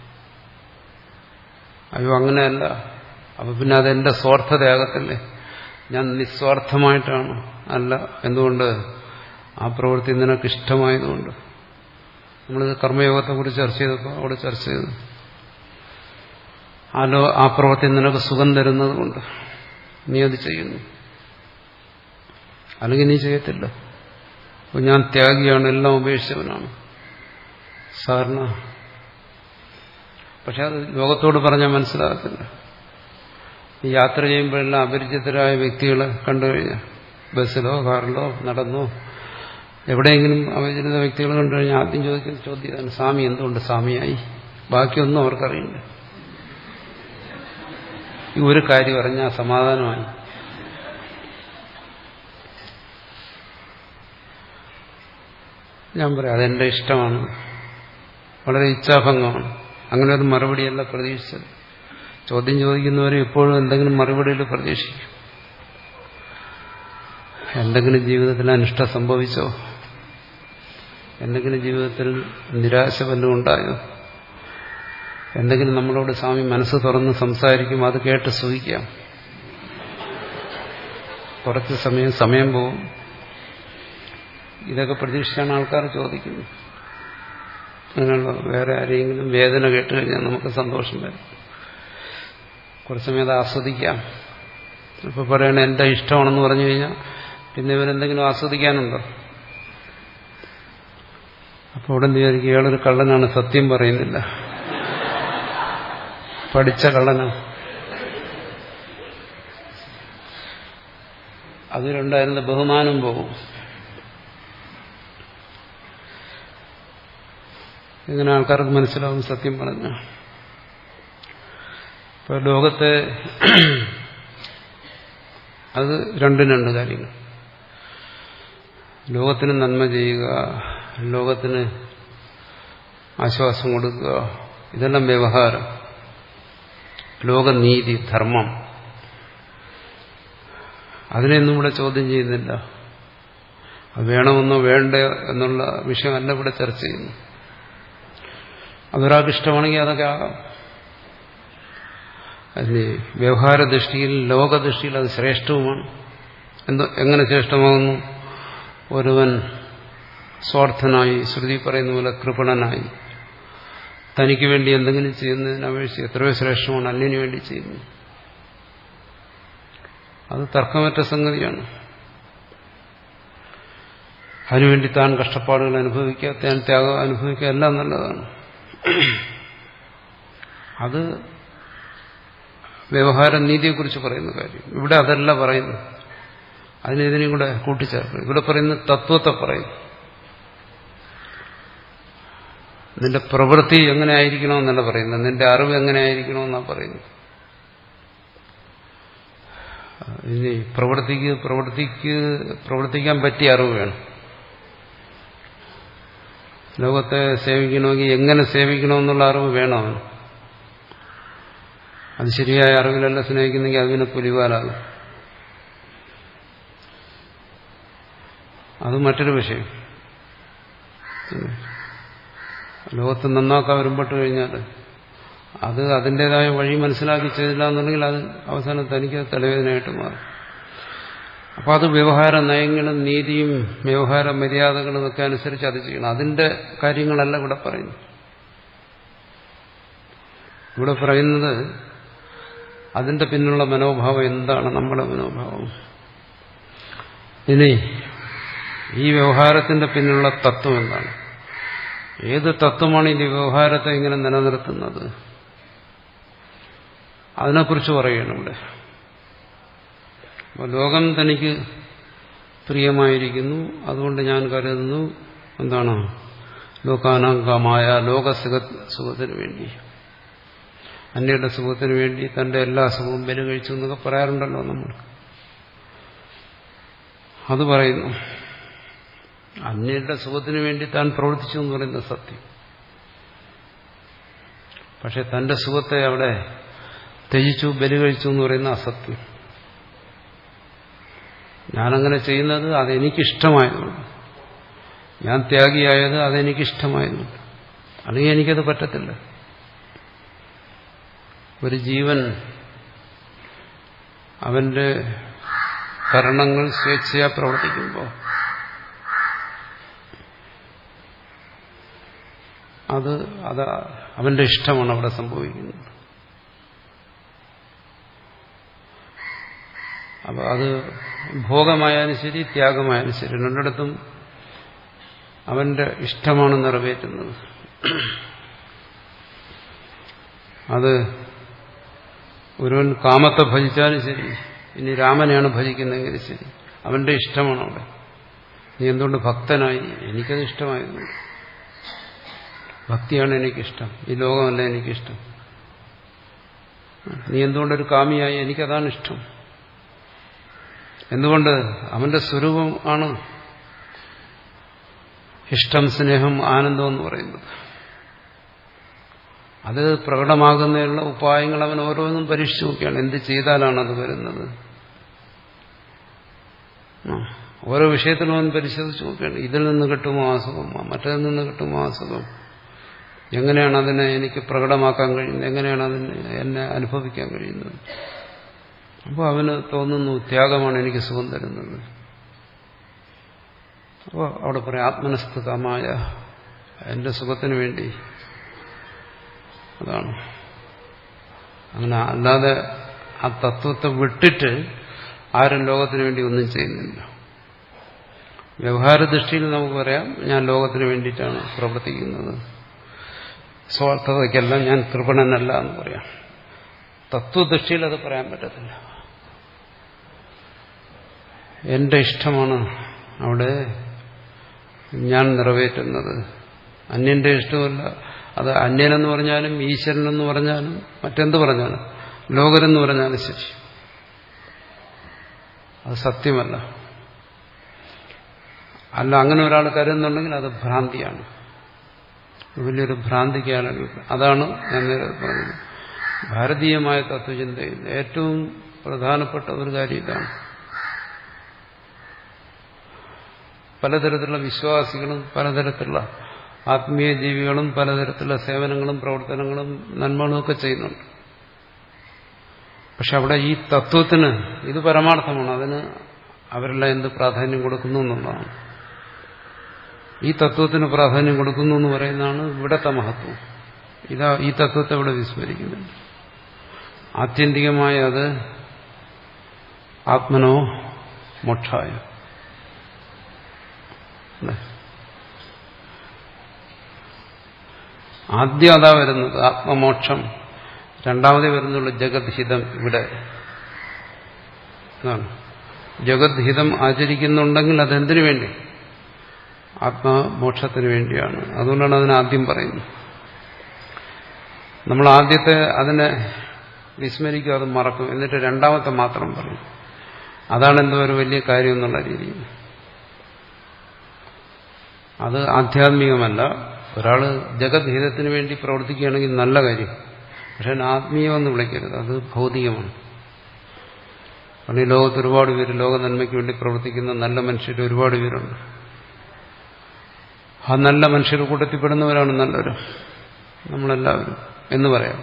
അയ്യോ അങ്ങനെയല്ല, അപ്പൊ പിന്നെ അതെന്റെ സ്വാർത്ഥതയാകത്തില്ലേ? ഞാൻ നിസ്വാർത്ഥമായിട്ടാണ്. അല്ല, എന്തുകൊണ്ട്? ആ പ്രവൃത്തി നിനക്ക് ഇഷ്ടമായതുകൊണ്ട്. നമ്മളിത് കർമ്മയോഗത്തെക്കുറിച്ച് ചർച്ച ചെയ്തപ്പോൾ അവിടെ ചർച്ച ചെയ്തു. ആ ലോ ആ പ്രവൃത്തി നിനക്ക് സുഖം തരുന്നത് കൊണ്ട് നീ അത് ചെയ്യുന്നു. അല്ലെങ്കിൽ നീ ചെയ്യത്തില്ല. അപ്പോൾ ഞാൻ ത്യാഗിയാണ്, എല്ലാം ഉപേക്ഷിച്ചവനാണ് സാധാരണ. പക്ഷെ അത് ലോകത്തോട് പറഞ്ഞാൽ മനസ്സിലാകത്തില്ല. ഈ യാത്ര ചെയ്യുമ്പോഴെല്ലാം അപരിചിതരായ വ്യക്തികളെ കണ്ടുകഴിഞ്ഞാൽ, ബസ്സിലോ കാറിലോ നടന്നോ എവിടെയെങ്കിലും അപരിചിത വ്യക്തികൾ കണ്ടുകഴിഞ്ഞാൽ ആദ്യം ചോദിക്കുന്ന ചോദ്യം സ്വാമി എന്തുകൊണ്ട് സ്വാമിയായി? ബാക്കിയൊന്നും അവർക്കറിയില്ല. ഈ ഒരു കാര്യം അറിഞ്ഞാൽ സമാധാനമായി. ഞാൻ പറയാം അതെന്റെ ഇഷ്ടമാണ്, വളരെ ഇച്ഛാഭംഗമാണ്. അങ്ങനെ ഒരു മറുപടിയല്ല പ്രതീക്ഷിച്ചത്. ചോദ്യം ചോദിക്കുന്നവരെ എപ്പോഴും എന്തെങ്കിലും മറുപടിയിൽ പ്രതീക്ഷിക്കും. എന്തെങ്കിലും ജീവിതത്തിൽ അനിഷ്ടം സംഭവിച്ചോ? എന്തെങ്കിലും ജീവിതത്തിൽ നിരാശ വല്ലതും ഉണ്ടായോ? എന്തെങ്കിലും നമ്മളോട് സ്വാമി മനസ്സ് തുറന്ന് സംസാരിക്കും, അത് കേട്ട് സൂഹിക്കാം. കുറച്ച് സമയം സമയം പോകും. ഇതൊക്കെ പ്രതീക്ഷിച്ചാണ് ആൾക്കാർ ചോദിക്കുന്നത്. അങ്ങനെയുള്ള വേറെ ആരെങ്കിലും വേദന കേട്ട് കഴിഞ്ഞാൽ നമുക്ക് സന്തോഷം വരും. കുറച്ച് സമയം അത് ആസ്വദിക്കാം. ഇപ്പൊ പറയണ എന്താ ഇഷ്ടമാണെന്ന് പറഞ്ഞു കഴിഞ്ഞാൽ പിന്നെ ഇവരെന്തെങ്കിലും ആസ്വദിക്കാനുണ്ടോ? അപ്പോൾ ഉടൻ വിചാരിക്കും ഇയാളൊരു കള്ളനാണ്, സത്യം പറയുന്നില്ല, പഠിച്ച കള്ളനാണ്. അതിലുണ്ടായിരുന്ന ബഹുമാനം പോകും. ഇങ്ങനെ ആൾക്കാർക്ക് മനസ്സിലാവും സത്യം പറഞ്ഞ. ഇപ്പൊ ലോകത്തെ അത് രണ്ടും രണ്ട് കാര്യങ്ങൾ. ലോകത്തിന് നന്മ ചെയ്യുക, ലോകത്തിന് ആശ്വാസം കൊടുക്കുക, ഇതെല്ലാം വ്യവഹാരം. ലോകനീതി, ധർമ്മം, അതിനെയൊന്നും ഇവിടെ ചോദ്യം ചെയ്യുന്നില്ല. അത് വേണമെന്നോ വേണ്ടയോ എന്നുള്ള വിഷയമല്ല ഇവിടെ ചർച്ച ചെയ്യുന്നു. അതൊരാൾക്ക് ഇഷ്ടമാണെങ്കിൽ അതൊക്കെ ആകാം. അതിന് വ്യവഹാര ദൃഷ്ടിയിൽ, ലോകദൃഷ്ടിയിൽ അത് ശ്രേഷ്ഠവുമാണ്. എന്തോ എങ്ങനെ ശ്രേഷ്ഠമാകുന്നു? ഒരുവൻ സ്വാർത്ഥനായി, ശ്രുതി പറയുന്ന പോലെ കൃപണനായി, തനിക്ക് വേണ്ടി എന്തെങ്കിലും ചെയ്യുന്നതിനെ അപേക്ഷിച്ച് എത്രയോ ശ്രേഷ്ഠമാണ് അന്യന് വേണ്ടി ചെയ്യുന്നത്. അത് തർക്കമറ്റ സംഗതിയാണ്. അതിനുവേണ്ടി താൻ കഷ്ടപ്പാടുകൾ അനുഭവിക്കുക, താൻ ത്യാഗം അനുഭവിക്കുക, എല്ലാം നല്ലതാണ്. അത് വ്യവഹാര നീതിയെക്കുറിച്ച് പറയുന്ന കാര്യം. ഇവിടെ അതല്ല പറയുന്നു. അതിനെതിനെയും കൂടെ കൂട്ടിച്ചേർക്കും. ഇവിടെ പറയുന്ന തത്വത്തെ പറയും. നിന്റെ പ്രവൃത്തി എങ്ങനെ ആയിരിക്കണമെന്നല്ല പറയുന്നത്, നിന്റെ അറിവ് എങ്ങനെ ആയിരിക്കണമെന്നാണ് പറയുന്നത്. ഇനി പ്രവൃത്തിക്ക് പ്രവൃത്തിക്ക് പ്രവർത്തിക്കാൻ പറ്റിയ അറിവ് വേണം. ലോകത്തെ സേവിക്കണമെങ്കിൽ എങ്ങനെ സേവിക്കണമെന്നുള്ള അറിവ് വേണം അവന്. അത് ശരിയായ അറിവിലല്ല സ്നേഹിക്കുന്നെങ്കിൽ അതിനെ പുലിവാലാകും. അത് മറ്റൊരു വിഷയം. ലോകത്ത് നന്നാക്കാൻ വരുമ്പോട്ട് കഴിഞ്ഞാൽ അത് അതിൻ്റെതായ വഴി മനസ്സിലാക്കി ചെയ്തില്ല എന്നുണ്ടെങ്കിൽ അത് അവസാനം തനിക്ക് തലവേദനയായിട്ട് മാറും. അപ്പോൾ അത് വ്യവഹാര നയങ്ങളും നീതിയും വ്യവഹാര മര്യാദകളും ഒക്കെ അനുസരിച്ച് അത് ചെയ്യണം. അതിന്റെ കാര്യങ്ങളല്ല ഇവിടെ പറയുന്നത്. ഇവിടെ പറയുന്നത് അതിന്റെ പിന്നിലുള്ള മനോഭാവം എന്താണ്, നമ്മുടെ മനോഭാവം. ഇനി ഈ വ്യവഹാരത്തിന്റെ പിന്നിലുള്ള തത്വം എന്താണ്? ഏത് തത്വമാണ് ഈ വ്യവഹാരത്തെ ഇങ്ങനെ നിലനിർത്തുന്നത്? അതിനെക്കുറിച്ച് പറയുകയാണ് ഇവിടെ. അപ്പോൾ ലോകം തനിക്ക് പ്രിയമായിരിക്കുന്നു, അതുകൊണ്ട് ഞാൻ കരുതുന്നു എന്താണ്, ലോകാനാംഗമായ ലോക സുഖത്തിന് വേണ്ടി, അന്യരുടെ സുഖത്തിന് വേണ്ടി തന്റെ എല്ലാ സുഖവും ബലി കഴിച്ചു എന്നൊക്കെ പറയാറുണ്ടല്ലോ നമ്മൾ. അത് പറയുന്നു. അന്യരുടെ സുഖത്തിനു വേണ്ടി താൻ പ്രവർത്തിച്ചു എന്ന് പറയുന്ന സത്യം. പക്ഷെ തന്റെ സുഖത്തെ അവിടെ ത്യജിച്ചു, ബലി കഴിച്ചു എന്ന് പറയുന്ന അസത്യം. ഞാനങ്ങനെ ചെയ്യുന്നത് അതെനിക്കിഷ്ടമായതുകൊണ്ട്, ഞാൻ ത്യാഗിയായത് അതെനിക്കിഷ്ടമായതുകൊണ്ട്. അല്ലെങ്കിൽ എനിക്കത് പറ്റത്തില്ല. ഒരു ജീവൻ അവന്റെ കരണങ്ങൾ സ്വേച്ഛയാ പ്രവർത്തിക്കുമ്പോൾ അത് അത് അവന്റെ ഇഷ്ടമാണ് അവിടെ സംഭവിക്കുന്നത്. അപ്പൊ അത് ഭോഗമായാലും ശരി, ത്യാഗമായാലും ശരി, രണ്ടിടത്തും അവന്റെ ഇഷ്ടമാണ് നിറവേറ്റുന്നത്. അത് ഒരുവൻ കാമത്തെ ഭജിച്ചാലും ശരി, ഇനി രാമനെയാണ് ഭജിക്കുന്നതെങ്കിൽ ശരി, അവന്റെ ഇഷ്ടമാണ് അവിടെ. നീ എന്തുകൊണ്ട് ഭക്തനായി? എനിക്കത് ഇഷ്ടമായിരുന്നു. ഭക്തിയാണ് എനിക്കിഷ്ടം, ഈ ലോകമല്ല എനിക്കിഷ്ടം. നീ എന്തുകൊണ്ടൊരു കാമിയായി? എനിക്കതാണ് ഇഷ്ടം. എന്തുകൊണ്ട്? അവന്റെ സ്വരൂപം ആണ് ഇഷ്ടം, സ്നേഹം, ആനന്ദം എന്ന് പറയുന്നത്. അത് പ്രകടമാകുന്നതിനുള്ള ഉപായങ്ങൾ അവൻ ഓരോന്നും പരീക്ഷിച്ചു നോക്കിയാണ്. എന്ത് ചെയ്താലാണ് അത് വരുന്നത്? ഓരോ വിഷയത്തിലും അവൻ പരിശോധിച്ച് നോക്കുകയാണ്. ഇതിൽ നിന്ന് കിട്ടുമോ അസുഖം, മറ്റതിൽ നിന്ന് കിട്ടുമോ അസുഖം, എങ്ങനെയാണ് അതിനെ എനിക്ക് പ്രകടമാക്കാൻ കഴിയുന്നത്, എങ്ങനെയാണ് അതിനെ എന്നെ അനുഭവിക്കാൻ കഴിയുന്നത്. അപ്പോൾ അവന് തോന്നുന്നു ത്യാഗമാണ് എനിക്ക് സുഖം തരുന്നത്. അപ്പോൾ അവിടെ പറയാം ആത്മനസ്ഥിതമായ എന്റെ സുഖത്തിന് വേണ്ടി. അതാണ്. അങ്ങനെ അല്ലാതെ ആ തത്വത്തെ വിട്ടിട്ട് ആരും ലോകത്തിന് വേണ്ടി ഒന്നും ചെയ്യുന്നില്ല. വ്യവഹാര ദൃഷ്ടിയിൽ നമുക്ക് പറയാം, ഞാൻ ലോകത്തിന് വേണ്ടിയിട്ടാണ് പ്രവർത്തിക്കുന്നത്, സ്വാർത്ഥതയ്ക്കല്ല, ഞാൻ കൃപണനല്ല എന്ന് പറയാം. തത്വദൃഷ്ടിയിൽ അത് പറയാൻ പറ്റത്തില്ല. എന്റെ ഇഷ്ടമാണ് അവിടെ ഞാൻ നിറവേറ്റുന്നത്, അന്യന്റെ ഇഷ്ടമല്ല. അത് അന്യനെന്ന് പറഞ്ഞാലും ഈശ്വരനെന്ന് പറഞ്ഞാലും മറ്റെന്ത് പറഞ്ഞാലും ലോകരെന്ന് പറഞ്ഞാലും ശരി, അത് സത്യമല്ല. അല്ല, അങ്ങനെ ഒരാൾ കരുതുന്നുണ്ടെങ്കിൽ അത് ഭ്രാന്തിയാണ്, വലിയൊരു ഭ്രാന്തിക്കാണ്. അതാണ് ഞാൻ നേരത്തെ പറഞ്ഞത്. ഭാരതീയമായ തത്വചിന്തയിൽ ഏറ്റവും പ്രധാനപ്പെട്ട ഒരു കാര്യം ഇതാണ്. പലതരത്തിലുള്ള വിശ്വാസികളും പലതരത്തിലുള്ള ആത്മീയ ജീവികളും പലതരത്തിലുള്ള സേവനങ്ങളും പ്രവർത്തനങ്ങളും നന്മകളും ഒക്കെ ചെയ്യുന്നുണ്ട്. പക്ഷെ അവിടെ ഈ തത്വത്തിന് ഇത് പരമാർത്ഥമാണ്. അതിന് അവരെല്ലാം എന്ത് പ്രാധാന്യം കൊടുക്കുന്നു എന്നുള്ളതാണ്. ഈ തത്വത്തിന് പ്രാധാന്യം കൊടുക്കുന്നു എന്ന് പറയുന്നതാണ് ഇവിടത്തെ മഹത്വം. ഇതാ ഈ തത്വത്തെ ഇവിടെ വിസ്മരിക്കുന്നുണ്ട്. ആത്യന്തികമായി അത് ആത്മനോ മോക്ഷായ, ആദ്യം അതാ വരുന്നത് ആത്മമോക്ഷം. രണ്ടാമതേ വരുന്നുള്ളൂ ജഗത് ഹിതം. ഇവിടെ ജഗത് ഹിതം ആചരിക്കുന്നുണ്ടെങ്കിൽ അതെന്തിനു വേണ്ടി? ആത്മമോക്ഷത്തിന് വേണ്ടിയാണ്. അതുകൊണ്ടാണ് അതിനെ ആദ്യം പറയുന്നത്. നമ്മൾ ആദ്യത്തെ അതിനെ വിസ്മരിക്കും, അത് മറക്കും, എന്നിട്ട് രണ്ടാമത്തെ മാത്രം പറയും. അതാണ് എന്തോ ഒരു വലിയ കാര്യം എന്നുള്ള രീതിയിൽ. അത് ആധ്യാത്മികമല്ല. ഒരാൾ ജഗത് ഹിതത്തിന് വേണ്ടി പ്രവർത്തിക്കുകയാണെങ്കിൽ നല്ല കാര്യം. പക്ഷെ ആത്മീയമെന്ന് വിളിക്കരുത്, അത് ഭൗതികമാണ്. കാരണം ഈ ലോകത്ത് ഒരുപാട് പേര് ലോക നന്മയ്ക്ക് വേണ്ടി പ്രവർത്തിക്കുന്ന നല്ല മനുഷ്യർ ഒരുപാട് പേരുണ്ട്. ആ നല്ല മനുഷ്യർ കൂട്ടത്തിൽപ്പെടുന്നവരാണ് നല്ലവർ, നമ്മളെല്ലാവരും എന്ന് പറയാം.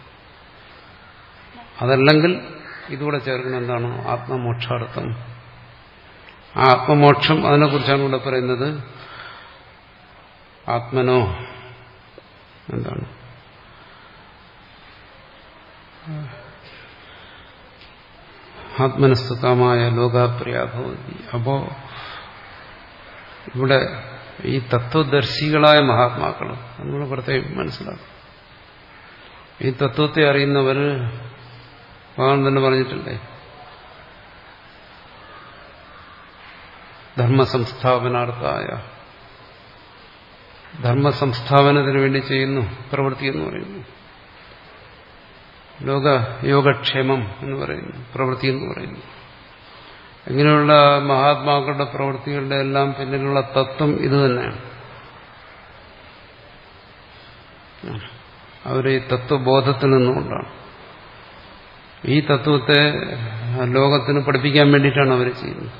അതല്ലെങ്കിൽ ഇതുകൂടെ ചേർക്കുന്ന എന്താണ്? ആത്മമോക്ഷാർത്ഥം. ആ ആത്മമോക്ഷം, അതിനെക്കുറിച്ചാണ് ഇവിടെ പറയുന്നത്. ആത്മനോ എന്താണ്? ആത്മനസ്തുതമായ ലോകാപ്രിയാഭവതി. അപ്പോ ഇവിടെ ഈ തത്വദർശികളായ മഹാത്മാക്കൾ നമ്മൾ പ്രത്യേകം മനസ്സിലാക്കും. ഈ തത്വത്തെ അറിയുന്നവർ ഭഗവാൻ തന്നെ പറഞ്ഞിട്ടില്ലേ, ധർമ്മസംസ്ഥാപനാർത്ഥായ, ധർമ്മസംസ്ഥാപനത്തിന് വേണ്ടി ചെയ്യുന്നു പ്രവൃത്തി എന്ന് പറയുന്നു. ലോക യോഗക്ഷേമം എന്ന് പറയുന്നു പ്രവൃത്തി എന്ന് പറയുന്നു. ഇങ്ങനെയുള്ള മഹാത്മാക്കളുടെ പ്രവൃത്തികളുടെ എല്ലാം പിന്നിലുള്ള തത്വം ഇത് തന്നെയാണ്. അവർ ഈ തത്വബോധത്തിൽ നിന്നുകൊണ്ടാണ്. ഈ തത്വത്തെ ലോകത്തിന് പഠിപ്പിക്കാൻ വേണ്ടിയിട്ടാണ് അവർ ചെയ്യുന്നത്.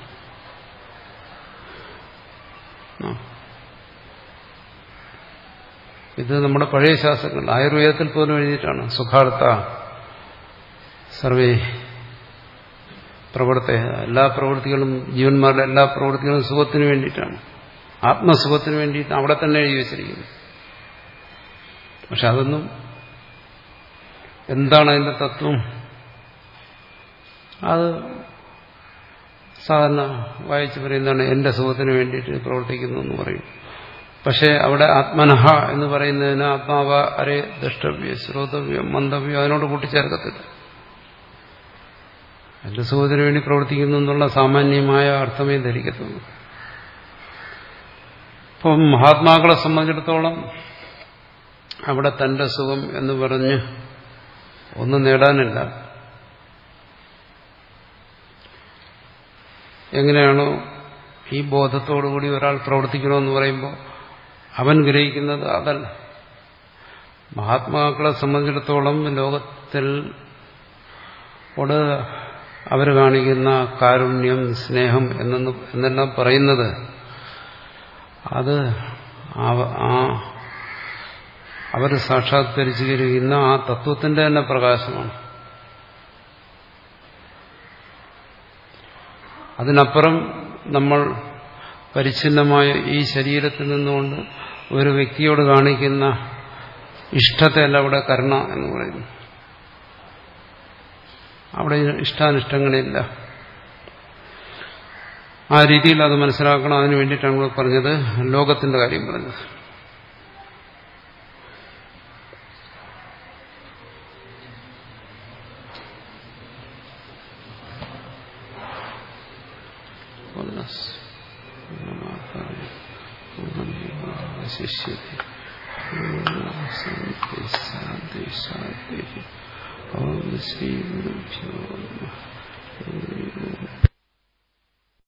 ഇത് നമ്മുടെ പഴയ ശാസ്ത്രങ്ങൾ ആയുർവേദത്തിൽ പോലും എഴുതിയിട്ടാണ്. സുഖാർത്ഥ സർവേ പ്രവർത്ത എല്ലാ പ്രവൃത്തികളും ജീവന്മാരുടെ എല്ലാ പ്രവൃത്തികളും സുഖത്തിന് വേണ്ടിയിട്ടാണ്, ആത്മസുഖത്തിന് വേണ്ടിയിട്ട് അവിടെ തന്നെ എഴുതി വച്ചിരിക്കുന്നു. പക്ഷെ അതൊന്നും എന്താണ് അതിന്റെ തത്വം? അത് സാധാരണ വായിച്ചു പറയുന്നതാണ് എന്റെ സുഖത്തിന് വേണ്ടിയിട്ട് പ്രവർത്തിക്കുന്നു എന്ന് പറയും. പക്ഷെ അവിടെ ആത്മനഹ എന്ന് പറയുന്നതിന് ആത്മാവ അരേ ദ്രഷ്ടവ്യ ശ്രോതവ്യം മന്തവ്യം അതിനോട് കൂട്ടിച്ചേർക്കത്തില്ല. എന്റെ സുഖത്തിന് വേണ്ടി പ്രവർത്തിക്കുന്നു എന്നുള്ള സാമാന്യമായ അർത്ഥമേ ധരിക്കത്തുള്ളൂ. ഇപ്പം മഹാത്മാക്കളെ സംബന്ധിച്ചിടത്തോളം അവിടെ തന്റെ സുഖം എന്ന് പറഞ്ഞ് ഒന്നും നേടാനില്ല. എങ്ങനെയാണോ ഈ ബോധത്തോടുകൂടി ഒരാൾ പ്രവർത്തിക്കണമെന്ന് പറയുമ്പോൾ അവൻ ഗ്രഹിക്കുന്നത് അതല്ല. മഹാത്മാക്കളെ സംബന്ധിച്ചിടത്തോളം ലോകത്തിൽ ഓട് അവർ കാണിക്കുന്ന കാരുണ്യം, സ്നേഹം എന്നു എന്നെല്ലാം പറയുന്നത് അത് അവർ സാക്ഷാത്കരിച്ചിരിക്കുന്ന ആ തത്വത്തിന്റെ തന്നെ പ്രകാശമാണ്. അതിനപ്പുറം നമ്മൾ പരിച്ഛിന്നമായ ഈ ശരീരത്തിൽ നിന്നുകൊണ്ട് ഒരു വ്യക്തിയോട് കാണിക്കുന്ന ഇഷ്ടത്തെയല്ല അവിടെ കരുണ എന്ന് പറയുന്നു. അവിടെ ഇഷ്ടാനിഷ്ടങ്ങളില്ല. ആ രീതിയിൽ അത് മനസ്സിലാക്കണം. അതിനു വേണ്ടിയിട്ടാണ് നമ്മൾ പറഞ്ഞത്, ലോകത്തിന്റെ കാര്യം പറഞ്ഞത്. ശിഷ്യത്തെ ഓം ശ്രീ ഗുരുഭ്യോ നമഃ.